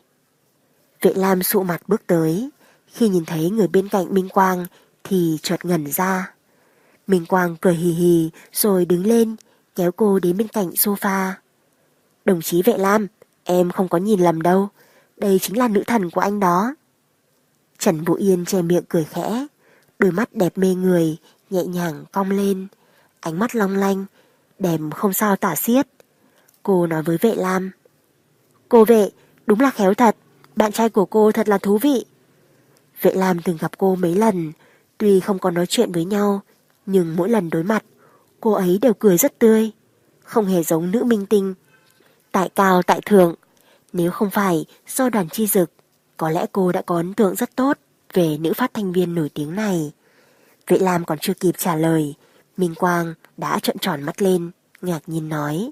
Vệ Lam sụ mặt bước tới, khi nhìn thấy người bên cạnh Minh Quang thì chợt ngẩn ra. Minh Quang cười hì hì rồi đứng lên, kéo cô đến bên cạnh sofa. Đồng chí Vệ Lam, em không có nhìn lầm đâu, đây chính là nữ thần của anh đó. Trần Vũ Yên che miệng cười khẽ, đôi mắt đẹp mê người, nhẹ nhàng cong lên, ánh mắt long lanh, đẹp không sao tả xiết. Cô nói với Vệ Lam. Cô Vệ, đúng là khéo thật, bạn trai của cô thật là thú vị. Vệ Lam từng gặp cô mấy lần, tuy không có nói chuyện với nhau, nhưng mỗi lần đối mặt, cô ấy đều cười rất tươi, không hề giống nữ minh tinh tại cao tại thượng. Nếu không phải do Đoàn Chi Dực, có lẽ cô đã có ấn tượng rất tốt về nữ phát thanh viên nổi tiếng này. Vệ Lam còn chưa kịp trả lời, Minh Quang đã trợn tròn mắt lên, ngạc nhiên nói.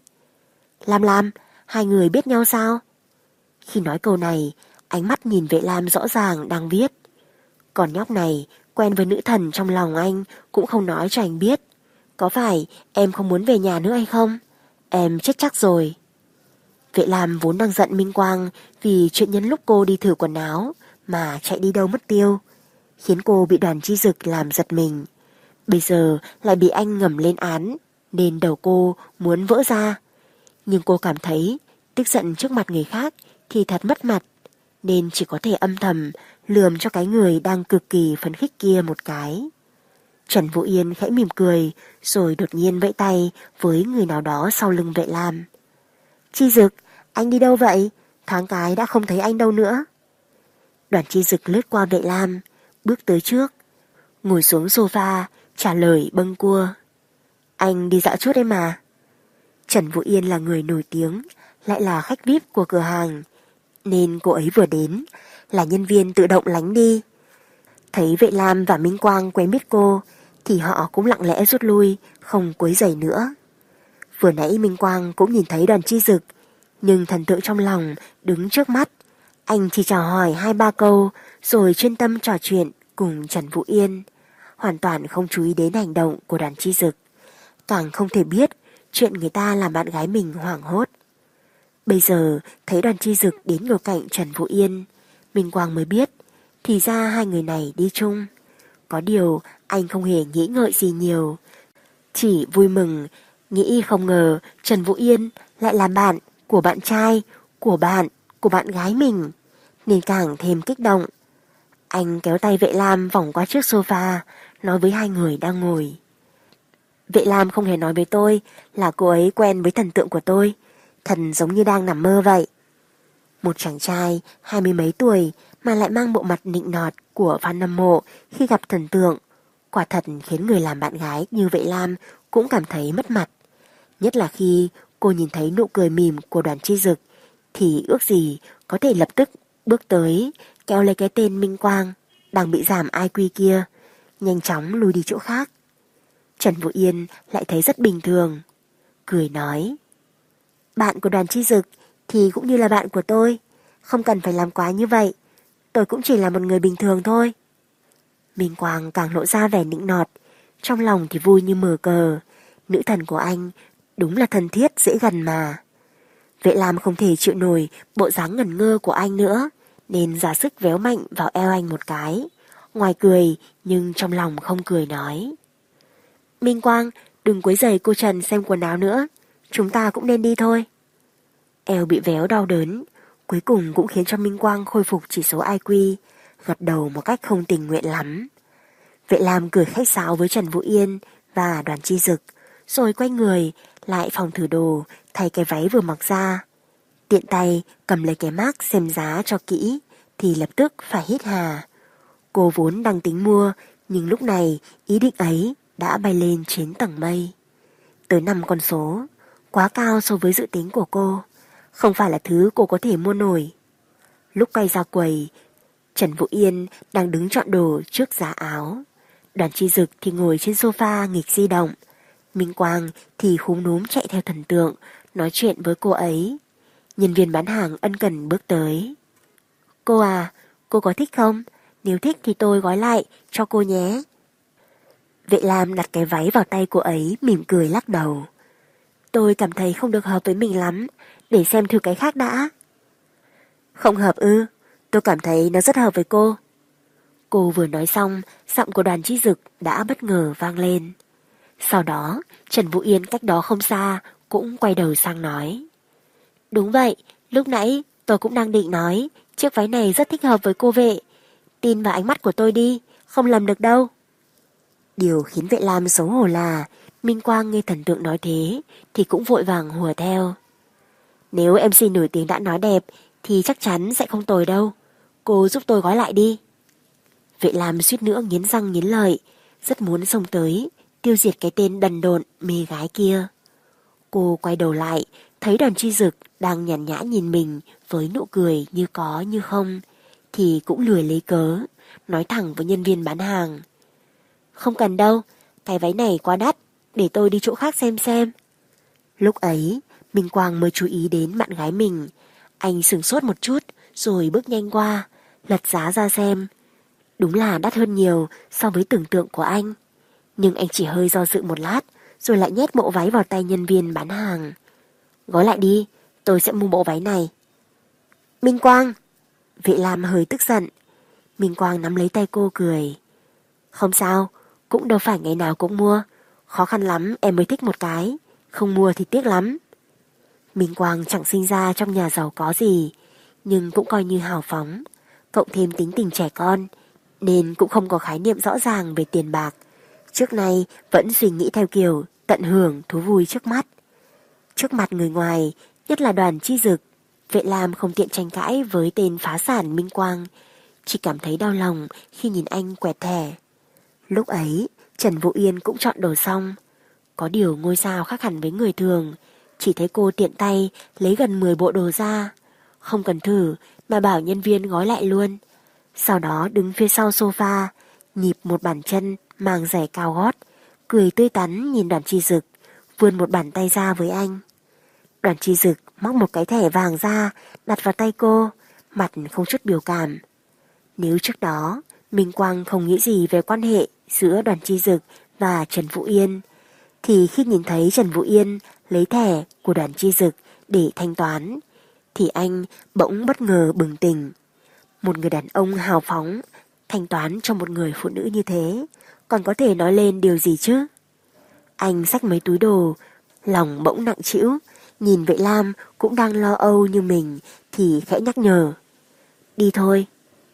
Lam, hai người biết nhau sao? Khi nói câu này, ánh mắt nhìn Vệ Lam rõ ràng đang viết. Còn nhóc này quen với nữ thần trong lòng anh cũng không nói cho anh biết. Có phải em không muốn về nhà nữa hay không? Em chết chắc rồi. Vệ Lam vốn đang giận Minh Quang vì chuyện nhân lúc cô đi thử quần áo mà chạy đi đâu mất tiêu, khiến cô bị Đoàn Chi Dực làm giật mình. Bây giờ lại bị anh ngầm lên án, nên đầu cô muốn vỡ ra. Nhưng cô cảm thấy tức giận trước mặt người khác thì thật mất mặt, nên chỉ có thể âm thầm lườm cho cái người đang cực kỳ phấn khích kia một cái. Trần Vũ Yên khẽ mỉm cười rồi đột nhiên vẫy tay với người nào đó sau lưng Vệ Lam. Chi Dực, anh đi đâu vậy? Thoáng cái đã không thấy anh đâu nữa. Đoàn Chi Dực lướt qua Vệ Lam, bước tới trước, ngồi xuống sofa, trả lời bâng cua. Anh đi dạo chút đấy mà. Trần Vũ Yên là người nổi tiếng, lại là khách VIP của cửa hàng, nên cô ấy vừa đến là nhân viên tự động lánh đi. Thấy Vệ Lam và Minh Quang quen biết cô thì họ cũng lặng lẽ rút lui, không quấy rầy nữa. Vừa nãy Minh Quang cũng nhìn thấy Đoàn Chi Dực, nhưng thần tượng trong lòng đứng trước mắt. Anh chỉ chào hỏi 2-3 câu rồi chuyên tâm trò chuyện cùng Trần Vũ Yên, hoàn toàn không chú ý đến hành động của Đoàn Chi Dực, càng không thể biết chuyện người ta làm bạn gái mình hoảng hốt. Bây giờ thấy Đoàn Chi Dực đến ngồi cạnh Trần Vũ Yên, Minh Quang mới biết thì ra hai người này đi chung. Có điều anh không hề nghĩ ngợi gì nhiều, chỉ vui mừng nghĩ không ngờ Trần Vũ Yên lại là bạn của bạn trai của bạn gái mình, nên càng thêm kích động. Anh kéo tay Vệ Lam vòng qua chiếc sofa, nói với hai người đang ngồi. Vệ Lam không hề nói với tôi là cô ấy quen với thần tượng của tôi, thần giống như đang nằm mơ vậy. Một chàng trai 20 mấy tuổi mà lại mang bộ mặt nịnh nọt của fan hâm mộ khi gặp thần tượng, quả thật khiến người làm bạn gái như Vệ Lam cũng cảm thấy mất mặt. Nhất là khi cô nhìn thấy nụ cười mỉm của Đoàn Chi Dực thì ước gì có thể lập tức bước tới kéo lấy cái tên Minh Quang đang bị giảm IQ kia, nhanh chóng lùi đi chỗ khác. Trần Vũ Yên lại thấy rất bình thường, cười nói: bạn của Đoàn Chi Dực thì cũng như là bạn của tôi, không cần phải làm quá như vậy, tôi cũng chỉ là một người bình thường thôi. Minh Quang càng lộ ra vẻ nịnh nọt, trong lòng thì vui như mở cờ, nữ thần của anh đúng là thân thiết dễ gần mà. Vệ Lam không thể chịu nổi bộ dáng ngẩn ngơ của anh nữa, nên ra sức véo mạnh vào eo anh một cái, ngoài cười nhưng trong lòng không cười nói: Minh Quang, đừng quấy rầy cô Trần xem quần áo nữa, chúng ta cũng nên đi thôi. Eo bị véo đau đớn, cuối cùng cũng khiến cho Minh Quang khôi phục chỉ số IQ, gật đầu một cách không tình nguyện lắm. Vệ Lam cười khách sáo với Trần Vũ Yên và Đoàn Chi Dực, rồi quay người lại phòng thử đồ thay cái váy vừa mặc ra. Tiện tay cầm lấy cái mác xem giá cho kỹ thì lập tức phải hít hà. Cô vốn đang tính mua, nhưng lúc này ý định ấy đã bay lên 9 tầng mây. Tới 5 con số, quá cao so với dự tính của cô, không phải là thứ cô có thể mua nổi. Lúc quay ra quầy, Trần Vũ Yên đang đứng chọn đồ trước giá áo. Đoàn Chi Dực thì ngồi trên sofa nghịch di động. Minh Quang thì khúm núm chạy theo thần tượng, nói chuyện với cô ấy. Nhân viên bán hàng ân cần bước tới. Cô à, cô có thích không? Nếu thích thì tôi gói lại cho cô nhé. Vệ Lam đặt cái váy vào tay cô ấy, mỉm cười lắc đầu. Tôi cảm thấy không được hợp với mình lắm, để xem thử cái khác đã. Không hợp ư? Tôi cảm thấy nó rất hợp với cô. Cô vừa nói xong, giọng của Đoàn Chi Dực đã bất ngờ vang lên. Sau đó, Trần Vũ Yên cách đó không xa cũng quay đầu sang nói. Đúng vậy, lúc nãy tôi cũng đang định nói chiếc váy này rất thích hợp với cô Vệ. Tin vào ánh mắt của tôi đi, không lầm được đâu. Điều khiến Vệ Lam xấu hổ là Minh Quang nghe thần tượng nói thế thì cũng vội vàng hùa theo. Nếu MC nổi tiếng đã nói đẹp thì chắc chắn sẽ không tồi đâu. Cô giúp tôi gói lại đi. Vệ Lam suýt nữa nghiến răng nghiến lợi, rất muốn xông tới tiêu diệt cái tên đần độn mê gái kia. Cô quay đầu lại, thấy Đoàn Chi Dực đang nhàn nhã nhìn mình với nụ cười như có như không, thì cũng lười lấy cớ, nói thẳng với nhân viên bán hàng. Không cần đâu, cái váy này quá đắt, để tôi đi chỗ khác xem. Lúc ấy, Minh Quang mới chú ý đến bạn gái mình. Anh sửng sốt một chút, rồi bước nhanh qua, lật giá ra xem. Đúng là đắt hơn nhiều so với tưởng tượng của anh. Nhưng anh chỉ hơi do dự một lát, rồi lại nhét bộ váy vào tay nhân viên bán hàng. Gói lại đi, tôi sẽ mua bộ váy này. Minh Quang! Vệ Lam hơi tức giận. Minh Quang nắm lấy tay cô cười. Không sao, cũng đâu phải ngày nào cũng mua. Khó khăn lắm em mới thích một cái, không mua thì tiếc lắm. Minh Quang chẳng sinh ra trong nhà giàu có gì, nhưng cũng coi như hào phóng, cộng thêm tính tình trẻ con, nên cũng không có khái niệm rõ ràng về tiền bạc. Trước nay vẫn suy nghĩ theo kiểu tận hưởng thú vui trước mắt. Trước mặt người ngoài, nhất là Đoàn Chi Dực, Vệ Lam không tiện tranh cãi với tên phá sản Minh Quang, chỉ cảm thấy đau lòng khi nhìn anh quẹt thẻ. Lúc ấy, Trần Vũ Yên cũng chọn đồ xong. Có điều ngôi sao khác hẳn với người thường, chỉ thấy cô tiện tay lấy gần 10 bộ đồ ra, không cần thử mà bảo nhân viên gói lại luôn. Sau đó đứng phía sau sofa, nhịp một bàn chân mang giày cao gót, cười tươi tắn nhìn Đoàn Chi Dực, vươn một bàn tay ra với anh. Đoàn Chi Dực móc một cái thẻ vàng ra, đặt vào tay cô, mặt không chút biểu cảm. Nếu trước đó Minh Quang không nghĩ gì về quan hệ giữa Đoàn Chi Dực và Trần Vũ Yên, thì khi nhìn thấy Trần Vũ Yên lấy thẻ của Đoàn Chi Dực để thanh toán, thì anh bỗng bất ngờ bừng tỉnh. Một người đàn ông hào phóng thanh toán cho một người phụ nữ như thế, còn có thể nói lên điều gì chứ? Anh xách mấy túi đồ, lòng bỗng nặng trĩu, nhìn Vệ Lam cũng đang lo âu như mình thì khẽ nhắc nhở. Đi thôi.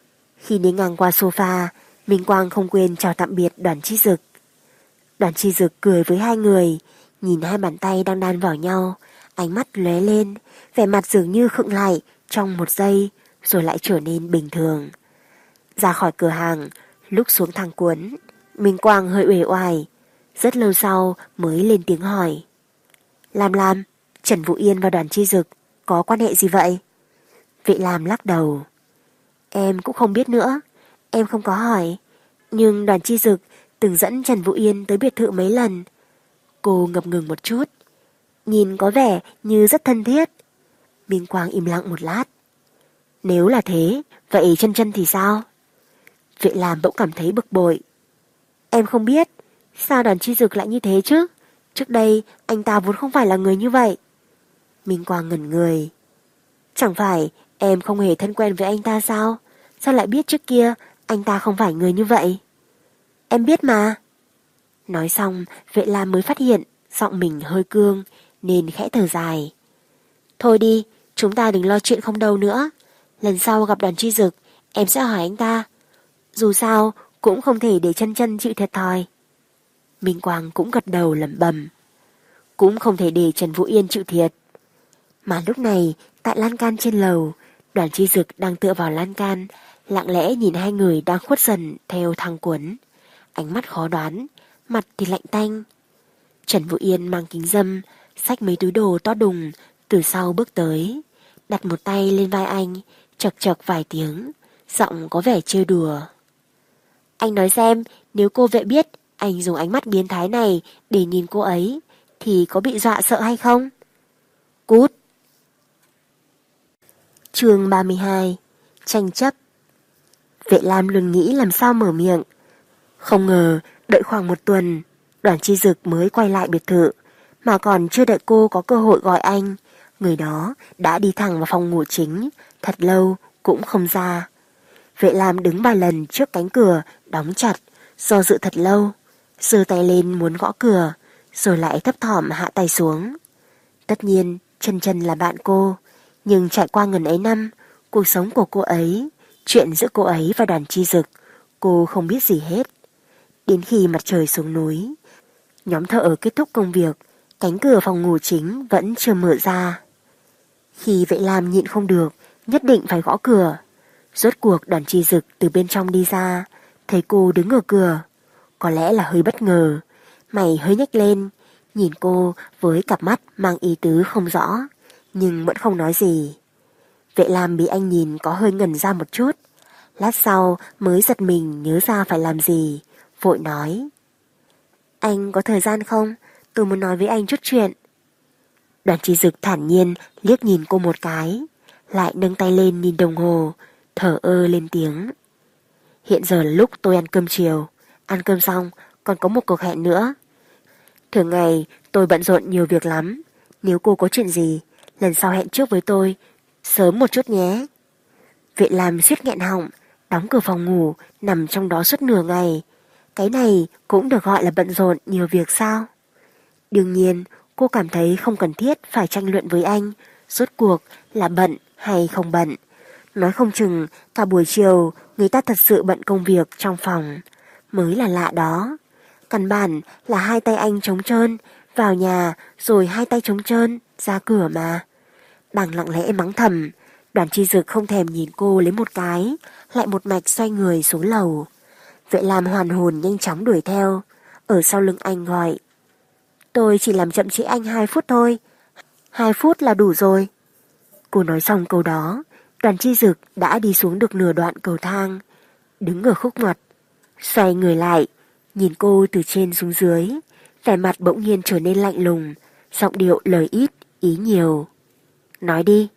Khi đi ngang qua sofa, Minh Quang không quên chào tạm biệt Đoàn Chi Dực. Đoàn Chi Dực cười với hai người, nhìn hai bàn tay đang đan vào nhau, ánh mắt lóe lên, vẻ mặt dường như khựng lại trong một giây rồi lại trở nên bình thường. Ra khỏi cửa hàng, lúc xuống thang cuốn, Minh Quang hơi uể oải, rất lâu sau mới lên tiếng hỏi. Lam, Trần Vũ Yên và Đoàn Chi Dực có quan hệ gì vậy? Vệ Lam lắc đầu. Em cũng không biết nữa, em không có hỏi. Nhưng Đoàn Chi Dực từng dẫn Trần Vũ Yên tới biệt thự mấy lần. Cô ngập ngừng một chút, nhìn có vẻ như rất thân thiết. Minh Quang im lặng một lát. Nếu là thế, vậy Chân Chân thì sao? Vệ Lam bỗng cảm thấy bực bội. Em không biết, sao Đoàn Chi Dực lại như thế chứ? Trước đây anh ta vốn không phải là người như vậy. Minh Quang ngẩn người. Chẳng phải em không hề thân quen với anh ta sao? Sao lại biết trước kia anh ta không phải người như vậy? Em biết mà. Nói xong, Vệ Lam mới phát hiện giọng mình hơi cương nên khẽ thở dài. Thôi đi, chúng ta đừng lo chuyện không đâu nữa. Lần sau gặp Đoàn Chi Dực, em sẽ hỏi anh ta. Dù sao cũng không thể để Chân Chân chịu thiệt thòi. Minh Quang cũng gật đầu lẩm bẩm. Cũng không thể để Trần Vũ Yên chịu thiệt. Mà lúc này, tại lan can trên lầu, Đoàn Chi Dực đang tựa vào lan can, lặng lẽ nhìn hai người đang khuất dần theo thang cuốn. Ánh mắt khó đoán, mặt thì lạnh tanh. Trần Vũ Yên mang kính râm, xách mấy túi đồ to đùng, từ sau bước tới, đặt một tay lên vai anh, chật chật vài tiếng, giọng có vẻ trêu đùa. Anh nói xem, nếu cô Vệ biết anh dùng ánh mắt biến thái này để nhìn cô ấy, thì có bị dọa sợ hay không? Cút! Chương 32. Tranh chấp. Vệ Lam luôn nghĩ làm sao mở miệng. Không ngờ, đợi khoảng một tuần, Đoàn Chi Dực mới quay lại biệt thự, mà còn chưa đợi cô có cơ hội gọi anh, người đó đã đi thẳng vào phòng ngủ chính, thật lâu cũng không ra. Vệ Lam đứng vài lần trước cánh cửa, đóng chặt, do dự thật lâu, giơ tay lên muốn gõ cửa, rồi lại thấp thỏm hạ tay xuống. Tất nhiên, Chân Chân là bạn cô, nhưng trải qua ngần ấy năm, cuộc sống của cô ấy, chuyện giữa cô ấy và Đoàn Chi Dực, cô không biết gì hết. Đến khi mặt trời xuống núi, nhóm thợ kết thúc công việc, cánh cửa phòng ngủ chính vẫn chưa mở ra. Khi Vệ Lam nhịn không được, nhất định phải gõ cửa. Rốt cuộc Đoàn Chi Dực từ bên trong đi ra, thấy cô đứng ở cửa, có lẽ là hơi bất ngờ, mày hơi nhếch lên, nhìn cô với cặp mắt mang ý tứ không rõ, nhưng vẫn không nói gì. Vệ Lam bị anh nhìn có hơi ngẩn ra một chút, lát sau mới giật mình nhớ ra phải làm gì, vội nói. Anh có thời gian không? Tôi muốn nói với anh chút chuyện. Đoàn Chi Dực thản nhiên liếc nhìn cô một cái, lại nâng tay lên nhìn đồng hồ, thở ơ lên tiếng. Hiện giờ là lúc tôi ăn cơm chiều, ăn cơm xong còn có một cuộc hẹn nữa. Thường ngày tôi bận rộn nhiều việc lắm, nếu cô có chuyện gì, lần sau hẹn trước với tôi, sớm một chút nhé. Vệ Lam suýt nghẹn họng, đóng cửa phòng ngủ, nằm trong đó suốt nửa ngày. Cái này cũng được gọi là bận rộn nhiều việc sao? Đương nhiên, cô cảm thấy không cần thiết phải tranh luận với anh, rốt cuộc là bận hay không bận. Nói không chừng cả buổi chiều người ta thật sự bận công việc trong phòng, mới là lạ đó. Căn bản là hai tay anh trống trơn, vào nhà rồi hai tay trống trơn, ra cửa mà. Đang lặng lẽ mắng thầm, Đoàn Chi Dực không thèm nhìn cô lấy một cái, lại một mạch xoay người xuống lầu. Vệ Lam hoàn hồn nhanh chóng đuổi theo, ở sau lưng anh gọi. Tôi chỉ làm chậm trễ anh 2 phút thôi, 2 phút là đủ rồi. Cô nói xong câu đó, Đoàn Chi Dực đã đi xuống được nửa đoạn cầu thang, đứng ở khúc ngoặt, xoay người lại, nhìn cô từ trên xuống dưới, vẻ mặt bỗng nhiên trở nên lạnh lùng, giọng điệu lời ít, ý nhiều. Nói đi.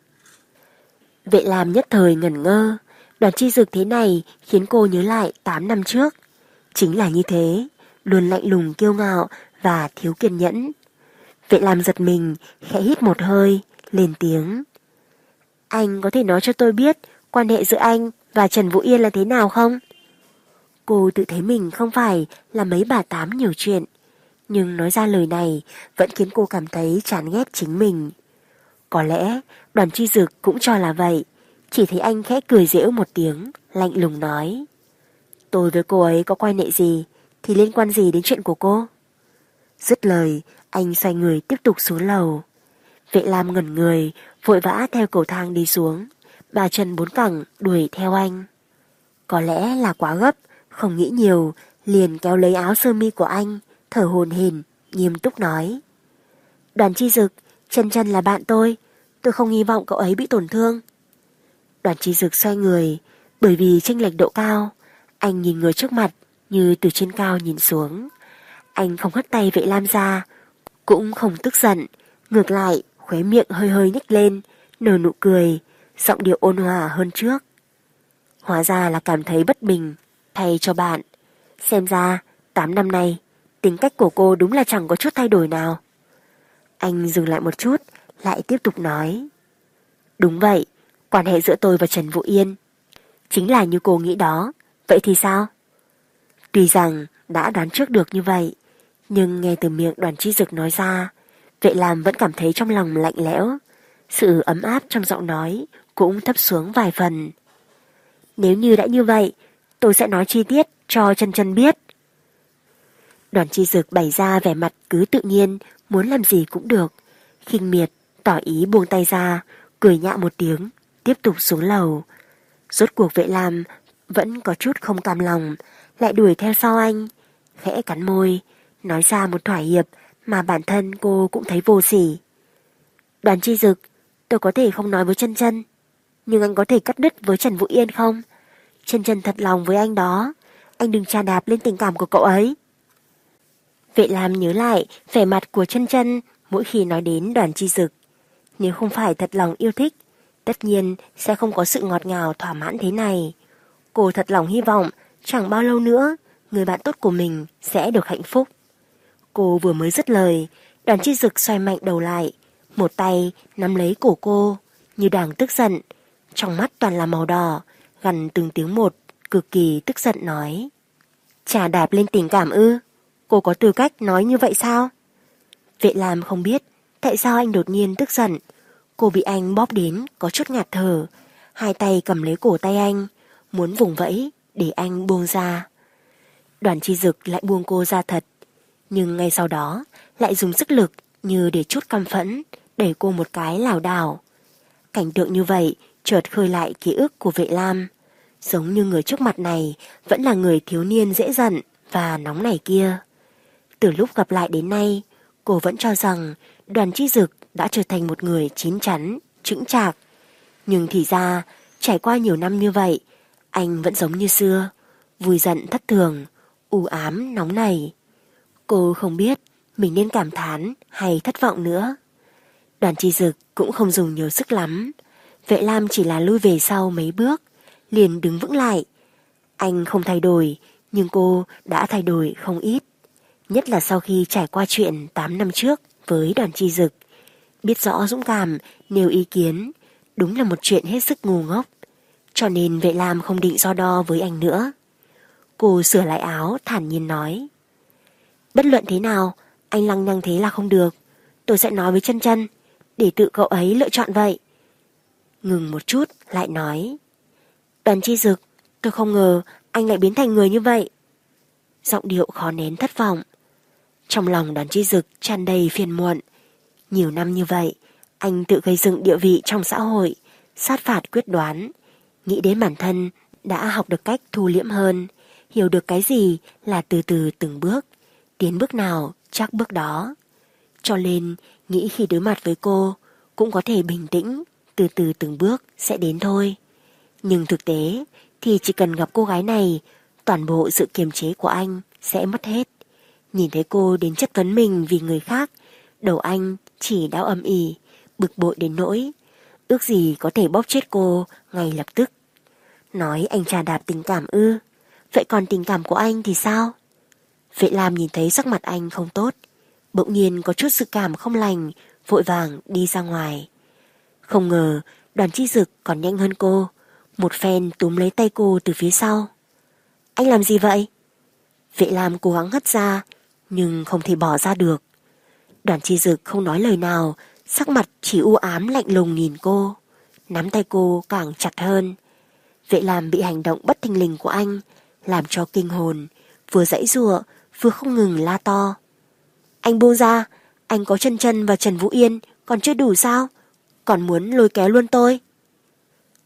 Vệ Lam nhất thời ngẩn ngơ, Đoàn Chi Dực thế này khiến cô nhớ lại 8 năm trước. Chính là như thế, luôn lạnh lùng kiêu ngạo và thiếu kiên nhẫn. Vệ Lam giật mình, khẽ hít một hơi, lên tiếng. Anh có thể nói cho tôi biết quan hệ giữa anh và Trần Vũ Yên là thế nào không? Cô tự thấy mình không phải là mấy bà tám nhiều chuyện, nhưng nói ra lời này vẫn khiến cô cảm thấy chán ghét chính mình. Có lẽ Đoàn Chi Dực cũng cho là vậy, chỉ thấy anh khẽ cười giễu một tiếng, lạnh lùng nói. Tôi với cô ấy có quan hệ gì thì liên quan gì đến chuyện của cô? Dứt lời, anh xoay người tiếp tục xuống lầu. Vệ Lam ngẩn người, vội vã theo cầu thang đi xuống, ba chân bốn cẳng đuổi theo anh. Có lẽ là quá gấp, không nghĩ nhiều, liền kéo lấy áo sơ mi của anh, thở hổn hển, nghiêm túc nói: Đoàn Chi Dực, Chân Chân là bạn tôi không hy vọng cậu ấy bị tổn thương. Đoàn Chi Dực xoay người, bởi vì chênh lệch độ cao, anh nhìn người trước mặt như từ trên cao nhìn xuống. Anh không hất tay Vệ Lam ra, cũng không tức giận, ngược lại khóe miệng hơi hơi nhếch lên, nở nụ cười, giọng điệu ôn hòa hơn trước. Hóa ra là cảm thấy bất bình thay cho bạn. Xem ra 8 năm nay tính cách của cô đúng là chẳng có chút thay đổi nào. Anh dừng lại một chút, lại tiếp tục nói: Đúng vậy, quan hệ giữa tôi và Trần Vũ Yên chính là như cô nghĩ đó. Vậy thì sao? Tuy rằng đã đoán trước được như vậy, nhưng nghe từ miệng Đoàn Chi Dực nói ra, Vệ Lam vẫn cảm thấy trong lòng lạnh lẽo. Sự ấm áp trong giọng nói cũng thấp xuống vài phần. Nếu như đã như vậy, tôi sẽ nói chi tiết cho Chân Chân biết. Đoàn Chi Dực bày ra vẻ mặt cứ tự nhiên, muốn làm gì cũng được, khinh miệt, tỏ ý buông tay ra, cười nhạo một tiếng, tiếp tục xuống lầu. Rốt cuộc Vệ Lam vẫn có chút không cam lòng, lại đuổi theo sau anh, khẽ cắn môi, nói ra một thỏa hiệp mà bản thân cô cũng thấy vô sỉ. Đoàn Chi Dực, tôi có thể không nói với Chân Chân, nhưng anh có thể cắt đứt với Trần Vũ Yên không? Chân Chân thật lòng với anh đó, anh đừng trà đạp lên tình cảm của cậu ấy. Vệ Lam nhớ lại vẻ mặt của Chân Chân mỗi khi nói đến Đoàn Chi Dực. Nếu không phải thật lòng yêu thích, tất nhiên sẽ không có sự ngọt ngào thỏa mãn thế này. Cô thật lòng hy vọng chẳng bao lâu nữa người bạn tốt của mình sẽ được hạnh phúc. Cô vừa mới dứt lời, Đoàn Chi Dực xoay mạnh đầu lại, một tay nắm lấy cổ cô như đang tức giận, trong mắt toàn là màu đỏ, gằn từng tiếng một, cực kỳ tức giận nói: Trà đạp lên tình cảm ư? Cô có tư cách nói như vậy sao? Vệ Lam không biết tại sao anh đột nhiên tức giận. Cô bị anh bóp đến có chút ngạt thở, hai tay cầm lấy cổ tay anh, muốn vùng vẫy để anh buông ra. Đoàn Chi Dực lại buông cô ra thật, nhưng ngay sau đó lại dùng sức lực như để chút căm phẫn, đẩy cô một cái lảo đảo. Cảnh tượng như vậy chợt khơi lại ký ức của Vệ Lam, giống như người trước mặt này vẫn là người thiếu niên dễ giận và nóng nảy kia. Từ lúc gặp lại đến nay, cô vẫn cho rằng Đoàn Chi Dực đã trở thành một người chín chắn, chững chạc. Nhưng thì ra, trải qua nhiều năm như vậy, anh vẫn giống như xưa, vui giận thất thường, u ám nóng nảy. Cô không biết mình nên cảm thán hay thất vọng nữa. Đoàn Chi Dực cũng không dùng nhiều sức lắm. Vệ Lam chỉ là lui về sau mấy bước, liền đứng vững lại. Anh không thay đổi, nhưng cô đã thay đổi không ít. Nhất là sau khi trải qua chuyện 8 năm trước với Đoàn Chi Dực. Biết rõ dũng cảm, nêu ý kiến, đúng là một chuyện hết sức ngu ngốc. Cho nên Vệ Lam không định so đo với anh nữa. Cô sửa lại áo, thản nhiên nói: Bất luận thế nào, anh lăng nhăng thế là không được. Tôi sẽ nói với Chân Chân, để tự cậu ấy lựa chọn vậy. Ngừng một chút, lại nói: Đoàn Chi Dực, tôi không ngờ anh lại biến thành người như vậy. Giọng điệu khó nén thất vọng. Trong lòng Đoàn Chi Dực tràn đầy phiền muộn. Nhiều năm như vậy, anh tự gây dựng địa vị trong xã hội, sát phạt quyết đoán. Nghĩ đến bản thân đã học được cách thu liễm hơn, hiểu được cái gì là từ từ từng bước, tiến bước nào chắc bước đó. Cho nên nghĩ khi đối mặt với cô cũng có thể bình tĩnh, từ từ từng bước sẽ đến thôi. Nhưng thực tế thì chỉ cần gặp cô gái này, toàn bộ sự kiềm chế của anh sẽ mất hết. Nhìn thấy cô đến chất vấn mình vì người khác, đầu anh chỉ đau âm ỉ, bực bội đến nỗi ước gì có thể bóp chết cô ngay lập tức. Nói anh trà đạp tình cảm ư? Vậy còn tình cảm của anh thì sao? Vệ Lam nhìn thấy sắc mặt anh không tốt, bỗng nhiên có chút sự cảm không lành, vội vàng đi ra ngoài. Không ngờ Đoàn Chi Dực còn nhanh hơn cô, một phen túm lấy tay cô từ phía sau. Anh làm gì vậy? Vệ Lam cố gắng hất ra, nhưng không thể bỏ ra được. Đoàn Chi Dực không nói lời nào, sắc mặt chỉ u ám lạnh lùng nhìn cô, nắm tay cô càng chặt hơn. Vệ Lam bị hành động bất thình lình của anh làm cho kinh hồn, vừa giãy giụa vừa không ngừng la to: Anh buông ra, anh có Chân Chân và Trần Vũ Yên còn chưa đủ sao? Còn muốn lôi kéo luôn tôi?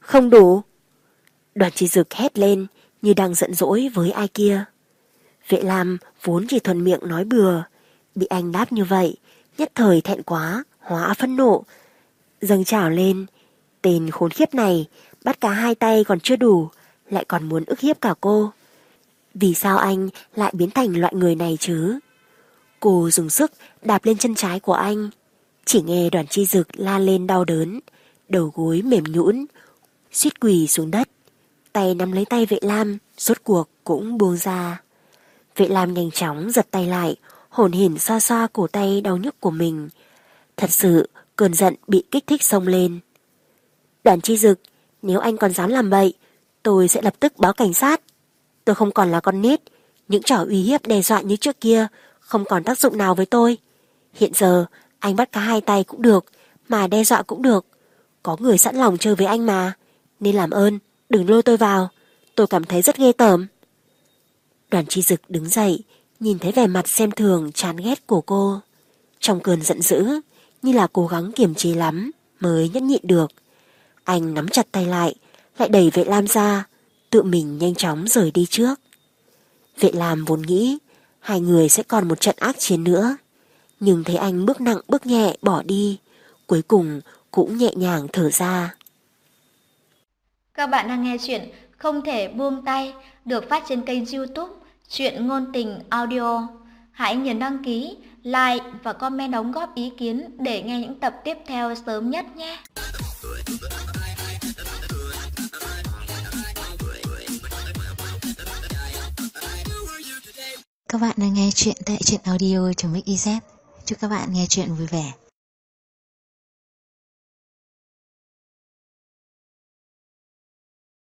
Không đủ. Đoàn Chi Dực hét lên như đang giận dỗi với ai kia. Vệ Lam vốn chỉ thuần miệng nói bừa, bị anh đáp như vậy, nhất thời thẹn quá, hóa phẫn nộ, dâng trào lên. Tên khốn khiếp này, bắt cả hai tay còn chưa đủ, lại còn muốn ức hiếp cả cô. Vì sao anh lại biến thành loại người này chứ? Cô dùng sức đạp lên chân trái của anh. Chỉ nghe Đoàn Chi Dực la lên đau đớn, đầu gối mềm nhũn, suýt quỳ xuống đất. Tay nắm lấy tay Vệ Lam, rốt cuộc cũng buông ra. Vệ Lam nhanh chóng giật tay lại, hổn hển xoa xoa cổ tay đau nhức của mình. Thật sự, cơn giận bị kích thích xông lên. Đoàn Chi Dực, nếu anh còn dám làm bậy, tôi sẽ lập tức báo cảnh sát. Tôi không còn là con nít, những trò uy hiếp đe dọa như trước kia không còn tác dụng nào với tôi. Hiện giờ, anh bắt cả hai tay cũng được, mà đe dọa cũng được. Có người sẵn lòng chơi với anh mà, nên làm ơn, đừng lôi tôi vào, tôi cảm thấy rất ghê tởm. Đoàn Chi Dực đứng dậy, nhìn thấy vẻ mặt xem thường chán ghét của cô. Trong cơn giận dữ, như là cố gắng kiềm chế lắm, mới nhẫn nhịn được. Anh nắm chặt tay lại đẩy Vệ Lam ra, tự mình nhanh chóng rời đi trước. Vệ Lam vốn nghĩ hai người sẽ còn một trận ác chiến nữa, nhưng thấy anh bước nặng bước nhẹ bỏ đi, cuối cùng cũng nhẹ nhàng thở ra. Các bạn đang nghe chuyện Không Thể Buông Tay được phát trên kênh YouTube Chuyện Ngôn Tình Audio. Hãy nhấn đăng ký, like và comment đóng góp ý kiến để nghe những tập tiếp theo sớm nhất nhé. Các bạn đang nghe chuyện tại truyện audio.mix.iz. Chúc các bạn nghe chuyện vui vẻ.